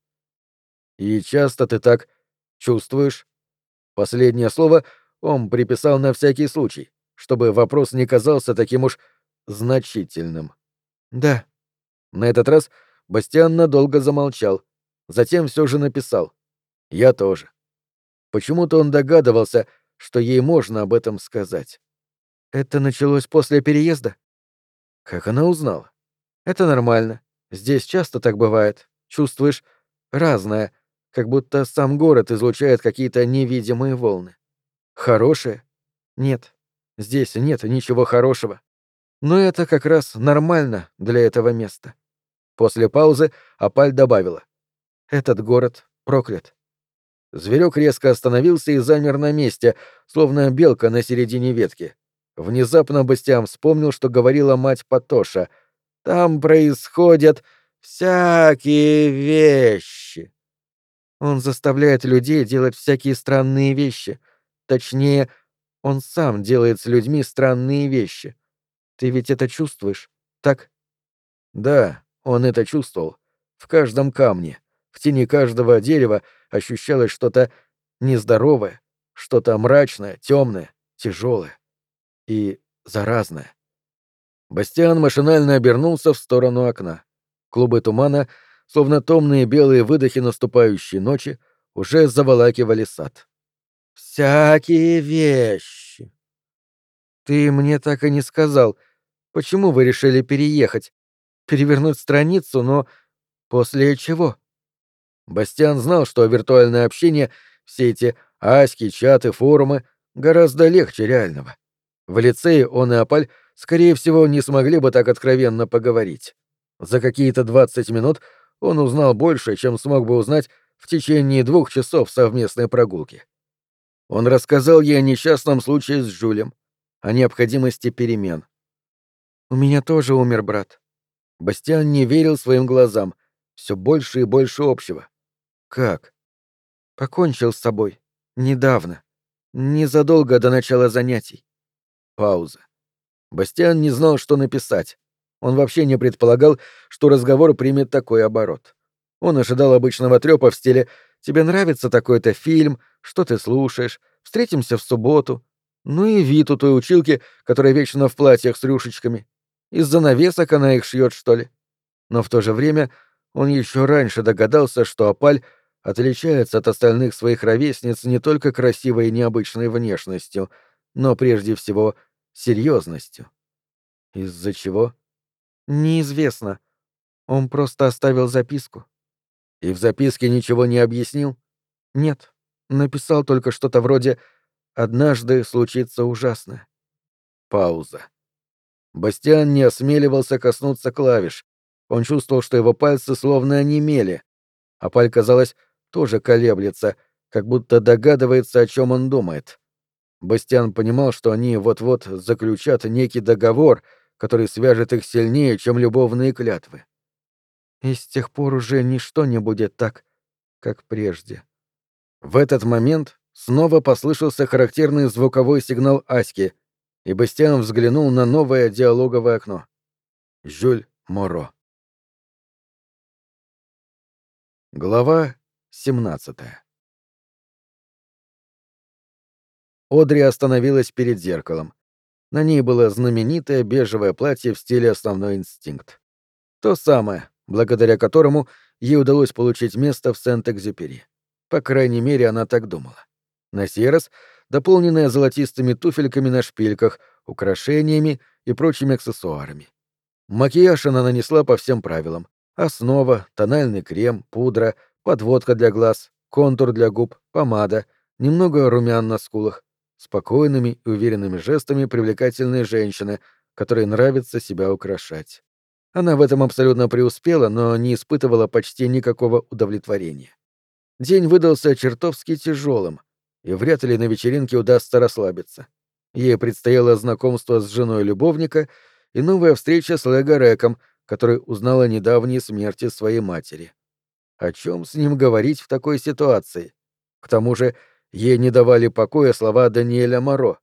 И часто ты так чувствуешь? Последнее слово он приписал на всякий случай, чтобы вопрос не казался таким уж значительным. Да. На этот раз Бастиан надолго замолчал, затем все же написал. Я тоже. Почему-то он догадывался, что ей можно об этом сказать. Это началось после переезда? Как она узнала? Это нормально. Здесь часто так бывает. Чувствуешь разное, как будто сам город излучает какие-то невидимые волны. Хорошее? Нет. Здесь нет ничего хорошего. Но это как раз нормально для этого места. После паузы Апаль добавила. Этот город проклят. Зверек резко остановился и замер на месте, словно белка на середине ветки. Внезапно Бастиан вспомнил, что говорила мать Патоша. «Там происходят всякие вещи». Он заставляет людей делать всякие странные вещи. Точнее, он сам делает с людьми странные вещи. Ты ведь это чувствуешь, так? Да, он это чувствовал. В каждом камне, в тени каждого дерева ощущалось что-то нездоровое, что-то мрачное, темное, тяжелое и заразное. Бастиан машинально обернулся в сторону окна. Клубы тумана, словно томные белые выдохи наступающей ночи, уже заволакивали сад. «Всякие вещи». «Ты мне так и не сказал, почему вы решили переехать? Перевернуть страницу, но после чего?» Бастиан знал, что виртуальное общение, все эти аськи, чаты, форумы, гораздо легче реального. В лицее он и Апаль, скорее всего, не смогли бы так откровенно поговорить. За какие-то двадцать минут он узнал больше, чем смог бы узнать в течение двух часов совместной прогулки. Он рассказал ей о несчастном случае с Жюлем, о необходимости перемен. «У меня тоже умер брат». Бастиан не верил своим глазам. Все больше и больше общего. «Как?» «Покончил с собой. Недавно. Незадолго до начала занятий». Пауза. Бастиан не знал, что написать. Он вообще не предполагал, что разговор примет такой оборот. Он ожидал обычного трёпа в стиле «Тебе нравится такой-то фильм? Что ты слушаешь? Встретимся в субботу». Ну и вид у той училки, которая вечно в платьях с рюшечками. Из занавесок она их шьет, что ли? Но в то же время он еще раньше догадался, что Апаль отличается от остальных своих ровесниц не только красивой и необычной внешностью, но прежде всего серьезностью. Из-за чего? Неизвестно. Он просто оставил записку. И в записке ничего не объяснил? Нет. Написал только что-то вроде «Однажды случится ужасное». Пауза. Бастиан не осмеливался коснуться клавиш. Он чувствовал, что его пальцы словно онемели. Апаль, казалось, тоже колеблется, как будто догадывается, о чем он думает. Бастиан понимал, что они вот-вот заключат некий договор, который свяжет их сильнее, чем любовные клятвы. И с тех пор уже ничто не будет так, как прежде. В этот момент снова послышался характерный звуковой сигнал Аськи, и Бастиан взглянул на новое диалоговое окно. Жюль Моро. Глава семнадцатая. Одри остановилась перед зеркалом. На ней было знаменитое бежевое платье в стиле «Основной инстинкт». То самое, благодаря которому ей удалось получить место в Сент-Экзюпери. По крайней мере, она так думала. На сей раз дополненная золотистыми туфельками на шпильках, украшениями и прочими аксессуарами. Макияж она нанесла по всем правилам. Основа, тональный крем, пудра, подводка для глаз, контур для губ, помада, немного румян на скулах. Спокойными и уверенными жестами привлекательной женщины, которой нравится себя украшать. Она в этом абсолютно преуспела, но не испытывала почти никакого удовлетворения. День выдался чертовски тяжелым, и вряд ли на вечеринке удастся расслабиться. Ей предстояло знакомство с женой любовника и новая встреча с Лего Реком, который узнал о недавней смерти своей матери. О чем с ним говорить в такой ситуации? К тому же ей не давали покоя слова Даниэля Моро.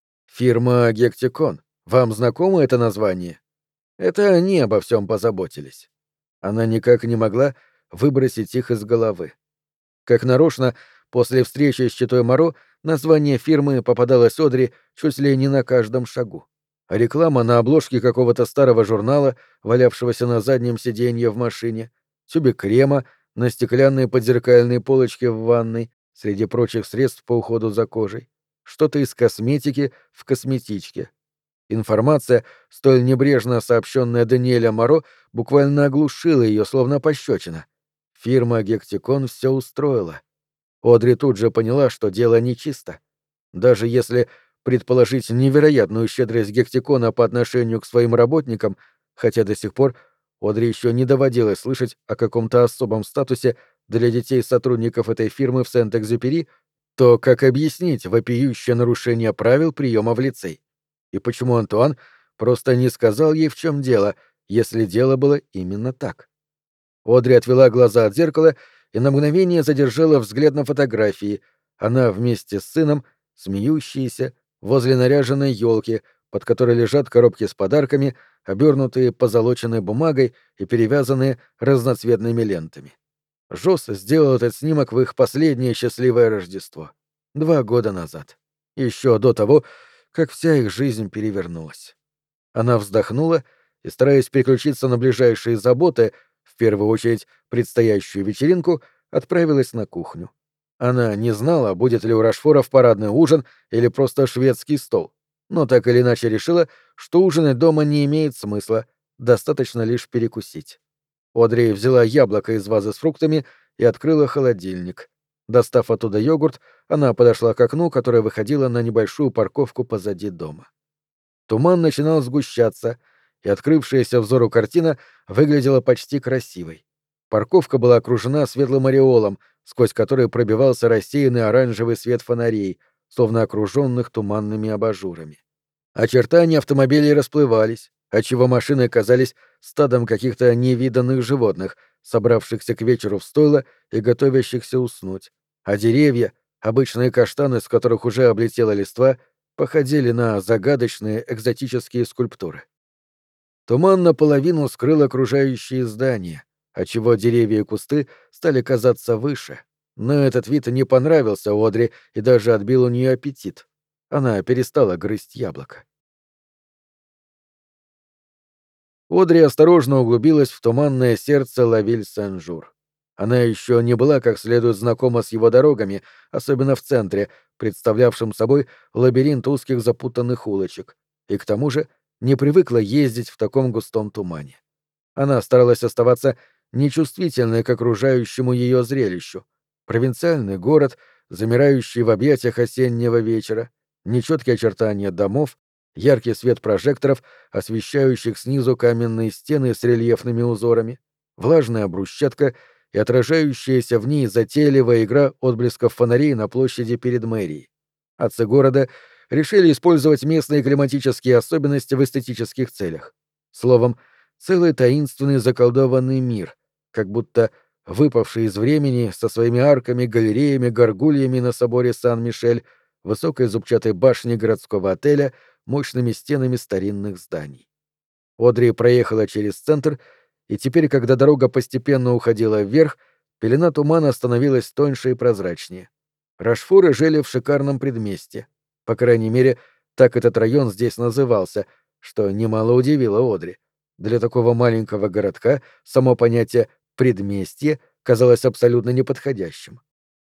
«Фирма Гектикон. Вам знакомо это название?» Это они обо всем позаботились. Она никак не могла выбросить их из головы. Как нарочно, после встречи с читой Моро название фирмы попадалось Одри чуть ли не на каждом шагу. Реклама на обложке какого-то старого журнала, валявшегося на заднем сиденье в машине, тюбик крема на стеклянной подзеркальной полочке в ванной, среди прочих средств по уходу за кожей, что-то из косметики в косметичке. Информация, столь небрежно сообщенная Даниэлем Моро, буквально оглушила ее, словно пощечина. Фирма Гектикон все устроила. Одри тут же поняла, что дело нечисто. Даже если предположить невероятную щедрость Гектикона по отношению к своим работникам, хотя до сих пор Одри еще не доводилось слышать о каком-то особом статусе для детей сотрудников этой фирмы в Сент-Экзюпери, то как объяснить вопиющее нарушение правил приема в лицей? И почему Антуан просто не сказал ей, в чем дело, если дело было именно так? Одри отвела глаза от зеркала и на мгновение задержала взгляд на фотографии. Она вместе с сыном, смеющиеся, возле наряженной елки, под которой лежат коробки с подарками, обернутые позолоченной бумагой и перевязанные разноцветными лентами. Жос сделал этот снимок в их последнее счастливое Рождество. Два года назад. Еще до того, как вся их жизнь перевернулась. Она вздохнула и, стараясь переключиться на ближайшие заботы, в первую очередь предстоящую вечеринку, отправилась на кухню. Она не знала, будет ли у Рашфоров парадный ужин или просто шведский стол, но так или иначе решила, что ужинать дома не имеет смысла, достаточно лишь перекусить. Одри взяла яблоко из вазы с фруктами и открыла холодильник. Достав оттуда йогурт, она подошла к окну, которое выходило на небольшую парковку позади дома. Туман начинал сгущаться, и открывшаяся взору картина выглядела почти красивой. Парковка была окружена светлым ореолом, сквозь который пробивался рассеянный оранжевый свет фонарей, словно окруженных туманными абажурами. Очертания автомобилей расплывались, отчего машины казались стадом каких-то невиданных животных, собравшихся к вечеру в стойло и готовящихся уснуть, а деревья, обычные каштаны, с которых уже облетела листва, походили на загадочные экзотические скульптуры. Туман наполовину скрыл окружающие здания, отчего деревья и кусты стали казаться выше, но этот вид не понравился Одри и даже отбил у нее аппетит. Она перестала грызть яблоко. Одри осторожно углубилась в туманное сердце Лавиль-Сен-Жур. Она еще не была как следует знакома с его дорогами, особенно в центре, представлявшим собой лабиринт узких запутанных улочек, и к тому же не привыкла ездить в таком густом тумане. Она старалась оставаться нечувствительной к окружающему ее зрелищу. Провинциальный город, замирающий в объятиях осеннего вечера, нечеткие очертания домов, яркий свет прожекторов, освещающих снизу каменные стены с рельефными узорами, влажная брусчатка и отражающаяся в ней затейливая игра отблесков фонарей на площади перед мэрией. Отцы города решили использовать местные климатические особенности в эстетических целях. Словом, целый таинственный заколдованный мир, как будто выпавший из времени со своими арками, галереями, горгульями на соборе Сан-Мишель, высокой зубчатой башней городского отеля, мощными стенами старинных зданий. Одри проехала через центр, и теперь, когда дорога постепенно уходила вверх, пелена тумана становилась тоньше и прозрачнее. Рашфоры жили в шикарном предместье. По крайней мере, так этот район здесь назывался, что немало удивило Одри. Для такого маленького городка само понятие «предместье» казалось абсолютно неподходящим.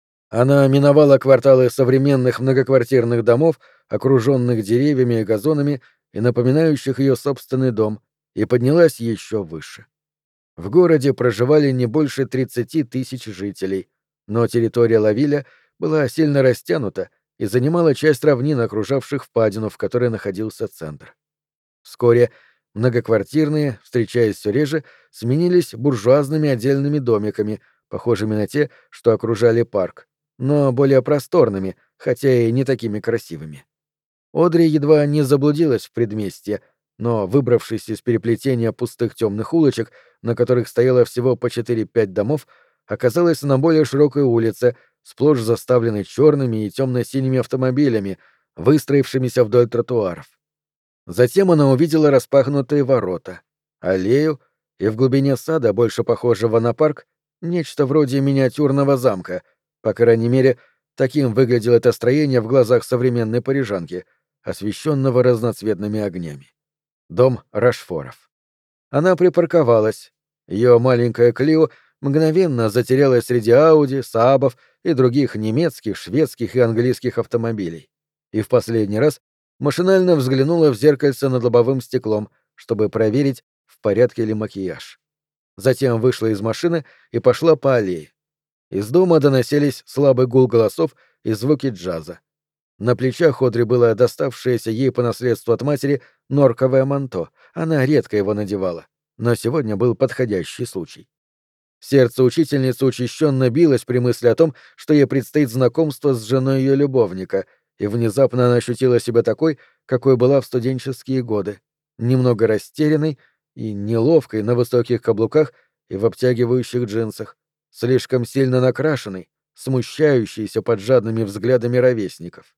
Она миновала кварталы современных многоквартирных домов, окруженных деревьями и газонами и напоминающих ее собственный дом, и поднялась еще выше. В городе проживали не больше тридцати тысяч жителей, но территория Лавиля была сильно растянута и занимала часть равнин, окружавших впадину, в которой находился центр. Вскоре многоквартирные, встречаясь все реже, сменились буржуазными отдельными домиками, похожими на те, что окружали парк, но более просторными, хотя и не такими красивыми. Одри едва не заблудилась в предместье, но, выбравшись из переплетения пустых темных улочек, на которых стояло всего по четыре-пять домов, оказалась на более широкой улице, сплошь заставленной черными и темно-синими автомобилями, выстроившимися вдоль тротуаров. Затем она увидела распахнутые ворота, аллею и в глубине сада, больше похожего на парк, нечто вроде миниатюрного замка, по крайней мере, таким выглядело это строение в глазах современной парижанки, освещенного разноцветными огнями. Дом Рашфоров. Она припарковалась. Ее маленькая Клио мгновенно затерялась среди Ауди, Саабов и других немецких, шведских и английских автомобилей. И в последний раз машинально взглянула в зеркальце над лобовым стеклом, чтобы проверить, в порядке ли макияж. Затем вышла из машины и пошла по аллее. Из дома доносились слабый гул голосов и звуки джаза. На плечах Одри было доставшееся ей по наследству от матери норковое манто. Она редко его надевала, но сегодня был подходящий случай. Сердце учительницы учащенно билось при мысли о том, что ей предстоит знакомство с женой ее любовника, и внезапно она ощутила себя такой, какой была в студенческие годы, немного растерянной и неловкой на высоких каблуках и в обтягивающих джинсах, слишком сильно накрашенной, смущающейся под жадными взглядами ровесников.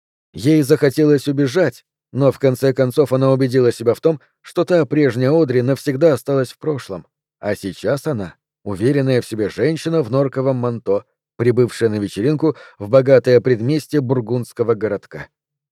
Ей захотелось убежать, но в конце концов она убедила себя в том, что та прежняя Одри навсегда осталась в прошлом, а сейчас она — уверенная в себе женщина в норковом манто, прибывшая на вечеринку в богатое предместье бургундского городка.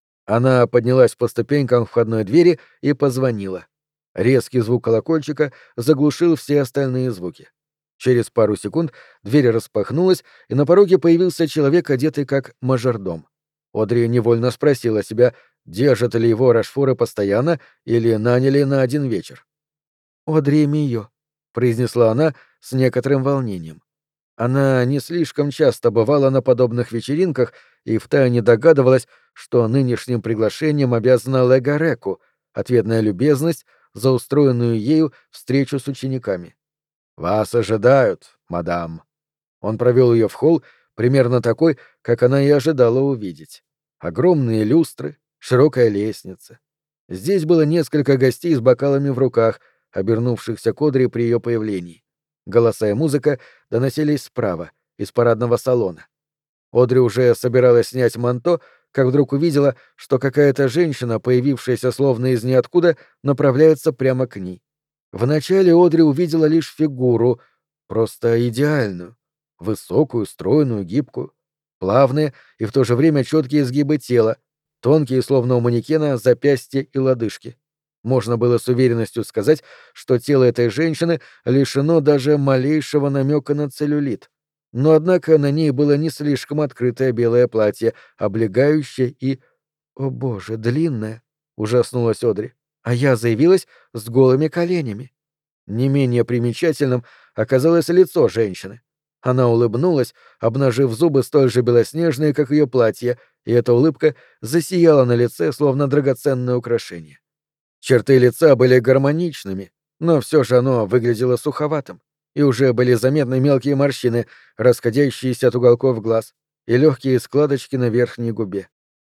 Она поднялась по ступенькам входной двери и позвонила. Резкий звук колокольчика заглушил все остальные звуки. Через пару секунд дверь распахнулась, и на пороге появился человек, одетый как мажордом. Одри невольно спросила себя, держат ли его Рашфоры постоянно или наняли на один вечер. «Одри Мио», — произнесла она с некоторым волнением. Она не слишком часто бывала на подобных вечеринках и втайне догадывалась, что нынешним приглашением обязана Легареку, ответная любезность за устроенную ею встречу с учениками. «Вас ожидают, мадам». Он провел ее в холл, примерно такой, как она и ожидала увидеть. Огромные люстры, широкая лестница. Здесь было несколько гостей с бокалами в руках, обернувшихся к Одри при ее появлении. Голоса и музыка доносились справа, из парадного салона. Одри уже собиралась снять манто, как вдруг увидела, что какая-то женщина, появившаяся словно из ниоткуда, направляется прямо к ней. Вначале Одри увидела лишь фигуру, просто идеальную, высокую, стройную, гибкую, плавные и в то же время четкие изгибы тела, тонкие, словно у манекена, запястья и лодыжки. Можно было с уверенностью сказать, что тело этой женщины лишено даже малейшего намека на целлюлит. Но однако на ней было не слишком открытое белое платье, облегающее и... «О боже, длинное!» — ужаснулась Одри. «А я заявилась с голыми коленями». Не менее примечательным оказалось лицо женщины. Она улыбнулась, обнажив зубы столь же белоснежные, как ее платье, и эта улыбка засияла на лице, словно драгоценное украшение. Черты лица были гармоничными, но все же оно выглядело суховатым, и уже были заметны мелкие морщины, расходящиеся от уголков глаз, и легкие складочки на верхней губе.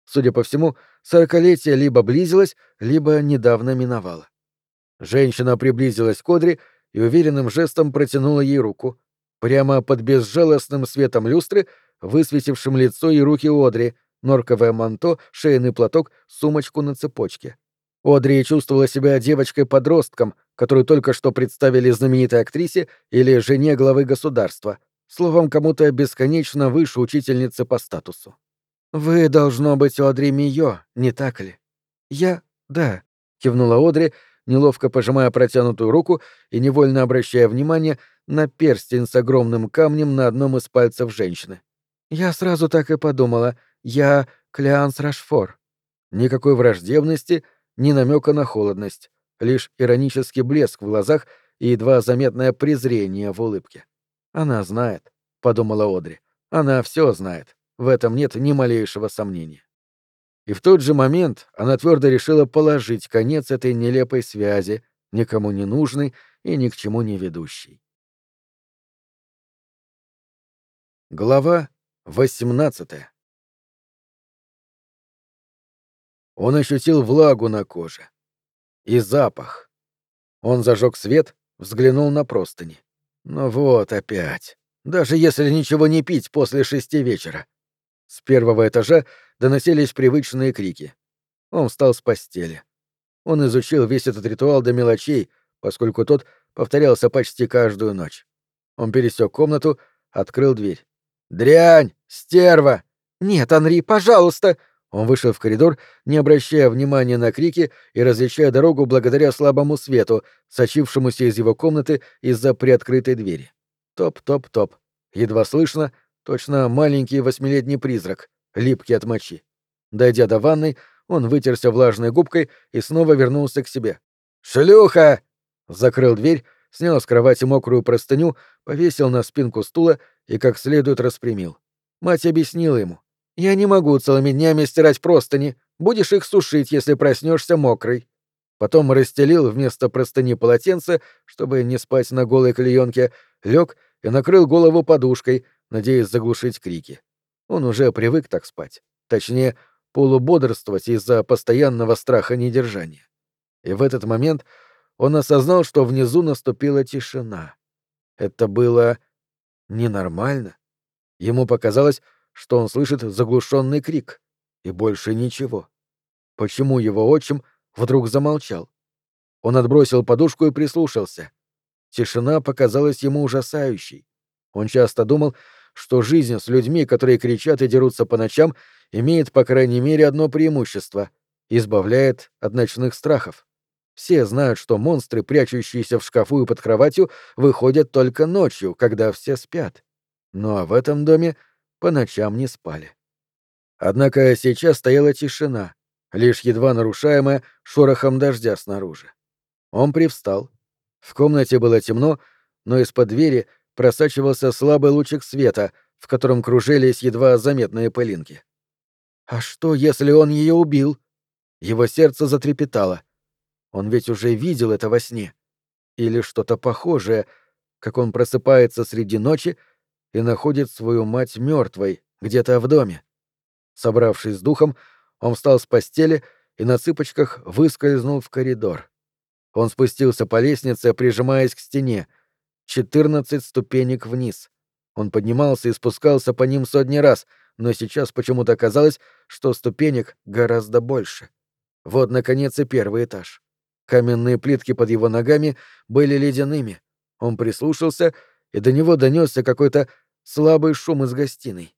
Судя по всему, сорокалетие либо близилось, либо недавно миновало. Женщина приблизилась к Одри и уверенным жестом протянула ей руку. Прямо под безжалостным светом люстры, высветившим лицо и руки Одри, норковое манто, шейный платок, сумочку на цепочке. Одри чувствовала себя девочкой-подростком, которую только что представили знаменитой актрисе или жене главы государства, словом, кому-то бесконечно выше учительницы по статусу. «Вы, должно быть, Одри Мийо, не так ли?» «Я... да», — кивнула Одри, неловко пожимая протянутую руку и невольно обращая внимание на перстень с огромным камнем на одном из пальцев женщины. «Я сразу так и подумала. Я Клеанс Рашфор». Никакой враждебности, ни намека на холодность, лишь иронический блеск в глазах и едва заметное презрение в улыбке. «Она знает», — подумала Одри. «Она все знает. В этом нет ни малейшего сомнения». И в тот же момент она твердо решила положить конец этой нелепой связи, никому не нужной и ни к чему не ведущей. Глава восемнадцатая. Он ощутил влагу на коже. И запах. Он зажег свет, взглянул на простыни. Ну вот опять. Даже если ничего не пить после шести вечера. С первого этажа доносились привычные крики. Он встал с постели. Он изучил весь этот ритуал до мелочей, поскольку тот повторялся почти каждую ночь. Он пересек комнату, открыл дверь. «Дрянь! Стерва!» «Нет, Анри, пожалуйста!» Он вышел в коридор, не обращая внимания на крики и различая дорогу благодаря слабому свету, сочившемуся из его комнаты из-за приоткрытой двери. Топ-топ-топ. Едва слышно, точно маленький восьмилетний призрак, липкий от мочи. Дойдя до ванной, он вытерся влажной губкой и снова вернулся к себе. «Шлюха!» Закрыл дверь, снял с кровати мокрую простыню, повесил на спинку стула и как следует распрямил. Мать объяснила ему. «Я не могу целыми днями стирать простыни. Будешь их сушить, если проснешься мокрой». Потом расстелил вместо простыни полотенце, чтобы не спать на голой клеенке, лег и накрыл голову подушкой, надеясь заглушить крики. Он уже привык так спать. Точнее, полубодрствовать из-за постоянного страха недержания. И в этот момент он осознал, что внизу наступила тишина. Это было ненормально. Ему показалось, что он слышит заглушенный крик, и больше ничего. Почему его отчим вдруг замолчал? Он отбросил подушку и прислушался. Тишина показалась ему ужасающей. Он часто думал, что жизнь с людьми, которые кричат и дерутся по ночам, имеет, по крайней мере, одно преимущество — избавляет от ночных страхов. Все знают, что монстры, прячущиеся в шкафу и под кроватью, выходят только ночью, когда все спят. Ну а в этом доме по ночам не спали. Однако сейчас стояла тишина, лишь едва нарушаемая шорохом дождя снаружи. Он привстал. В комнате было темно, но из-под двери просачивался слабый лучик света, в котором кружились едва заметные пылинки. А что, если он ее убил? Его сердце затрепетало. Он ведь уже видел это во сне. Или что-то похожее, как он просыпается среди ночи и находит свою мать мертвой где-то в доме. Собравшись с духом, он встал с постели и на цыпочках выскользнул в коридор. Он спустился по лестнице, прижимаясь к стене. Четырнадцать ступенек вниз. Он поднимался и спускался по ним сотни раз, но сейчас почему-то казалось, что ступенек гораздо больше. Вот, наконец, и первый этаж. Каменные плитки под его ногами были ледяными. Он прислушался, и до него донесся какой-то слабый шум из гостиной.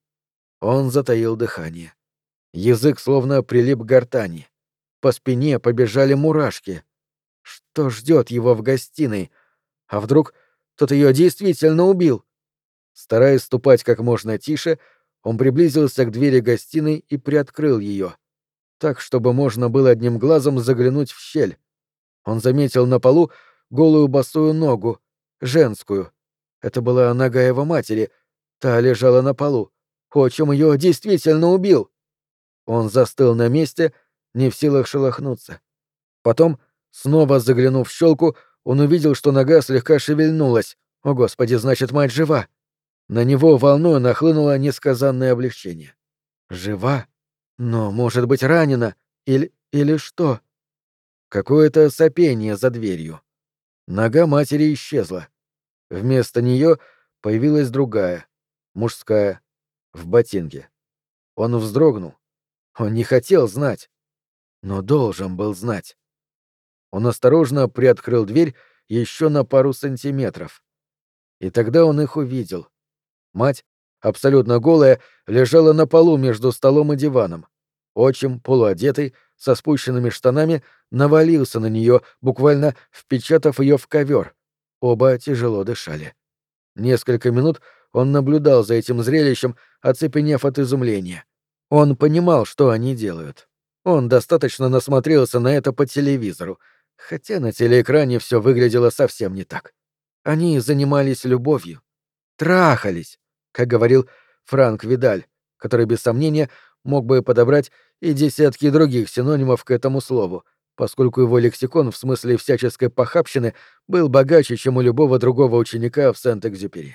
Он затаил дыхание. Язык словно прилип к гортани. По спине побежали мурашки. Что ждет его в гостиной? А вдруг кто-то ее действительно убил? Стараясь ступать как можно тише, он приблизился к двери гостиной и приоткрыл ее, так, чтобы можно было одним глазом заглянуть в щель. Он заметил на полу голую босую ногу, женскую. Это была нога его матери. Та лежала на полу. Отчим ее действительно убил. Он застыл на месте, не в силах шелохнуться. Потом, снова заглянув в щелку, он увидел, что нога слегка шевельнулась. О, Господи, значит, мать жива. На него волной нахлынуло несказанное облегчение. Жива? Но, может быть, ранена? Или... или что? Какое-то сопение за дверью. Нога матери исчезла. Вместо нее появилась другая, мужская, в ботинке. Он вздрогнул. Он не хотел знать, но должен был знать. Он осторожно приоткрыл дверь еще на пару сантиметров. И тогда он их увидел. Мать, абсолютно голая, лежала на полу между столом и диваном. Отчим, полуодетый, со спущенными штанами, навалился на нее, буквально впечатав ее в ковер. Оба тяжело дышали. Несколько минут он наблюдал за этим зрелищем, оцепенев от изумления. Он понимал, что они делают. Он достаточно насмотрелся на это по телевизору, хотя на телеэкране все выглядело совсем не так. Они занимались любовью. Трахались, как говорил Франк Видаль, который без сомнения мог бы подобрать и десятки других синонимов к этому слову, поскольку его лексикон в смысле всяческой похабщины был богаче, чем у любого другого ученика в Сент-Экзюпери.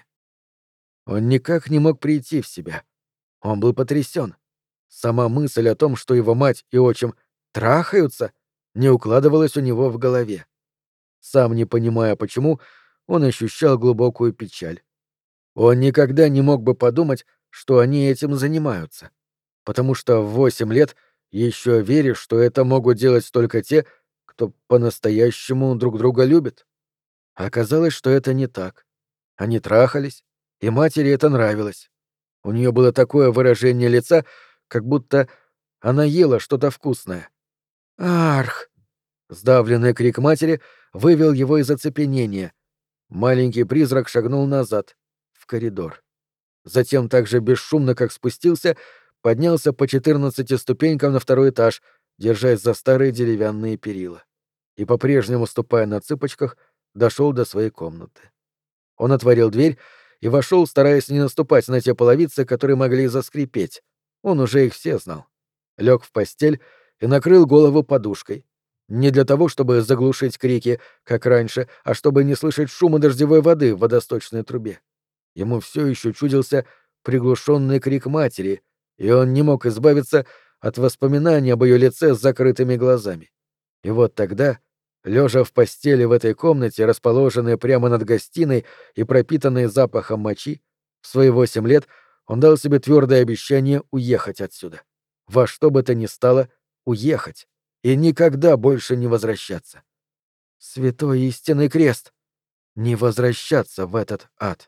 Он никак не мог прийти в себя. Он был потрясен. Сама мысль о том, что его мать и отчим трахаются, не укладывалась у него в голове. Сам не понимая почему, он ощущал глубокую печаль. Он никогда не мог бы подумать, что они этим занимаются, потому что в восемь лет еще веришь, что это могут делать только те, кто по-настоящему друг друга любит. Оказалось, что это не так. Они трахались, и матери это нравилось. У нее было такое выражение лица, как будто она ела что-то вкусное. «Арх!» Сдавленный крик матери вывел его из оцепенения. Маленький призрак шагнул назад, в коридор. Затем так же бесшумно, как спустился, поднялся по четырнадцати ступенькам на второй этаж, держась за старые деревянные перила. И, по-прежнему ступая на цыпочках, дошел до своей комнаты. Он отворил дверь и вошел, стараясь не наступать на те половицы, которые могли заскрипеть. Он уже их все знал. Лег в постель и накрыл голову подушкой. Не для того, чтобы заглушить крики, как раньше, а чтобы не слышать шума дождевой воды в водосточной трубе. Ему все еще чудился приглушенный крик матери, и он не мог избавиться от воспоминаний об ее лице с закрытыми глазами. И вот тогда, лежа в постели в этой комнате, расположенной прямо над гостиной и пропитанной запахом мочи, в свои восемь лет он дал себе твердое обещание уехать отсюда. Во что бы то ни стало, уехать и никогда больше не возвращаться. Святой истинный крест! Не возвращаться в этот ад.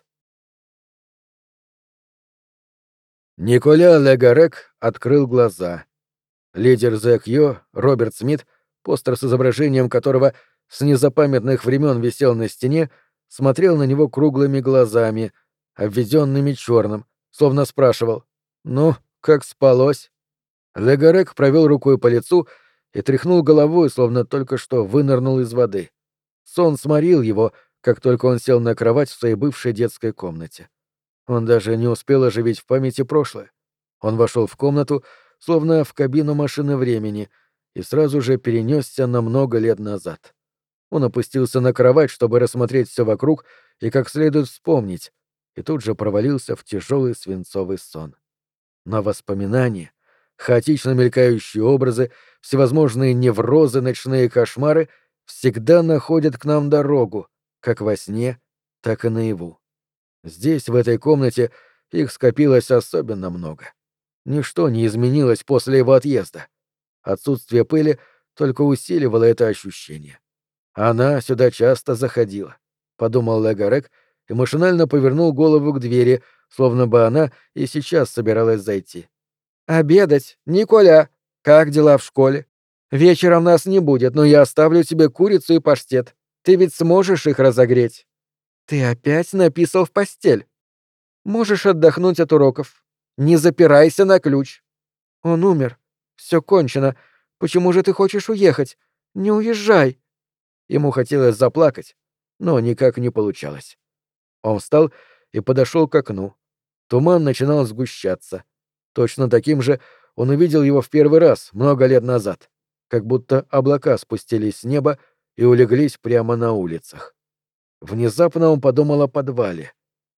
Николя Легарек открыл глаза. Лидер ЗК Роберт Смит, постер с изображением которого с незапамятных времен висел на стене, смотрел на него круглыми глазами, обведенными черным, словно спрашивал: «Ну, как спалось?» Легарек провел рукой по лицу и тряхнул головой, словно только что вынырнул из воды. Сон сморил его, как только он сел на кровать в своей бывшей детской комнате. Он даже не успел оживить в памяти прошлое. Он вошел в комнату, словно в кабину машины времени, и сразу же перенесся на много лет назад. Он опустился на кровать, чтобы рассмотреть все вокруг и как следует вспомнить, и тут же провалился в тяжелый свинцовый сон. Но воспоминания, хаотично мелькающие образы, всевозможные неврозы, ночные кошмары всегда находят к нам дорогу, как во сне, так и наяву. Здесь, в этой комнате, их скопилось особенно много. Ничто не изменилось после его отъезда. Отсутствие пыли только усиливало это ощущение. Она сюда часто заходила, — подумал Легарек и машинально повернул голову к двери, словно бы она и сейчас собиралась зайти. «Обедать, Николя! Как дела в школе? Вечером нас не будет, но я оставлю тебе курицу и паштет. Ты ведь сможешь их разогреть?» «Ты опять написал в постель. Можешь отдохнуть от уроков. Не запирайся на ключ. Он умер. Все кончено. Почему же ты хочешь уехать? Не уезжай!» Ему хотелось заплакать, но никак не получалось. Он встал и подошел к окну. Туман начинал сгущаться. Точно таким же он увидел его в первый раз, много лет назад, как будто облака спустились с неба и улеглись прямо на улицах. Внезапно он подумал о подвале.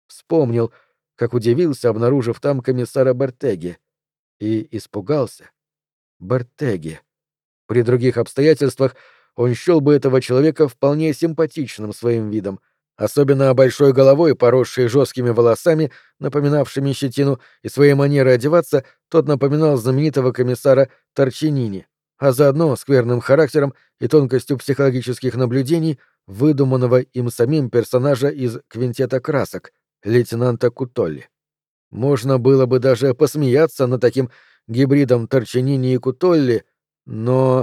Вспомнил, как удивился, обнаружив там комиссара Бертеги, и испугался, Бертеги. При других обстоятельствах он счел бы этого человека вполне симпатичным своим видом, особенно большой головой, поросшей жесткими волосами, напоминавшими щетину, и своей манерой одеваться тот напоминал знаменитого комиссара Торчинини, а заодно скверным характером и тонкостью психологических наблюдений выдуманного им самим персонажа из «Квинтета красок» лейтенанта Кутолли. Можно было бы даже посмеяться над таким гибридом Торчинини и Кутолли, но...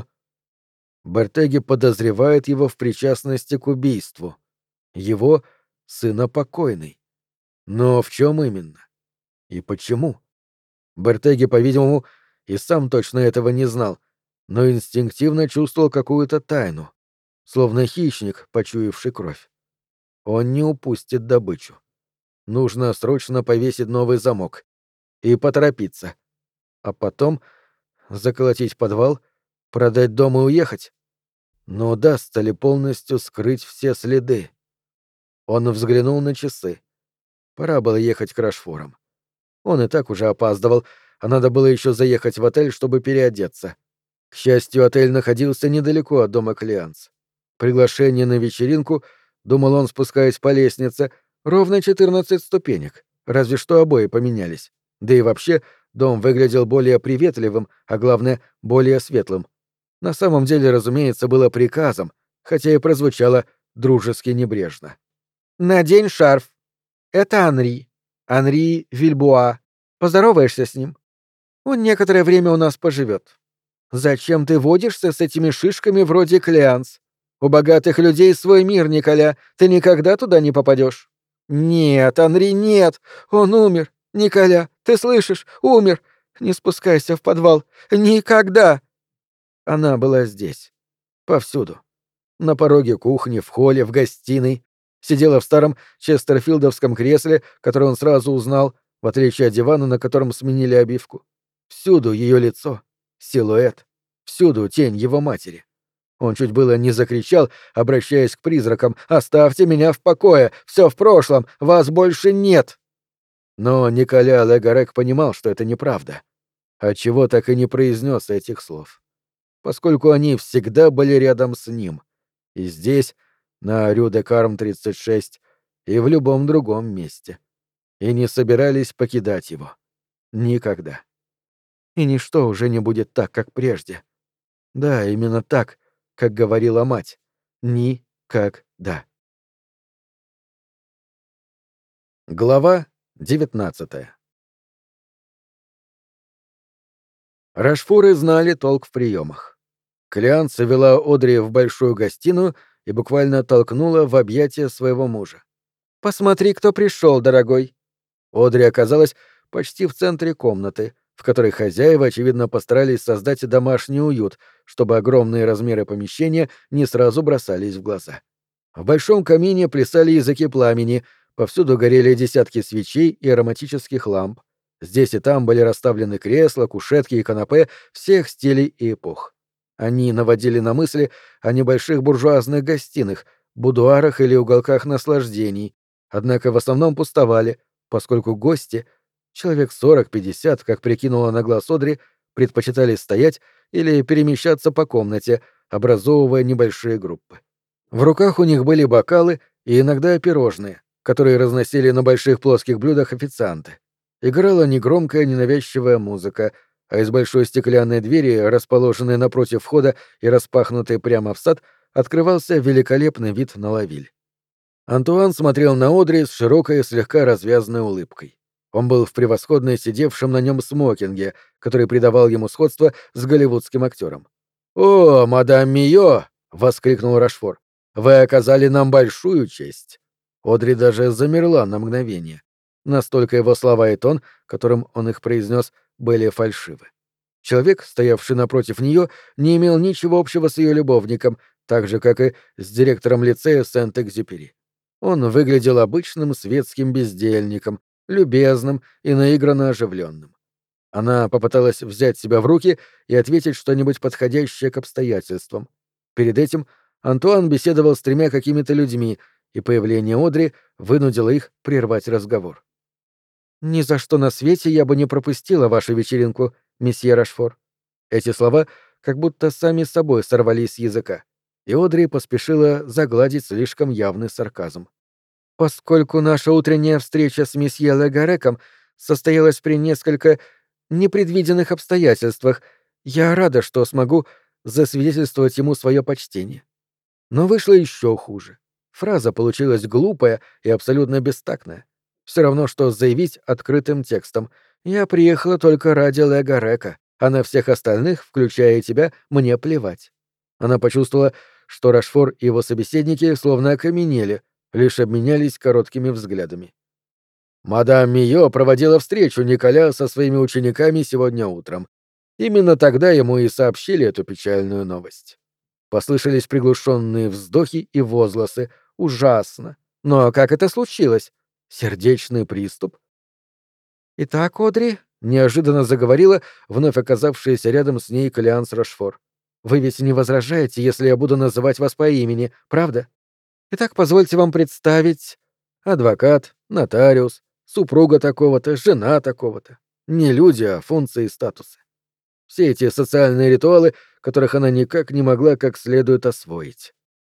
Бертеги подозревает его в причастности к убийству. Его сына покойный. Но в чем именно? И почему? Бертеги, по-видимому, и сам точно этого не знал, но инстинктивно чувствовал какую-то тайну, словно хищник, почуявший кровь. Он не упустит добычу. Нужно срочно повесить новый замок и поторопиться. А потом заколотить подвал, продать дом и уехать. Но удастся ли полностью скрыть все следы? Он взглянул на часы. Пора было ехать к Рашфорам. Он и так уже опаздывал, а надо было еще заехать в отель, чтобы переодеться. К счастью, отель находился недалеко от дома Клианс. Приглашение на вечеринку, думал он, спускаясь по лестнице, ровно четырнадцать ступенек, разве что обои поменялись. Да и вообще, дом выглядел более приветливым, а главное, более светлым. На самом деле, разумеется, было приказом, хотя и прозвучало дружески небрежно. «Надень шарф. Это Анри. Анри Вильбуа. Поздороваешься с ним? Он некоторое время у нас поживет. Зачем ты водишься с этими шишками вроде Клеанс? У богатых людей свой мир, Николя. Ты никогда туда не попадешь. Нет, Анри, нет. Он умер. Николя, ты слышишь? Умер. Не спускайся в подвал. Никогда!» Она была здесь. Повсюду. На пороге кухни, в холле, в гостиной. Сидела в старом честерфилдовском кресле, которое он сразу узнал, в отличие от дивана, на котором сменили обивку. Всюду ее лицо, силуэт, всюду тень его матери. Он чуть было не закричал, обращаясь к призракам: «Оставьте меня в покое! Все в прошлом! Вас больше нет!» Но Николя Легарек понимал, что это неправда. Отчего так и не произнес этих слов. Поскольку они всегда были рядом с ним. И здесь, на Рю-де-Карм тридцать шесть, и в любом другом месте. И не собирались покидать его. Никогда. И ничто уже не будет так, как прежде. Да, именно так, как говорила мать. Никогда. Глава девятнадцатая. Рашфоры знали толк в приемах. Клеанс вела Одри в большую гостиную и буквально толкнула в объятия своего мужа. «Посмотри, кто пришел, дорогой!» Одри оказалась почти в центре комнаты, в которой хозяева, очевидно, постарались создать домашний уют, чтобы огромные размеры помещения не сразу бросались в глаза. В большом камине плясали языки пламени, повсюду горели десятки свечей и ароматических ламп. Здесь и там были расставлены кресла, кушетки и канапе всех стилей и эпох. Они наводили на мысли о небольших буржуазных гостиных, будуарах или уголках наслаждений, однако в основном пустовали, поскольку гости, человек сорок-пятьдесят, как прикинула на глаз Одри, предпочитали стоять или перемещаться по комнате, образовывая небольшие группы. В руках у них были бокалы и иногда пирожные, которые разносили на больших плоских блюдах официанты. Играла негромкая, ненавязчивая музыка, а из большой стеклянной двери, расположенной напротив входа и распахнутой прямо в сад, открывался великолепный вид на Лавиль. Антуан смотрел на Одри с широкой, слегка развязанной улыбкой. Он был в превосходно сидевшем на нем смокинге, который придавал ему сходство с голливудским актером. «О, мадам Мио!» — воскликнул Рашфор. «Вы оказали нам большую честь». Одри даже замерла на мгновение. Настолько его слова и тон, которым он их произнес, были фальшивы. Человек, стоявший напротив нее, не имел ничего общего с ее любовником, так же, как и с директором лицея Сент-Экзюпери. Он выглядел обычным светским бездельником, любезным и наигранно оживленным. Она попыталась взять себя в руки и ответить что-нибудь подходящее к обстоятельствам. Перед этим Антуан беседовал с тремя какими-то людьми, и появление Одри вынудило их прервать разговор. «Ни за что на свете я бы не пропустила вашу вечеринку, месье Рашфор». Эти слова как будто сами собой сорвались с языка, и Одри поспешила загладить слишком явный сарказм. «Поскольку наша утренняя встреча с месье Легареком состоялась при несколько непредвиденных обстоятельствах, я рада, что смогу засвидетельствовать ему свое почтение. Но вышло еще хуже. Фраза получилась глупая и абсолютно бестактная. Все равно, что заявить открытым текстом: «Я приехала только ради Легарека, а на всех остальных, включая тебя, мне плевать». Она почувствовала, что Рашфор и его собеседники словно окаменели, лишь обменялись короткими взглядами. Мадам Мио проводила встречу Николя со своими учениками сегодня утром. Именно тогда ему и сообщили эту печальную новость. Послышались приглушенные вздохи и возгласы. Ужасно. Но как это случилось? Сердечный приступ? «Итак, Одри», — неожиданно заговорила вновь оказавшаяся рядом с ней Клеанс Рошфор. «Вы ведь не возражаете, если я буду называть вас по имени, правда? Итак, позвольте вам представить... Адвокат, нотариус, супруга такого-то, жена такого-то. Не люди, а функции и статусы. Все эти социальные ритуалы, которых она никак не могла как следует освоить.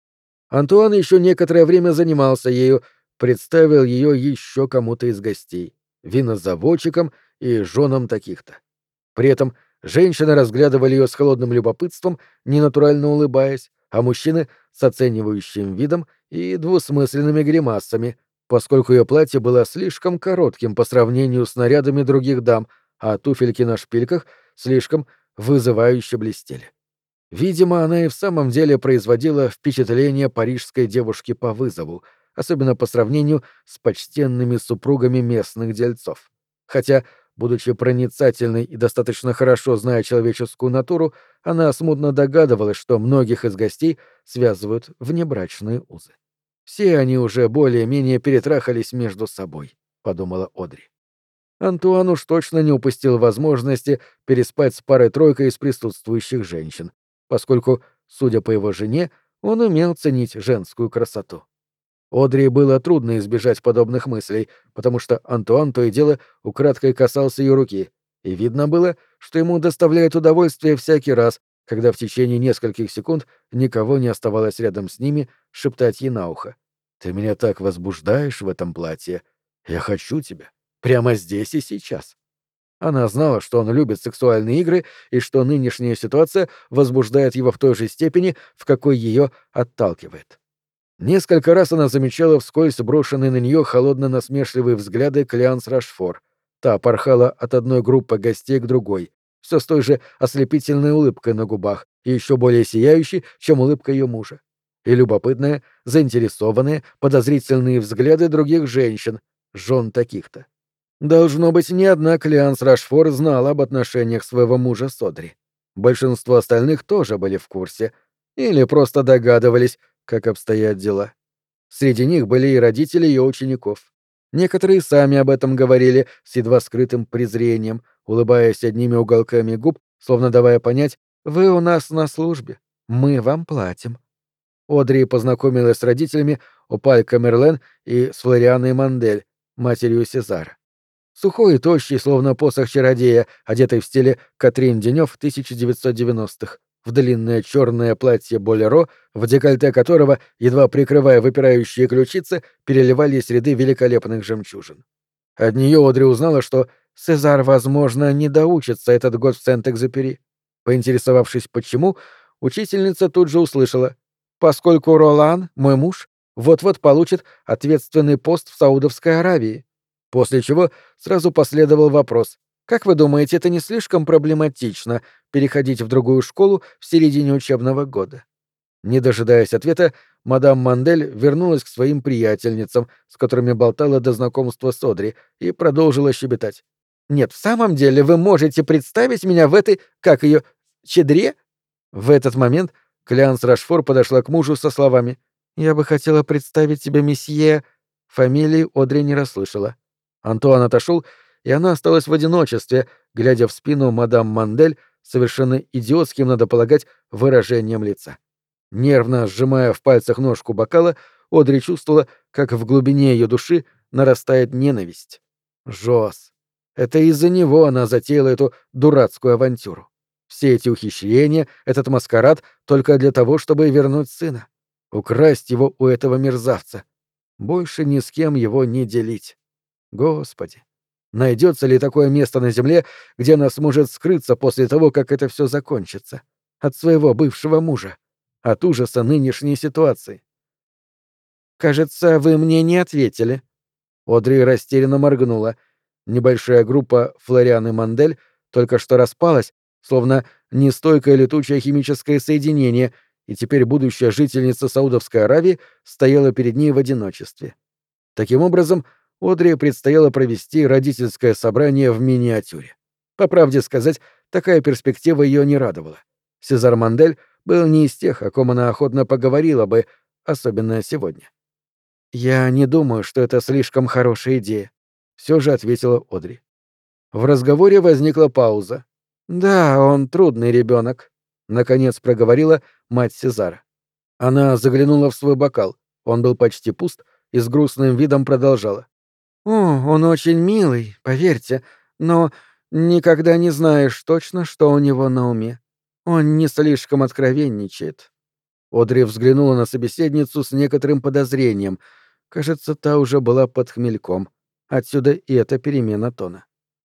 Антуан еще некоторое время занимался ею, представил ее еще кому-то из гостей, винозаводчикам и женам таких-то. При этом женщины разглядывали ее с холодным любопытством, ненатурально улыбаясь, а мужчины — с оценивающим видом и двусмысленными гримасами, поскольку ее платье было слишком коротким по сравнению с нарядами других дам, а туфельки на шпильках слишком вызывающе блестели. Видимо, она и в самом деле производила впечатление парижской девушки по вызову, особенно по сравнению с почтенными супругами местных дельцов. Хотя, будучи проницательной и достаточно хорошо зная человеческую натуру, она смутно догадывалась, что многих из гостей связывают внебрачные узы. «Все они уже более-менее перетрахались между собой», — подумала Одри. Антуан уж точно не упустил возможности переспать с парой-тройкой из присутствующих женщин, поскольку, судя по его жене, он умел ценить женскую красоту. Одри было трудно избежать подобных мыслей, потому что Антуан то и дело украдкой касался ее руки, и видно было, что ему доставляет удовольствие всякий раз, когда в течение нескольких секунд никого не оставалось рядом с ними шептать ей на ухо: «Ты меня так возбуждаешь в этом платье. Я хочу тебя. Прямо здесь и сейчас». Она знала, что он любит сексуальные игры и что нынешняя ситуация возбуждает его в той же степени, в какой ее отталкивает. Несколько раз она замечала вскользь брошенные на нее холодно-насмешливые взгляды Клеанс Рашфор. Та порхала от одной группы гостей к другой, все с той же ослепительной улыбкой на губах и еще более сияющей, чем улыбка ее мужа. И любопытные, заинтересованные, подозрительные взгляды других женщин, жен таких-то. Должно быть, ни одна Клеанс Рашфор знала об отношениях своего мужа с Одри. Большинство остальных тоже были в курсе. Или просто догадывались, как обстоят дела. Среди них были и родители ее учеников. Некоторые сами об этом говорили с едва скрытым презрением, улыбаясь одними уголками губ, словно давая понять: «Вы у нас на службе, мы вам платим». Одри познакомилась с родителями Опаль Камерлен и с Флорианой Мандель, матерью Сезара. Сухой и тощий, словно посох чародея, одетый в стиле Катрин Денёв тысяча девятьсот девяностых, в длинное черное платье болеро, в декольте которого, едва прикрывая выпирающие ключицы, переливались ряды великолепных жемчужин. От нее Одри узнала, что Сезар, возможно, не доучится этот год в Сент-Экзюпери. Поинтересовавшись, почему, учительница тут же услышала: «Поскольку Ролан, мой муж, вот-вот получит ответственный пост в Саудовской Аравии». После чего сразу последовал вопрос: «Как вы думаете, это не слишком проблематично — переходить в другую школу в середине учебного года?» Не дожидаясь ответа, мадам Мандель вернулась к своим приятельницам, с которыми болтала до знакомства с Одри, и продолжила щебетать. «Нет, в самом деле вы можете представить меня в этой, как ее, чедре?» В этот момент Клеанс Рашфор подошла к мужу со словами: «Я бы хотела представить тебе месье...» Фамилии Одри не расслышала. Антуан отошел, и она осталась в одиночестве, глядя в спину мадам Мандель совершенно идиотским, надо полагать, выражением лица. Нервно сжимая в пальцах ножку бокала, Одри чувствовала, как в глубине ее души нарастает ненависть. Жос. Это из-за него она затеяла эту дурацкую авантюру. Все эти ухищрения, этот маскарад только для того, чтобы вернуть сына. Украсть его у этого мерзавца. Больше ни с кем его не делить. Господи, найдется ли такое место на земле, где она сможет скрыться после того, как это все закончится? От своего бывшего мужа. От ужаса нынешней ситуации. «Кажется, вы мне не ответили». Одри растерянно моргнула. Небольшая группа Флориан и Мандель только что распалась, словно нестойкое летучее химическое соединение, и теперь будущая жительница Саудовской Аравии стояла перед ней в одиночестве. Таким образом, Одри предстояло провести родительское собрание в миниатюре. По правде сказать, такая перспектива ее не радовала. Сезар Мандель был не из тех, о ком она охотно поговорила бы, особенно сегодня. «Я не думаю, что это слишком хорошая идея», — все же ответила Одри. В разговоре возникла пауза. «Да, он трудный ребенок», — наконец проговорила мать Сезара. Она заглянула в свой бокал. Он был почти пуст и с грустным видом продолжала. «О, он очень милый, поверьте, но никогда не знаешь точно, что у него на уме. Он не слишком откровенничает». Одри взглянула на собеседницу с некоторым подозрением. Кажется, та уже была под хмельком. Отсюда и эта перемена тона.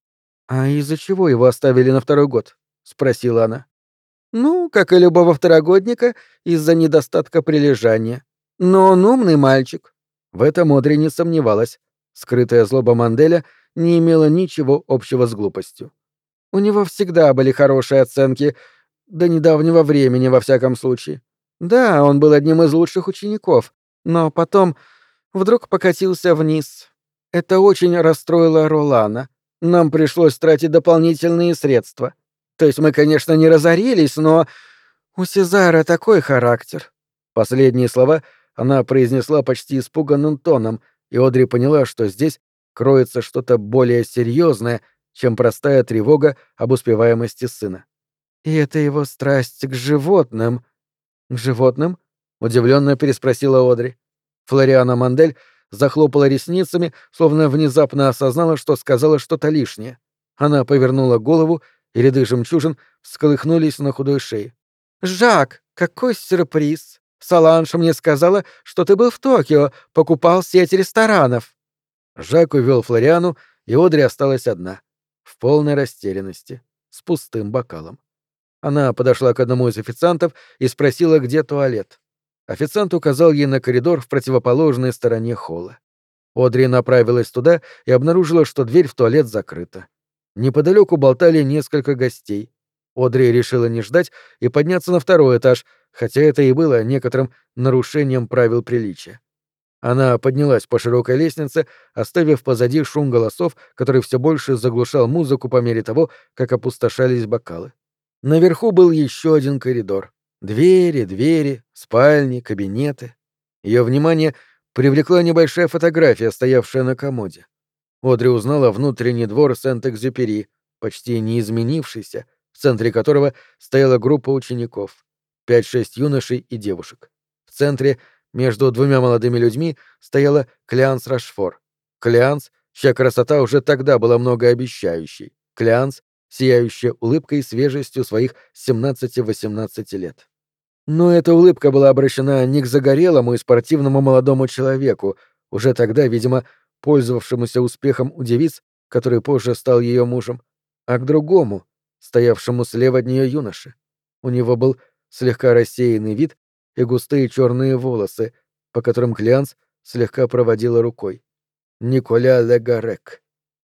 «А из-за чего его оставили на второй год?» — спросила она. «Ну, как и любого второгодника, из-за недостатка прилежания. Но он умный мальчик». В этом Одри не сомневалась. Скрытая злоба Манделя не имела ничего общего с глупостью. У него всегда были хорошие оценки, до недавнего времени, во всяком случае. Да, он был одним из лучших учеников, но потом вдруг покатился вниз. Это очень расстроило Ролана. Нам пришлось тратить дополнительные средства. То есть мы, конечно, не разорились, но у Сезара такой характер». Последние слова она произнесла почти испуганным тоном, и Одри поняла, что здесь кроется что-то более серьезное, чем простая тревога об успеваемости сына. «И это его страсть к животным». «К животным?» — удивленно переспросила Одри. Флориана Мандель захлопала ресницами, словно внезапно осознала, что сказала что-то лишнее. Она повернула голову, и ряды жемчужин всколыхнулись на худой шее. «Жак, какой сюрприз! Соланж мне сказала, что ты был в Токио, покупал сеть ресторанов». Жак увел Флориану, и Одри осталась одна, в полной растерянности, с пустым бокалом. Она подошла к одному из официантов и спросила, где туалет. Официант указал ей на коридор в противоположной стороне холла. Одри направилась туда и обнаружила, что дверь в туалет закрыта. Неподалеку болтали несколько гостей. Одри решила не ждать и подняться на второй этаж, хотя это и было некоторым нарушением правил приличия. Она поднялась по широкой лестнице, оставив позади шум голосов, который все больше заглушал музыку по мере того, как опустошались бокалы. Наверху был еще один коридор. Двери, двери, спальни, кабинеты. Ее внимание привлекла небольшая фотография, стоявшая на комоде. Одри узнала внутренний двор Сент-Экзюпери, почти не изменившийся, в центре которого стояла группа учеников. Пять-шесть юношей и девушек. В центре, между двумя молодыми людьми, стояла Клеанс Рашфор. Клеанс, чья красота уже тогда была многообещающей. Клеанс, сияющая улыбкой и свежестью своих семнадцати-восемнадцати лет. Но эта улыбка была обращена не к загорелому и спортивному молодому человеку, уже тогда, видимо, пользовавшемуся успехом у девиц, который позже стал ее мужем, а к другому, стоявшему слева от нее юноше. У него был слегка рассеянный вид и густые черные волосы, по которым Клеанс слегка проводила рукой. Николя Легарек.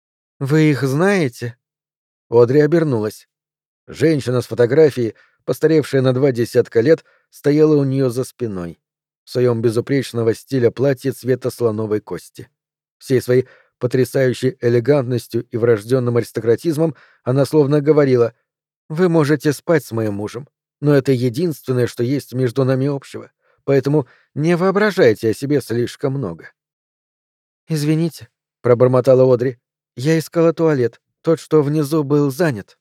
«Вы их знаете?» Одри обернулась. Женщина с фотографией, постаревшая на два десятка лет, стояла у нее за спиной, в своем безупречного стиля платье цвета слоновой кости. Всей своей потрясающей элегантностью и врожденным аристократизмом она словно говорила: «Вы можете спать с моим мужем, но это единственное, что есть между нами общего, поэтому не воображайте о себе слишком много». «Извините», — пробормотала Одри, — «я искала туалет, тот, что внизу, был занят».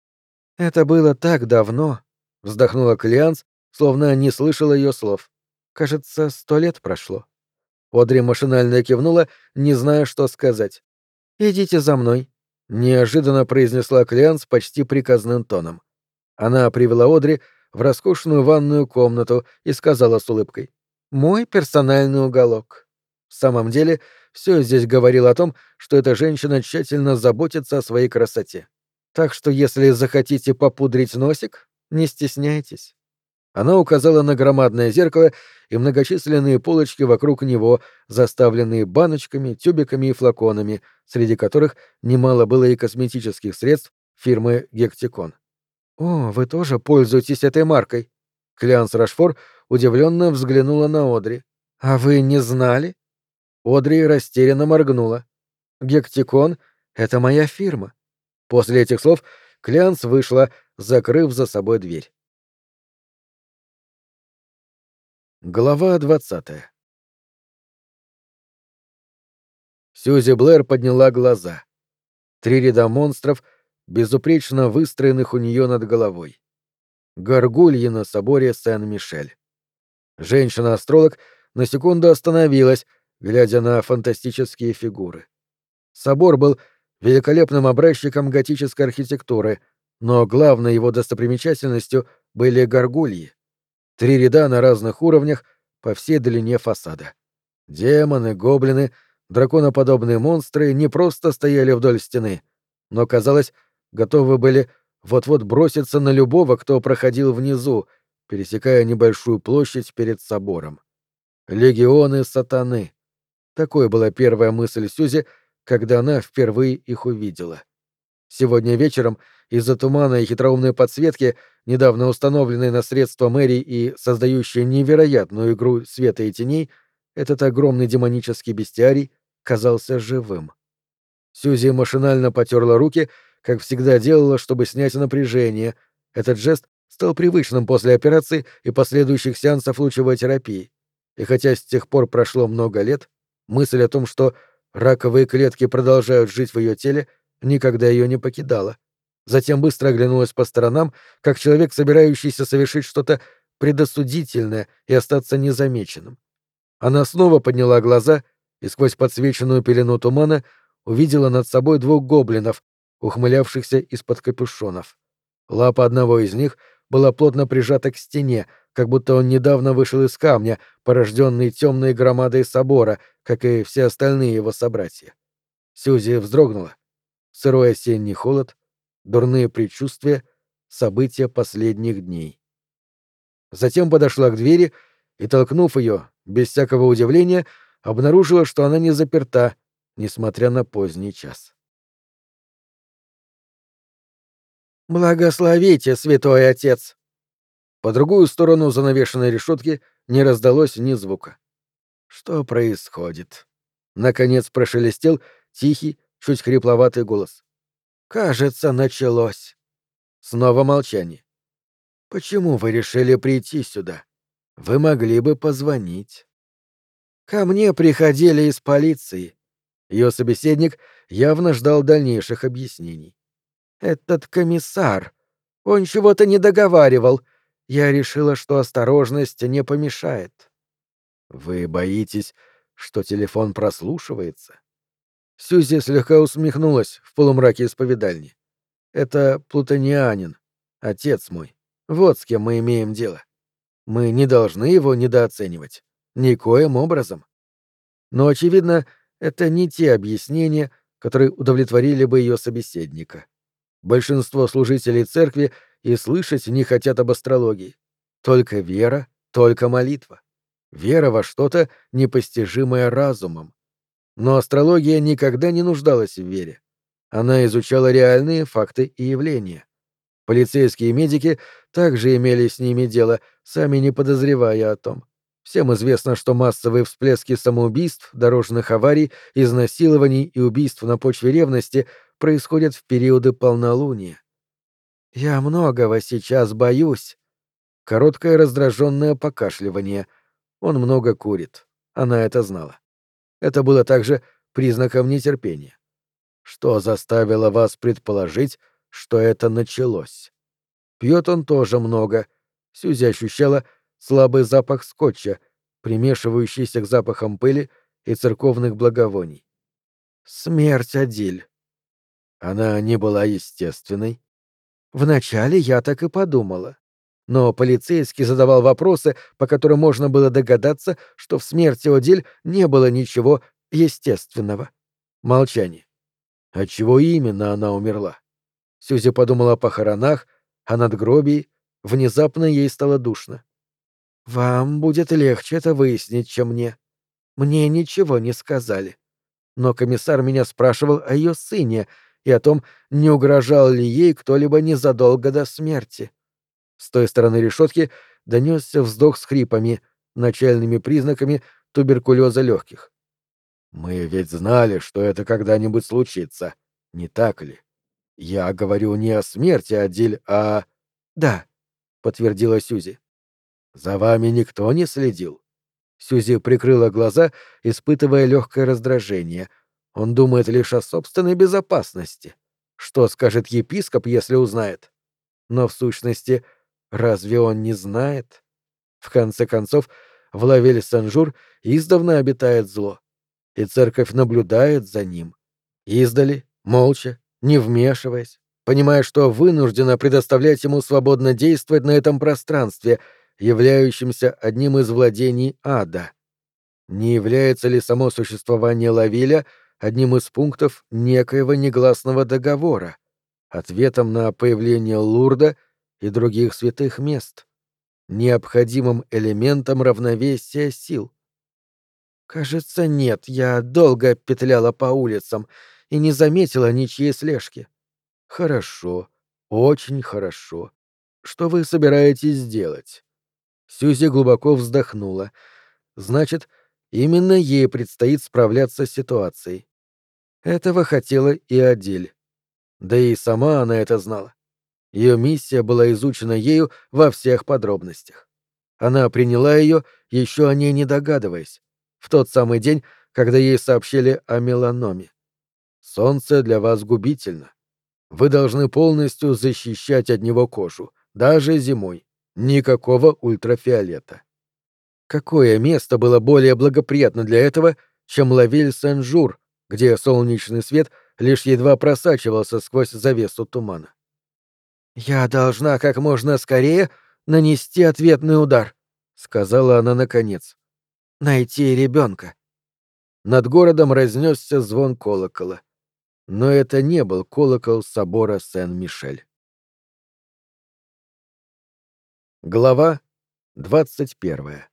«Это было так давно», — вздохнула Клеанс, словно не слышала ее слов. «Кажется, сто лет прошло». Одри машинально кивнула, не зная, что сказать. «Идите за мной», — неожиданно произнесла Клеанс почти приказным тоном. Она привела Одри в роскошную ванную комнату и сказала с улыбкой: «Мой персональный уголок». В самом деле, все здесь говорило о том, что эта женщина тщательно заботится о своей красоте. Так что если захотите попудрить носик, не стесняйтесь. Она указала на громадное зеркало и многочисленные полочки вокруг него, заставленные баночками, тюбиками и флаконами, среди которых немало было и косметических средств фирмы «Гектикон». «О, вы тоже пользуетесь этой маркой?» Клеанс Рашфор удивленно взглянула на Одри. «А вы не знали?» Одри растерянно моргнула. «Гектикон — это моя фирма». После этих слов Клеанс вышла, закрыв за собой дверь. Глава двадцатая. Сьюзи Блэр подняла глаза. Три ряда монстров, безупречно выстроенных у нее над головой. Горгульи на соборе Сен-Мишель. Женщина-астролог на секунду остановилась, глядя на фантастические фигуры. Собор был великолепным образчиком готической архитектуры, но главной его достопримечательностью были горгульи. Три ряда на разных уровнях по всей длине фасада. Демоны, гоблины, драконоподобные монстры не просто стояли вдоль стены, но, казалось, готовы были вот-вот броситься на любого, кто проходил внизу, пересекая небольшую площадь перед собором. Легионы сатаны. Такой была первая мысль Сьюзи, когда она впервые их увидела. Сегодня вечером из-за тумана и хитроумной подсветки, недавно установленной на средства мэрии и создающей невероятную игру света и теней, этот огромный демонический бестиарий казался живым. Сьюзи машинально потерла руки, как всегда делала, чтобы снять напряжение. Этот жест стал привычным после операции и последующих сеансов лучевой терапии. И хотя с тех пор прошло много лет, мысль о том, что раковые клетки продолжают жить в ее теле, никогда ее не покидала. Затем быстро оглянулась по сторонам, как человек, собирающийся совершить что-то предосудительное и остаться незамеченным. Она снова подняла глаза и сквозь подсвеченную пелену тумана увидела над собой двух гоблинов, ухмылявшихся из-под капюшонов. Лапа одного из них была плотно прижата к стене, как будто он недавно вышел из камня, порожденный темной громадой собора, как и все остальные его собратья. Сьюзи вздрогнула. Сырой осенний холод, дурные предчувствия, события последних дней. Затем подошла к двери и, толкнув ее, без всякого удивления, обнаружила, что она не заперта, несмотря на поздний час. «Благословите, святой отец!» По другую сторону занавешенной решетки не раздалось ни звука. «Что происходит?» Наконец прошелестел тихий, чуть хрипловатый голос. «Кажется, началось». Снова молчание. «Почему вы решили прийти сюда? Вы могли бы позвонить». «Ко мне приходили из полиции». Ее собеседник явно ждал дальнейших объяснений. «Этот комиссар, он чего-то не договаривал. Я решила, что осторожность не помешает». «Вы боитесь, что телефон прослушивается?» Сьюзи слегка усмехнулась в полумраке исповедальни. «Это плутонианин, отец мой. Вот с кем мы имеем дело. Мы не должны его недооценивать. Никоим образом. Но, очевидно, это не те объяснения, которые удовлетворили бы ее собеседника. Большинство служителей церкви и слышать не хотят об астрологии. Только вера, только молитва. Вера во что-то, непостижимое разумом. Но астрология никогда не нуждалась в вере. Она изучала реальные факты и явления. Полицейские и медики также имели с ними дело, сами не подозревая о том. Всем известно, что массовые всплески самоубийств, дорожных аварий, изнасилований и убийств на почве ревности происходят в периоды полнолуния. «Я многого сейчас боюсь». Короткое раздраженное покашливание. Он много курит. Она это знала. Это было также признаком нетерпения. Что заставило вас предположить, что это началось? Пьет он тоже много. Сьюзи ощущала слабый запах скотча, примешивающийся к запахам пыли и церковных благовоний. Смерть Адиль. Она не была естественной. Вначале я так и подумала. Но полицейский задавал вопросы, по которым можно было догадаться, что в смерти Одиль не было ничего естественного. Молчание. Отчего именно она умерла? Сьюзи подумала о похоронах, о надгробии. Внезапно ей стало душно. «Вам будет легче это выяснить, чем мне. Мне ничего не сказали. Но комиссар меня спрашивал о ее сыне и о том, не угрожал ли ей кто-либо незадолго до смерти». С той стороны решетки донесся вздох с хрипами, начальными признаками туберкулеза легких. «Мы ведь знали, что это когда-нибудь случится, не так ли? Я говорю не о смерти, Адиль, а...» «Да», — подтвердила Сьюзи. «За вами никто не следил?» Сьюзи прикрыла глаза, испытывая легкое раздражение. Он думает лишь о собственной безопасности. Что скажет епископ, если узнает? Но в сущности, разве он не знает? В конце концов, в Лавель-Сен-Жур издавна обитает зло, и церковь наблюдает за ним. Издали, молча, не вмешиваясь, понимая, что вынуждена предоставлять ему свободно действовать на этом пространстве, являющемся одним из владений ада. Не является ли само существование Лавиля одним из пунктов некоего негласного договора, ответом на появление Лурда и других святых мест, необходимым элементом равновесия сил? Кажется, нет, я долго петляла по улицам и не заметила ничьей слежки. Хорошо, очень хорошо. Что вы собираетесь делать? Сьюзи глубоко вздохнула. Значит, именно ей предстоит справляться с ситуацией. Этого хотела и Адель. Да и сама она это знала. Ее миссия была изучена ею во всех подробностях. Она приняла ее, еще о ней не догадываясь, в тот самый день, когда ей сообщили о меланоме. Солнце для вас губительно. Вы должны полностью защищать от него кожу, даже зимой. Никакого ультрафиолета. Какое место было более благоприятно для этого, чем Лавиль-Сен-Жур, где солнечный свет лишь едва просачивался сквозь завесу тумана? «Я должна как можно скорее нанести ответный удар», — сказала она наконец. «Найти ребенка». Над городом разнесся звон колокола. Но это не был колокол собора Сен-Мишель. Глава двадцать первая.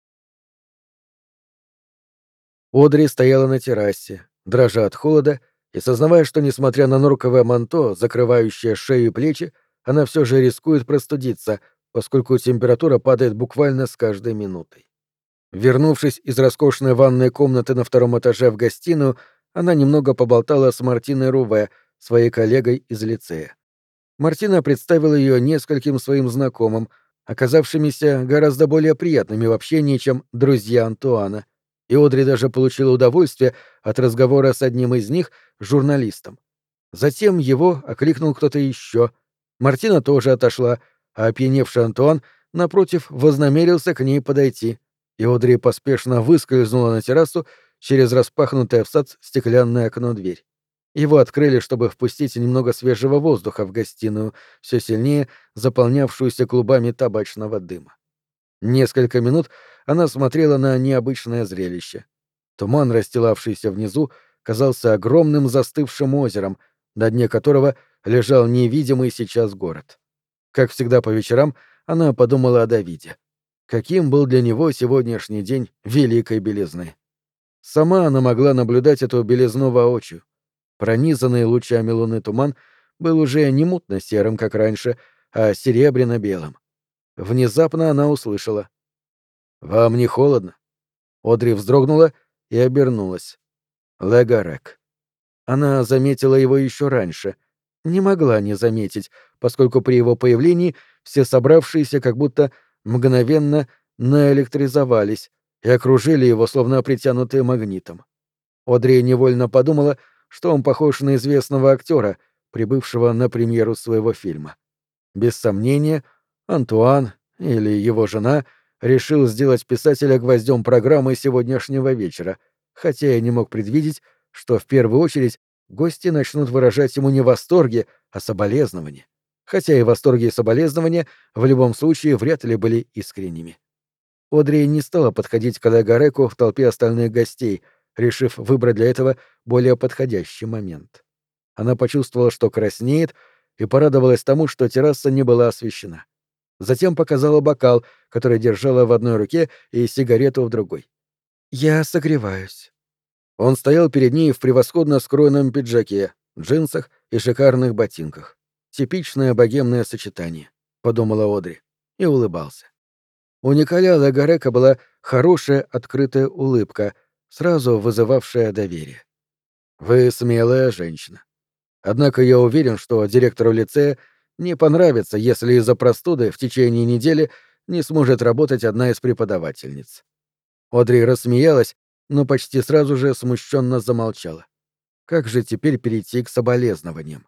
Одри стояла на террасе, дрожа от холода и сознавая, что, несмотря на норковое манто, закрывающее шею и плечи, она все же рискует простудиться, поскольку температура падает буквально с каждой минутой. Вернувшись из роскошной ванной комнаты на втором этаже в гостиную, она немного поболтала с Мартиной Руве, своей коллегой из лицея. Мартина представила ее нескольким своим знакомым, оказавшимися гораздо более приятными в общении, чем друзья Антуана, и Одри даже получила удовольствие от разговора с одним из них, журналистом. Затем его окликнул кто-то еще. Мартина тоже отошла, а опьяневший Антуан, напротив, вознамерился к ней подойти, и Одри поспешно выскользнула на террасу через распахнутое в сад стеклянное окно дверь. Его открыли, чтобы впустить немного свежего воздуха в гостиную, все сильнее заполнявшуюся клубами табачного дыма. Несколько минут она смотрела на необычное зрелище. Туман, расстилавшийся внизу, казался огромным застывшим озером, на дне которого лежал невидимый сейчас город. Как всегда по вечерам, она подумала о Давиде. Каким был для него сегодняшний день великой белизны. Сама она могла наблюдать эту белизну воочию. Пронизанный лучами луны туман был уже не мутно-серым, как раньше, а серебряно-белым. Внезапно она услышала: «Вам не холодно?» Одри вздрогнула и обернулась. Легарек. Она заметила его еще раньше. Не могла не заметить, поскольку при его появлении все собравшиеся как будто мгновенно наэлектризовались и окружили его, словно притянутые магнитом. Одри невольно подумала, что он похож на известного актера, прибывшего на премьеру своего фильма. Без сомнения, Антуан или его жена решил сделать писателя гвоздем программы сегодняшнего вечера, хотя и не мог предвидеть, что в первую очередь гости начнут выражать ему не восторги, а соболезнования. хотя и восторги и соболезнования в любом случае вряд ли были искренними. Одри не стала подходить к Легареку в толпе остальных гостей, решив выбрать для этого более подходящий момент. Она почувствовала, что краснеет, и порадовалась тому, что терраса не была освещена. Затем показала бокал, который держала в одной руке, и сигарету в другой. «Я согреваюсь». Он стоял перед ней в превосходно скроенном пиджаке, джинсах и шикарных ботинках. «Типичное богемное сочетание», — подумала Одри, и улыбался. У Николя Легарека была хорошая открытая улыбка, сразу вызывавшая доверие. «Вы смелая женщина. Однако я уверен, что директору лицея не понравится, если из-за простуды в течение недели не сможет работать одна из преподавательниц». Одри рассмеялась, но почти сразу же смущенно замолчала. Как же теперь перейти к соболезнованиям?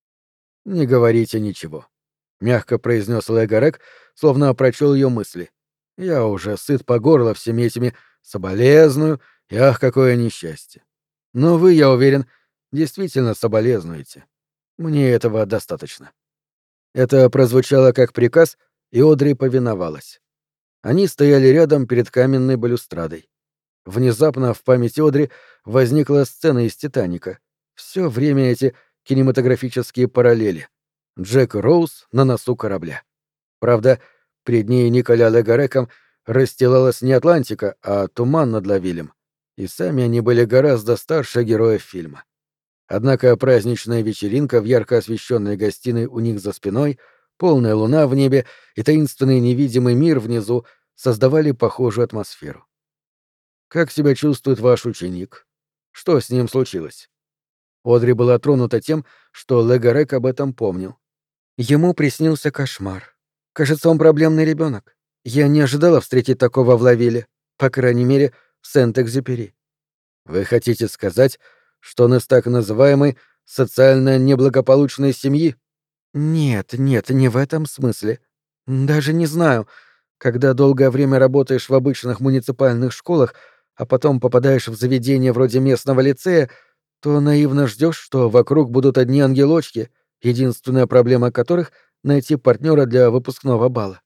«Не говорите ничего», — мягко произнес Легарек, словно прочел ее мысли. «Я уже сыт по горло всеми этими соболезную, и ах, какое несчастье. Но вы, я уверен, действительно соболезнуете. Мне этого достаточно». Это прозвучало как приказ, и Одри повиновалась. Они стояли рядом перед каменной балюстрадой. Внезапно в памяти Одри возникла сцена из «Титаника». Все время эти кинематографические параллели. Джек и Роуз на носу корабля. Правда, перед ней Николя Легареком расстилалась не Атлантика, а туман над Лавилем. И сами они были гораздо старше героев фильма. Однако праздничная вечеринка в ярко освещенной гостиной у них за спиной, полная луна в небе и таинственный невидимый мир внизу создавали похожую атмосферу. «Как себя чувствует ваш ученик? Что с ним случилось?» Одри была тронута тем, что Легарек об этом помнил. «Ему приснился кошмар. Кажется, он проблемный ребенок. Я не ожидала встретить такого в Лавиле, по крайней мере, в Сент-Экзюпери». «Вы хотите сказать, что он из так называемой социально неблагополучной семьи?» «Нет, нет, не в этом смысле. Даже не знаю. Когда долгое время работаешь в обычных муниципальных школах, а потом попадаешь в заведение вроде местного лицея, то наивно ждешь, что вокруг будут одни ангелочки, единственная проблема которых — найти партнера для выпускного бала».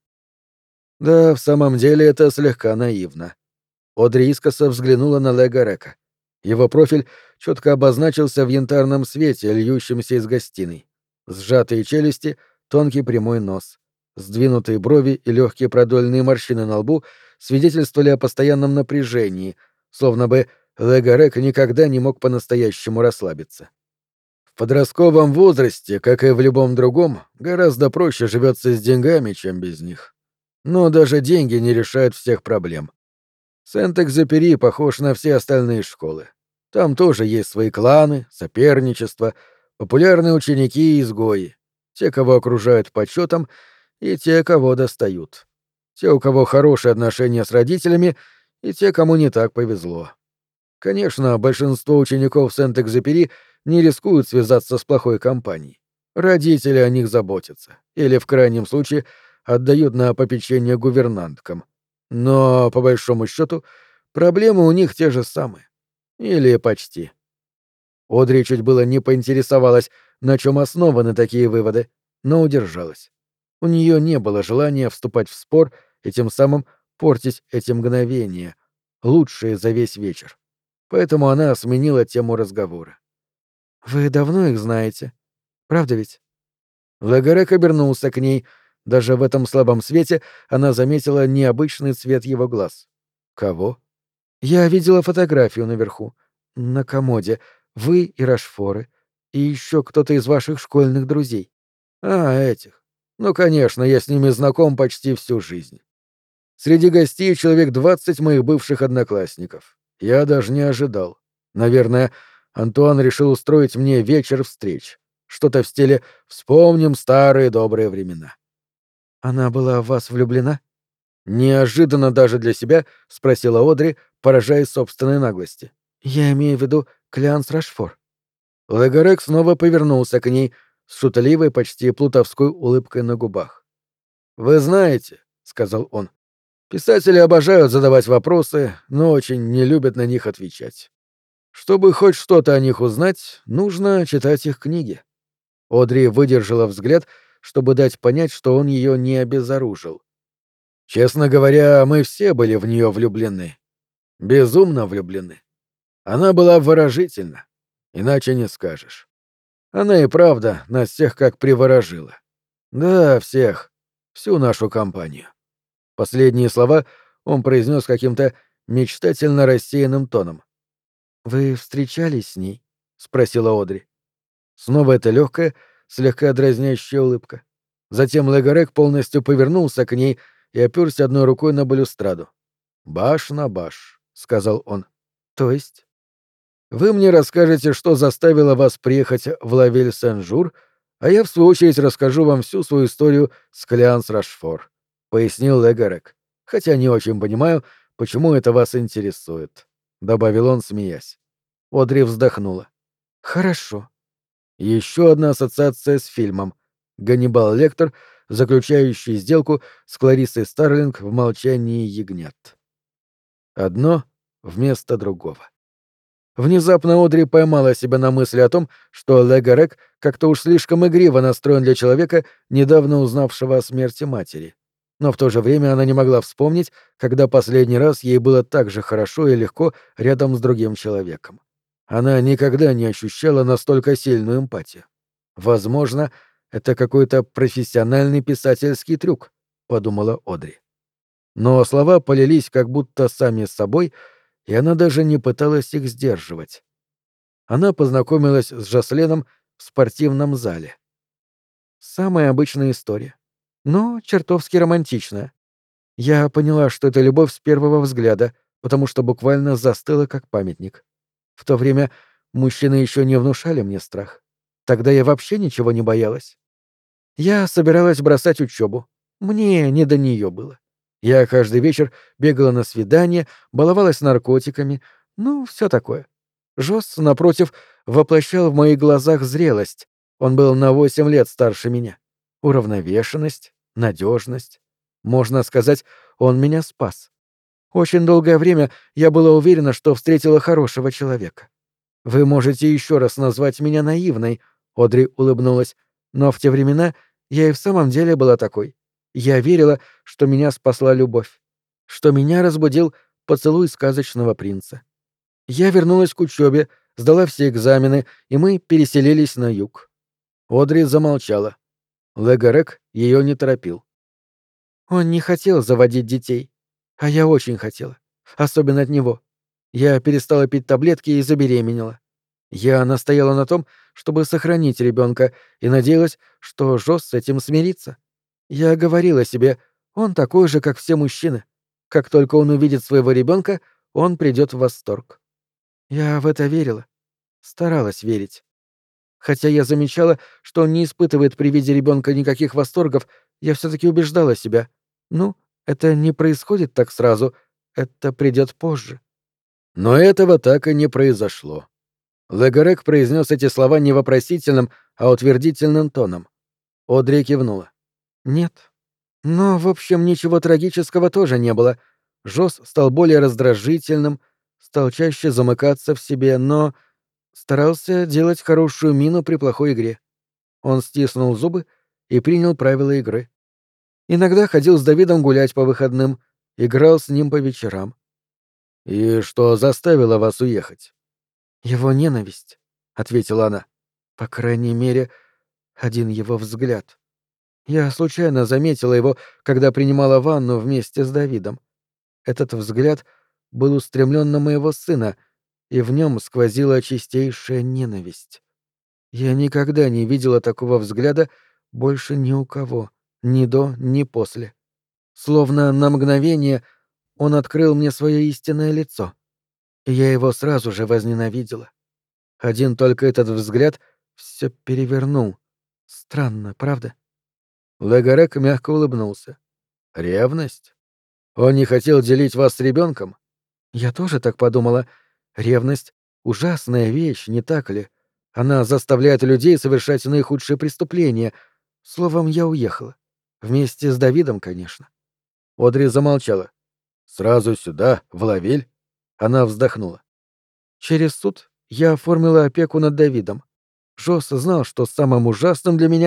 Да, в самом деле это слегка наивно. Одри искоса взглянула на Легарека. Его профиль четко обозначился в янтарном свете, льющемся из гостиной. Сжатые челюсти, тонкий прямой нос. Сдвинутые брови и легкие продольные морщины на лбу свидетельствовали о постоянном напряжении, словно бы Легарек никогда не мог по-настоящему расслабиться. В подростковом возрасте, как и в любом другом, гораздо проще живется с деньгами, чем без них. Но даже деньги не решают всех проблем. Сент-Экзюпери похож на все остальные школы. Там тоже есть свои кланы, соперничество, популярные ученики и изгои, те, кого окружают почетом, и те, кого достают. Те, у кого хорошие отношения с родителями, и те, кому не так повезло. Конечно, большинство учеников Сент-Экзюпери не рискуют связаться с плохой компанией. Родители о них заботятся, или, в крайнем случае, отдают на попечение гувернанткам. Но, по большому счету, проблемы у них те же самые. Или почти. Одри чуть было не поинтересовалась, на чем основаны такие выводы, но удержалась. У нее не было желания вступать в спор и тем самым портить эти мгновения, лучшие за весь вечер. Поэтому она сменила тему разговора. «Вы давно их знаете? Правда ведь?» Лагарек обернулся к ней. Даже в этом слабом свете она заметила необычный цвет его глаз. «Кого?» «Я видела фотографию наверху. На комоде. Вы и Рашфоры. И еще кто-то из ваших школьных друзей». «А, этих. Ну, конечно, я с ними знаком почти всю жизнь. Среди гостей человек двадцать моих бывших одноклассников. Я даже не ожидал. Наверное, Антуан решил устроить мне вечер встреч. Что-то в стиле «вспомним старые добрые времена». «Она была в вас влюблена?» «Неожиданно даже для себя», — спросила Одри, поражаясь собственной наглости. «Я имею в виду Клеанс Рашфор». Легарек снова повернулся к ней с шутливой, почти плутовской улыбкой на губах. «Вы знаете», — сказал он, — «писатели обожают задавать вопросы, но очень не любят на них отвечать. Чтобы хоть что-то о них узнать, нужно читать их книги». Одри выдержала взгляд, чтобы дать понять, что он ее не обезоружил. Честно говоря, мы все были в нее влюблены. Безумно влюблены. Она была выражительна. Иначе не скажешь. Она и правда нас всех как приворожила. Да, всех. Всю нашу компанию. Последние слова он произнес каким-то мечтательно рассеянным тоном. «Вы встречались с ней?» — спросила Одри. Снова эта легкая, слегка дразнящая улыбка. Затем Легарек полностью повернулся к ней и оперся одной рукой на балюстраду. «Баш на баш», — сказал он. «То есть?» «Вы мне расскажете, что заставило вас приехать в Лавель-Сен-Жур, а я, в свою очередь, расскажу вам всю свою историю с Клеанс-Рашфор», — пояснил Легарек. «Хотя не очень понимаю, почему это вас интересует», — добавил он, смеясь. Одри вздохнула. «Хорошо». Еще одна ассоциация с фильмом. Ганнибал Лектор, заключающий сделку с Клариссой Старлинг в «Молчании ягнят». Одно вместо другого. Внезапно Одри поймала себя на мысли о том, что Легарек как-то уж слишком игриво настроен для человека, недавно узнавшего о смерти матери. Но в то же время она не могла вспомнить, когда последний раз ей было так же хорошо и легко рядом с другим человеком. Она никогда не ощущала настолько сильную эмпатию. Возможно, это какой-то профессиональный писательский трюк, подумала Одри. Но слова полились как будто сами с собой, и она даже не пыталась их сдерживать. Она познакомилась с Жасленом в спортивном зале. Самая обычная история, но чертовски романтичная. Я поняла, что это любовь с первого взгляда, потому что буквально застыла как памятник. В то время мужчины еще не внушали мне страх. Тогда я вообще ничего не боялась. Я собиралась бросать учебу. Мне не до нее было. Я каждый вечер бегала на свидания, баловалась наркотиками, ну, все такое. Жос, напротив, воплощал в моих глазах зрелость. Он был на восемь лет старше меня. Уравновешенность, надежность. Можно сказать, он меня спас. Очень долгое время я была уверена, что встретила хорошего человека. Вы можете еще раз назвать меня наивной, Одри улыбнулась, но в те времена я и в самом деле была такой. Я верила, что меня спасла любовь, что меня разбудил поцелуй сказочного принца. Я вернулась к учебе, сдала все экзамены, и мы переселились на юг. Одри замолчала. Легарек ее не торопил. Он не хотел заводить детей, а я очень хотела, особенно от него. Я перестала пить таблетки и забеременела. Я настояла на том, чтобы сохранить ребенка, и надеялась, что Жос с этим смирится. Я говорила себе, он такой же, как все мужчины. Как только он увидит своего ребенка, он придет в восторг. Я в это верила. Старалась верить. Хотя я замечала, что он не испытывает при виде ребенка никаких восторгов, я все-таки убеждала себя. Ну, это не происходит так сразу, это придет позже. Но этого так и не произошло. Легарек произнес эти слова не вопросительным, а утвердительным тоном. Одри кивнула. Нет. Но, в общем, ничего трагического тоже не было. Жос стал более раздражительным, стал чаще замыкаться в себе, но старался делать хорошую мину при плохой игре. Он стиснул зубы и принял правила игры. Иногда ходил с Давидом гулять по выходным, играл с ним по вечерам. «И что заставило вас уехать?» «Его ненависть», — ответила она. «По крайней мере, один его взгляд. Я случайно заметила его, когда принимала ванну вместе с Давидом. Этот взгляд был устремлен на моего сына, и в нем сквозила чистейшая ненависть. Я никогда не видела такого взгляда больше ни у кого, ни до, ни после. Словно на мгновение он открыл мне свое истинное лицо, и я его сразу же возненавидела. Один только этот взгляд все перевернул. Странно, правда?» Легарек мягко улыбнулся. «Ревность? Он не хотел делить вас с ребенком?» «Я тоже так подумала. Ревность — ужасная вещь, не так ли? Она заставляет людей совершать наихудшие преступления. Словом, я уехала. Вместе с Давидом, конечно». Одри замолчала. «Сразу сюда, в Лавель?» Она вздохнула. «Через суд я оформила опеку над Давидом. Жос знал, что самым ужасным для меня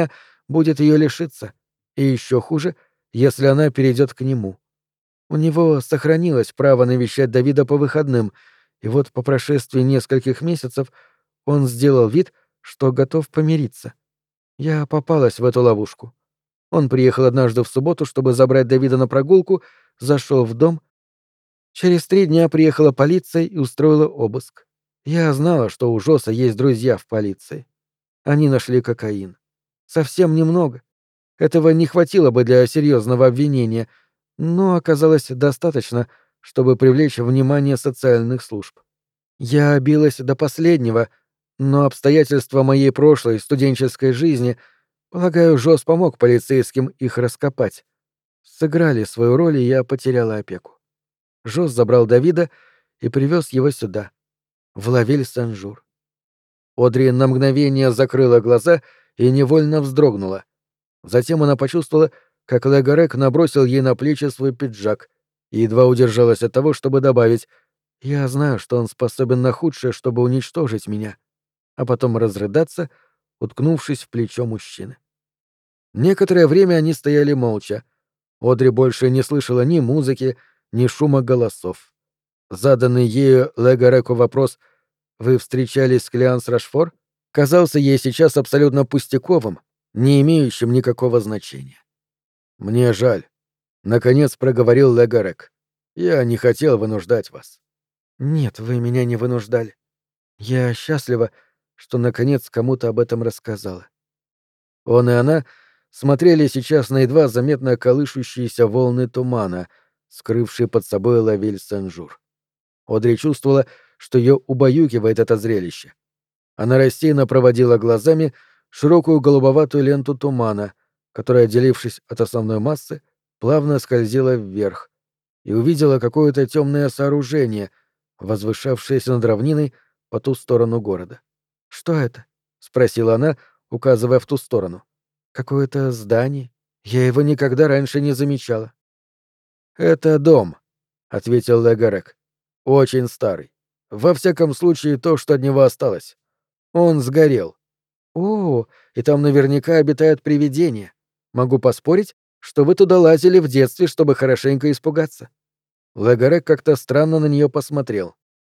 будет ее лишиться, и еще хуже, если она перейдет к нему. У него сохранилось право навещать Давида по выходным, и вот по прошествии нескольких месяцев он сделал вид, что готов помириться. Я попалась в эту ловушку. Он приехал однажды в субботу, чтобы забрать Давида на прогулку, зашел в дом. Через три дня приехала полиция и устроила обыск. Я знала, что у Жоса есть друзья в полиции. Они нашли кокаин. Совсем немного. Этого не хватило бы для серьезного обвинения, но оказалось достаточно, чтобы привлечь внимание социальных служб. Я билась до последнего, но обстоятельства моей прошлой студенческой жизни, полагаю, Жос помог полицейским их раскопать. Сыграли свою роль, и я потеряла опеку. Жос забрал Давида и привез его сюда, в Лавиль-Сен-Жур. Одри на мгновение закрыла глаза и невольно вздрогнула. Затем она почувствовала, как Легарек набросил ей на плечи свой пиджак и едва удержалась от того, чтобы добавить: «Я знаю, что он способен на худшее, чтобы уничтожить меня», а потом разрыдаться, уткнувшись в плечо мужчины. Некоторое время они стояли молча. Одри больше не слышала ни музыки, ни шума голосов. Заданный ею Легареку вопрос «Вы встречались с Клеанс Рашфор?» казался ей сейчас абсолютно пустяковым, не имеющим никакого значения. «Мне жаль», — наконец проговорил Легарек. «Я не хотел вынуждать вас». «Нет, вы меня не вынуждали. Я счастлива, что наконец кому-то об этом рассказала». Он и она смотрели сейчас на едва заметно колышущиеся волны тумана, скрывшие под собой Лавиль-Сен-Жур. Одри чувствовала, что ее убаюкивает это зрелище. Она рассеянно проводила глазами широкую голубоватую ленту тумана, которая, отделившись от основной массы, плавно скользила вверх, и увидела какое-то темное сооружение, возвышавшееся над равниной по ту сторону города. «Что это?» — спросила она, указывая в ту сторону. «Какое-то здание. Я его никогда раньше не замечала». «Это дом», — ответил Легарек. «Очень старый. Во всяком случае, то, что от него осталось. Он сгорел». «О, и там наверняка обитает привидение. Могу поспорить, что вы туда лазили в детстве, чтобы хорошенько испугаться». Легарек как-то странно на нее посмотрел.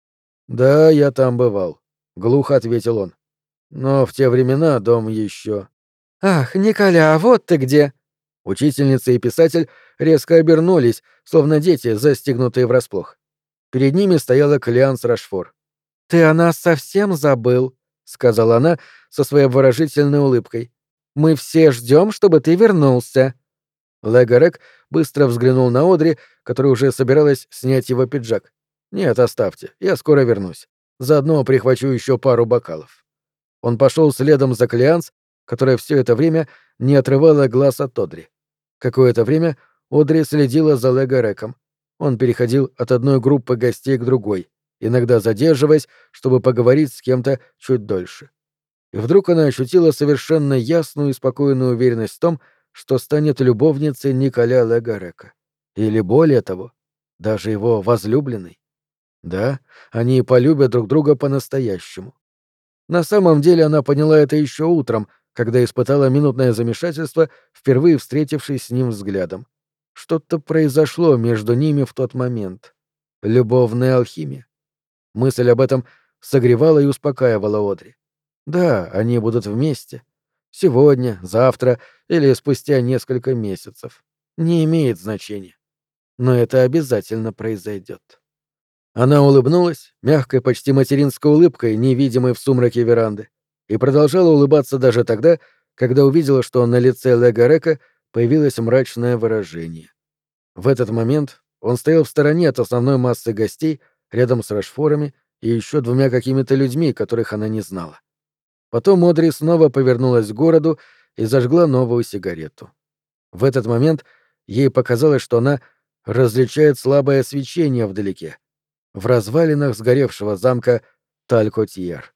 «Да, я там бывал», — глухо ответил он. «Но в те времена дом еще...» «Ах, Николя, вот ты где!» Учительница и писатель резко обернулись, словно дети, застигнутые врасплох. Перед ними стояла Клеанс Рашфор. «Ты о нас совсем забыл», — сказала она со своей обворожительной улыбкой. «Мы все ждем, чтобы ты вернулся». Легарек быстро взглянул на Одри, которая уже собиралась снять его пиджак. «Нет, оставьте, я скоро вернусь. Заодно прихвачу еще пару бокалов». Он пошел следом за Клеанс, которая все это время не отрывала глаз от Одри. Какое-то время Одри следила за Легареком. Он переходил от одной группы гостей к другой, иногда задерживаясь, чтобы поговорить с кем-то чуть дольше. И вдруг она ощутила совершенно ясную и спокойную уверенность в том, что станет любовницей Николя Легарека. Или более того, даже его возлюбленной. Да, они полюбят друг друга по-настоящему. На самом деле она поняла это еще утром, когда испытала минутное замешательство, впервые встретившись с ним взглядом. Что-то произошло между ними в тот момент. Любовная алхимия. Мысль об этом согревала и успокаивала Одри. Да, они будут вместе. Сегодня, завтра или спустя несколько месяцев. Не имеет значения. Но это обязательно произойдет. Она улыбнулась, мягкой, почти материнской улыбкой, невидимой в сумраке веранды, и продолжала улыбаться даже тогда, когда увидела, что на лице Легарека появилось мрачное выражение. В этот момент он стоял в стороне от основной массы гостей, рядом с Рашфорами и еще двумя какими-то людьми, которых она не знала. Потом Одри снова повернулась к городу и зажгла новую сигарету. В этот момент ей показалось, что она различает слабое свечение вдалеке, в развалинах сгоревшего замка Талькотьер.